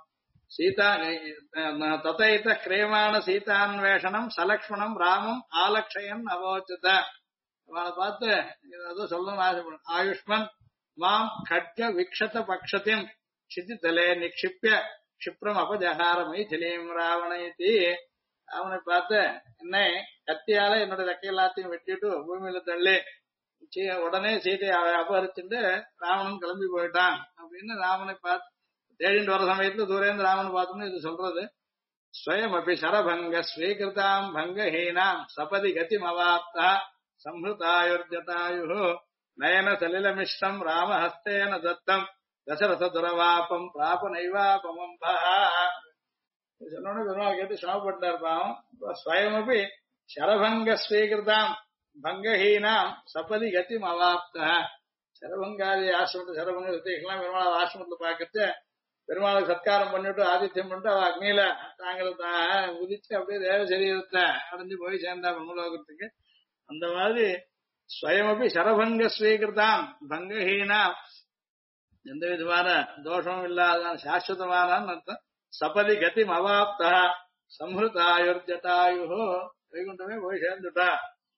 சீதா ததைத கிரேமான சீதான்வேஷனம் சலக்ஷ்மணம் ராமம் ஆலக்ஷயன் அவோச்சத. அவளை பார்த்து அதுவும் சொல்லணும்னு ஆசைப்படும். ஆயுஷ்மன் மாம் கட்க விக்ஷத பக்ஷத்தின் சிதிதலே நிக்ஷிப்பிய க்ஷிப்ரம் அபஜகார மைதிலீம் ராவணயதி. அவனை பார்த்து என்னை கத்தியால என்னோட ரெக்கை எல்லாத்தையும் வெட்டிட்டு பூமியில தள்ளி உடனே சீதையை அபகரிச்சுட்டு ராவணன் கிளம்பி போயிட்டான் அப்படின்னு ராமனை பார்த்து தேடிட்டு வர சமயத்துல தூரேந்து ராமன் பார்த்தோம்னு இது சொல்றது. ஸ்வயம் அப்படி சரபங்க ஸ்வீகிருதாம் பங்கஹீனாம் சபதி கதிமவாப்தா சம்ஹிருதாயுர்ஜதாயு நயன சலிலமிஷ்டம் ராமஹஸ்தேன தத்தம் தசரத துரவாபம் பிராப நைவாபமம்பா. சொன்னோன்னு பெருமாள் கேட்டு சமப்பட்டார் பாவம். ஸ்வயமபி சரபங்க ஸ்வீகிருதாம் பங்கஹீனாம் சபதி கதிம் அவாப்த. சரபங்காதி ஆசிரமத்தை சரபங்க எல்லாம் பெருமாள் ஆசிரமத்துல பார்க்கறது பெருமாளுக்கு சத்காரம் பண்ணிட்டு ஆதித்யம் பண்ணிட்டு அவ அக்னியில தாங்கள் உதிச்சு அப்படியே தேவ சரீரத்தை அடைஞ்சு போய் சேர்ந்தா பிரம்மலோகத்துக்கு. அந்த மாதிரி ஸ்வயமபி சரபங்க ஸ்வீகிருதாம் பங்கஹீனா எந்த விதமான தோஷமும் இல்லாத சாஸ்வதமான அர்த்தம். சபதி கதிம் அவாப்தா சம்ஹிருதாயுர்ஜட்டாயு வைகுண்டமே போய் சேர்ந்துட்டா.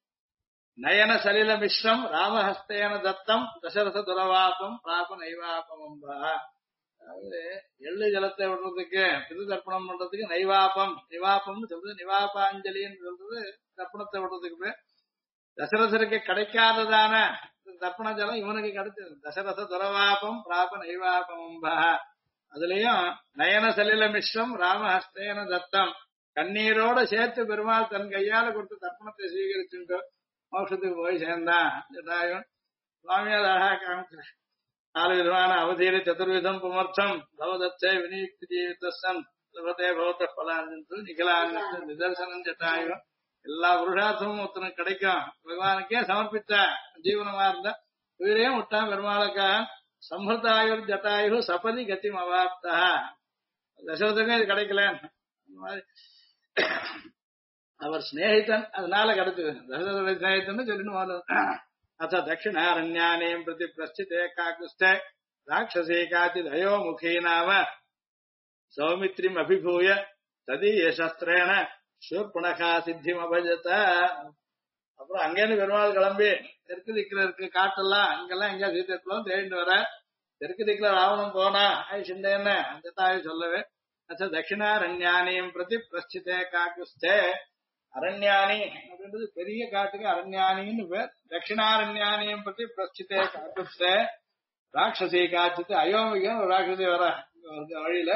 நயன சலில மிஸ்ரம் ராமஹஸ்தேன தத்தம் தசரத துரவாபம் பிராப நைவாபமம்பா. அதாவது எள்ளு ஜலத்தை விடுறதுக்கு பிது தர்ப்பணம் பண்றதுக்கு நைவாபம் நிவாபம்னு சொல்றது, நிவாபாஞ்சலின்னு சொல்றது தர்ப்பணத்தை விடுறதுக்கு பேர். தசரதருக்கு கிடைக்காததான தர்ப்பண ஜலம் இவனுக்கு கிடைச்சது. தசரத துரவாபம் பிராப நைவாபமம்பா. அதுலயும் நயன சலில மிஸ்ரம் ராமஹஸ்தேன தத்தம் கண்ணீரோட சேர்த்து பெருமாள் தன் கையால கொடுத்து தர்ப்பணத்தை சுவீகரிச்சுட்டு மோட்சத்துக்கு போய் சேர்ந்தான். ஜட்டாயும் சுவாமியார் அழகா காமிச்சு 4 விதமான அவதீர சதுர்விதம் புமர்த்தம் பவதத்தே வினியுக்தி ஜீவிதம் லபதே பவத பலான்னு நிகழான்னு நிதர்சனம். ஜட்டாயும் எல்லா புருஷார்த்தமும் ஒருத்தனுக்கு கிடைக்கும். பகவானுக்கே சமர்ப்பித்த ஜீவனமா இருந்த உயிரையும் விட்டான் பெருமாளுக்காக. சம்ஹிருதாயுர் ஜட்டாயு சபதி கதிம் அவாப்தா. தசரதுக்கும் இது கிடைக்கல. அவர் ஸ்நேகிதன் அதனால கிடைச்சது. தசரத ஸ்நேகிதன் சொல்லணும். அத்த தட்சிணாரண்யானேம் பிரதி பிரஸ்திதே காகுஸ்தே ராட்சசே காச்சித் அயோமுகீ நாம சௌமித்ரிம் அபிபூய ததீய சஸ்திரேண சூர்பணகா சித்திம் அபஜத. அப்புறம் அங்கேருந்து பெருமாள் கிளம்பி தெற்கு திக்குல இருக்கு காட்டெல்லாம் அங்கெல்லாம் எங்கேயா சீத்தெல்லாம் தேடிட்டு வர. தெற்கு திக்குல ராவணம் போனா சிண்டேன்னு அந்த தாய் சொல்லவே. அச்சா தட்சிணாரண்யானியம் பிரதி பிரஸ்திதே காகுஸ்தே. அரண்யானி அப்படின்றது பெரிய காட்டுக்கு அரண்யானின்னு பேர். தட்சிணாரண்யானியம் பிரதி பிரஸ்திதே காகுஸ்தே ராட்சசி காட்சித்து அயோமிகம் ஒரு ராட்சசி வர வழியில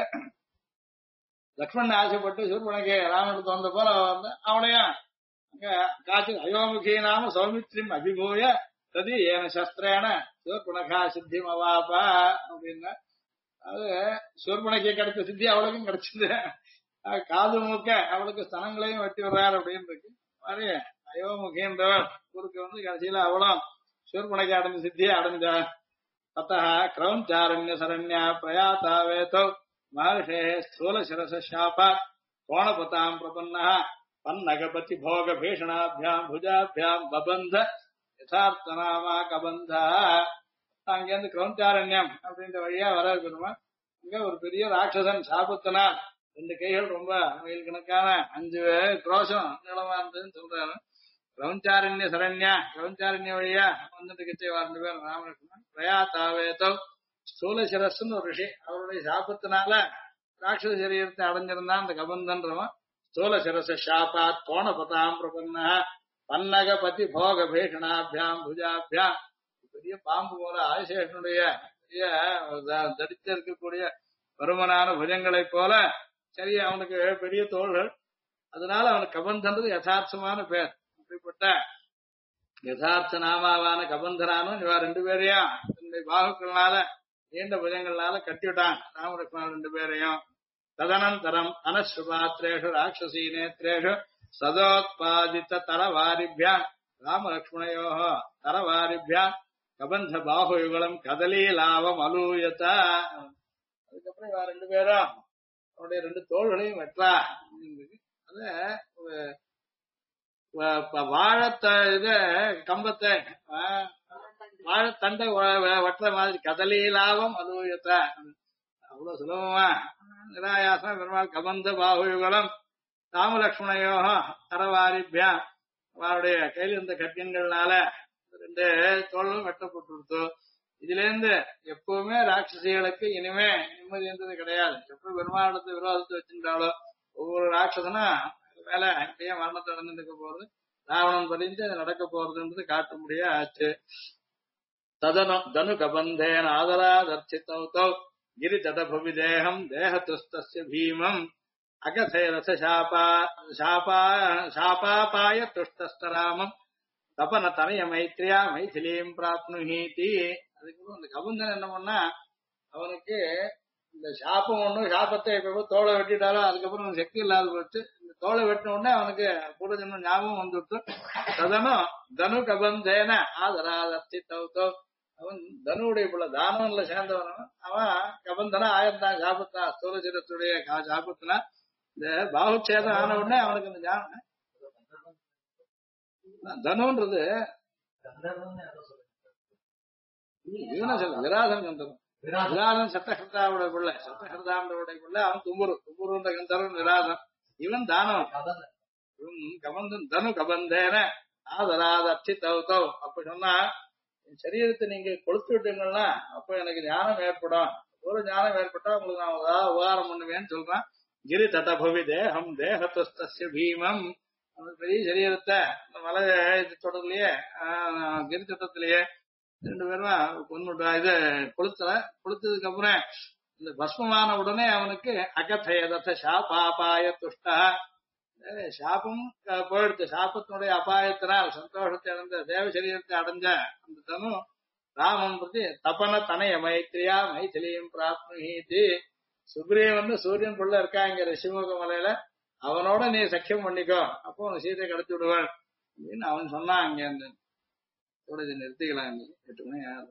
லக்ஷ்மணன் ஆசைப்பட்டு சூர்பனகே ராமனுக்கு வந்த போல வந்து அவனையும் அங்க காட்சி அயோமுகி நாம சௌமித்ரிம் அபிபூய ததி ஏன சஸ்திரேன சூர்பனகா சித்திம் அவாபா அப்படின்னா. அது சூர்பனகை கிடைச்ச சித்தி அவளுக்கும் கிடைச்சது. காது மூக்க அவளுக்கு ஸ்தனங்களையும் வெட்டி வர்றாரு அப்படின்னு இருக்கு. மாதிரி அயோமுகின்றவர் ஊருக்கு வந்து கடைசியில அவளும் சூர்பனகை அடைஞ்ச சித்தியை அடைஞ்சா. அத்தः क्रौञ्चारण्य शरण्या प्रयाता वेतौ महर्षेः स्थूलशिरसशापात् कोणपताम् प्रपन्नः पन्नगपति भोगभीषणाभ्याम् भुजाभ्याम् बबन्ध யதார்த்தநாமா கபந்தா. அங்கேருந்து கிரௌஞ்சாரண்யம் அப்படின்ற வழியா வர இருக்கணுமா. அங்க ஒரு பெரிய ராட்சசன் சாபத்தினால் 2 கைகள் ரொம்ப மயில் கணக்கான 5 குரோஷம் நீளமா இருந்ததுன்னு சொல்றாரு. கிரௌஞ்சாரண்ய சரண்யா கிரௌஞ்சாரண்ய வழியா வந்துட்டு கிச்சை 2 பேர் ராமகிருஷ்ணன். பிரயாத்தாவேதோ ஸ்தூல சிரஸ்ன்னு ஒரு ரிஷி அவருடைய சாபத்தினால ராட்சச சரீரத்தை அடைஞ்சிருந்தான் அந்த கபந்தன்றவன். ஸ்தூல சிரச சாபாத் கோணபதாம் பிரபன்ன பன்னகபதி போக பீஷணாபியாம் புஜாபியாம். பெரிய பாம்பு போல ஆதிசேஷனுடைய பெரிய தடித்து இருக்கக்கூடிய பருமனான புஜங்களை போல சரி அவனுக்கு பெரிய தோள்கள். அதனால அவனுக்கு கபந்தன்றது யதார்த்தமான பேர். அப்படிப்பட்ட யதார்த்த நாமாவான கபந்தரானும் இவா 2 பேரையும் தன்னுடைய பாகுக்கள்னால நீண்ட புஜங்கள்னால கட்டிவிட்டான் ராமலக்ஷ்மணன் 2 பேரையும். ததனந்தரம் அனஸ்வபாத்ரேஷு ராட்சசீ நேத்ரேஷு சதோத்பாதித்த தரவாரிபியான் ராமலக்ஷ்மணயோ தரவாரிபியான் கபந்த பாகுயுகலம் கதலி லாபம் அலூயத்த. அதுக்கப்புறம் இவா 2 பேரும் அவனுடைய 2 தோள்களையும் வெற்றா. அத வாழத்த இது கம்பத்தை வாழத்தண்டை வெட்டுற மாதிரி கதலி லாபம் அலூயத்த. அவ்வளவு சுலபமா நிராயாசம் பெருமாள் கபந்த பாகுயுகலம் ராமலக்ஷ்மணையோ கரவாரிபியா அவருடைய கையில் இருந்த கட்டியங்கள்னால ரெண்டு தோளும் வெட்டப்பட்டு இதுல இருந்து எப்பவுமே ராட்சசிகளுக்கு இனிமே நிம்மதி இருந்தது கிடையாது. எப்ப பெருமாளத்தை விரோதத்தை வச்சிருந்தாலோ ஒவ்வொரு ராட்சசனும் மேல இப்படியே மரணத்தை நடந்துருக்க போறது, ராவணன் பதிஞ்சு அது நடக்க போறதுன்றது காட்ட முடிய ஆச்சு. தனு கபந்தேன ஆதராதர்ச்சித்தௌ கிரி தடபவி தேகம் தேகதுஸ்தஸ்ய பீமம் அகசே ரச சாபாபாய துஷ்டஸ்தராமம் தபன தனய மைத்ரியா மைதிலீம் பிராப்னுஹீதி. அதுக்கப்புறம் அந்த கபந்தன் என்ன பண்ணா, அவனுக்கு இந்த சாப்பம் ஒண்ணும் சாபத்தை எப்ப தோலை வெட்டிட்டாலும் அதுக்கப்புறம் சக்தி இல்லாத போச்சு. இந்த தோலை வெட்டின உடனே அவனுக்கு பூர்வஜன்ம ஞாபகம் வந்துட்டு ததனும் தனு கபந்தேன ஆதராதர்த்தி தௌ அவன் தனுடைய புள்ள தானவன்ல சேர்ந்தவன் அவன் கபந்தனா ஆயிரத்தான் சாபத்தான் ஸ்தூலச்சிரத்துடைய சாபத்தினா இந்த பாகுச்சேதம் ஆன உடனே அவனுக்கு இந்த ஞாபகம் தனுன்றது விராதன் கந்தர்வன். விராதன் சத்தஹிருதாவுடைய பிள்ளை, சத்தஹிருதாவுடைய பிள்ளை அவன் தும்புருன்ற கந்தர்வன் விராதன். இவன் தானவன். இவன் கபந்தன் தனு கபந்தேன ஆதராதர்த்தி தௌ. அப்ப சொன்னா சரீரத்தை நீங்க கொளுத்து விட்டீங்கன்னா அப்ப எனக்கு ஞானம் ஏற்படும். ஒரு ஞானம் ஏற்பட்டா உங்களுக்கு நான் ஏதாவது உபகாரம் பண்ணுவேன்னு சொல்றான். கிரி தடபவி தேகம் தேகத்துஸ்தஸ்ய பீமம். பெரிய சரீரத்தை இந்த மலை தொடர்லயே கிரி தட்டத்திலேயே ரெண்டு பேரும் பொண்ணு இது கொளுத்ததுக்கு அப்புறம் இந்த பஸ்மமான உடனே அவனுக்கு அகதயத சாபாபாய துஷ்டா சாபம் போயிடுத்து. சாபத்தினுடைய அபாயத்தினால் சந்தோஷத்தை அடைந்த தேவ சரீரத்தை அடைஞ்ச அந்த தனு ராமன் பத்தி தபன தனய மைத்ரியா மைதிலியும் பிராப்னுஹீதி. சுக்ரீவன் சூரியன் புள்ள இருக்காங்க ரிஷிமுக மலையில, அவனோட நீ சக்கியம் பண்ணிக்கோ, அப்போ உன் சீதை கிடைச்சு விடுவான் அப்படின்னு அவன் சொன்னான். அங்க அந்த இதை நிறுத்திக்கலாம். நீ 8 மணி ஆகும்.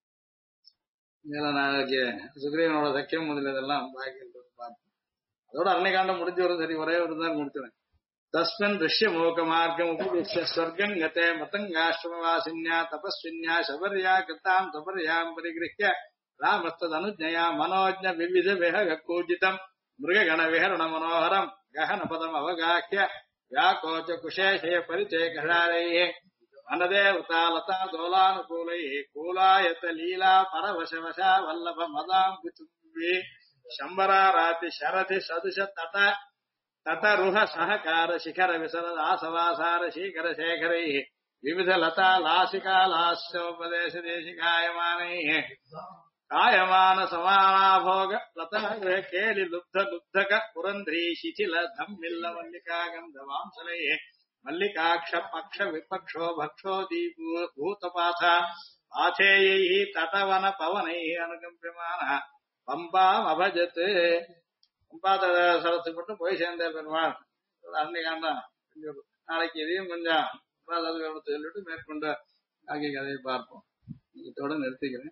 நாளைக்கு சுக்ரீவனோட சக்கியம் முதல்ல இதெல்லாம் பாக்கி பார்ப்போம். அதோட அன்னைக்காண்டம் முடிஞ்சு வரும். சரி, ஒரே ஒரு தான் முடிச்சுவேன். தஸ்மின் ரிஷ்ய மூக மார்க்கம் உபதிஷ்ய ஸ்வர்க்கம் கதே மதங்காஷ்டமவாசின்யா தபஸ்வின்யா சபர்யா கிருத்தாம் தபர்யாம் பரிகிருஹ்ய ராமஸ்தனுஜயா மனோஜ்ஞ விவித விஹக கூஜிதம் மிருககண விஹரண மனோஹரம் கஹன பதம் அவகாஹ்ய व्याकोच कुशेशे परिचय घरारये अनदेवता लता दोलानुकूलै कूलायत लीला परवशवशा वल्लभ मदां कुचुम्बी शंबराराति शरथि सदृश तट तटरुह सहकार शिखर विसरद आसवासार शीकर शेखरैः विविध लता लासिका लास्योपदेश देशिकायमानैः कायमान समानाभोग लता केलि लुब्ध लुब्धक पुरंद्री शिथिल धम्मिल्ल मल्लिका गंधवांसलैः मल्लिकाक्ष पक्ष विपक्षो भक्षो दीपू भूतपाथ आथेयैः तटवन पवनैः अनुकम्प्यमानः पंपामभजत् पंपा सरसு மட்டும் போய் சேர்ந்தார் பெருமாள். அன்னைக்காண்டாம் நாளைக்கு இதையும் கொஞ்சம் சொல்லிட்டு மேற்கொண்ட ஆகிய கதையை பார்ப்போம். இதோட நிறுத்திக்கிறேன்.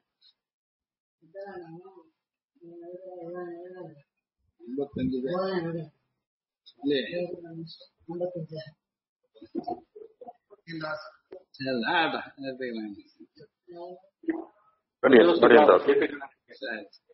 55 நிறுத்திக்கலாம்.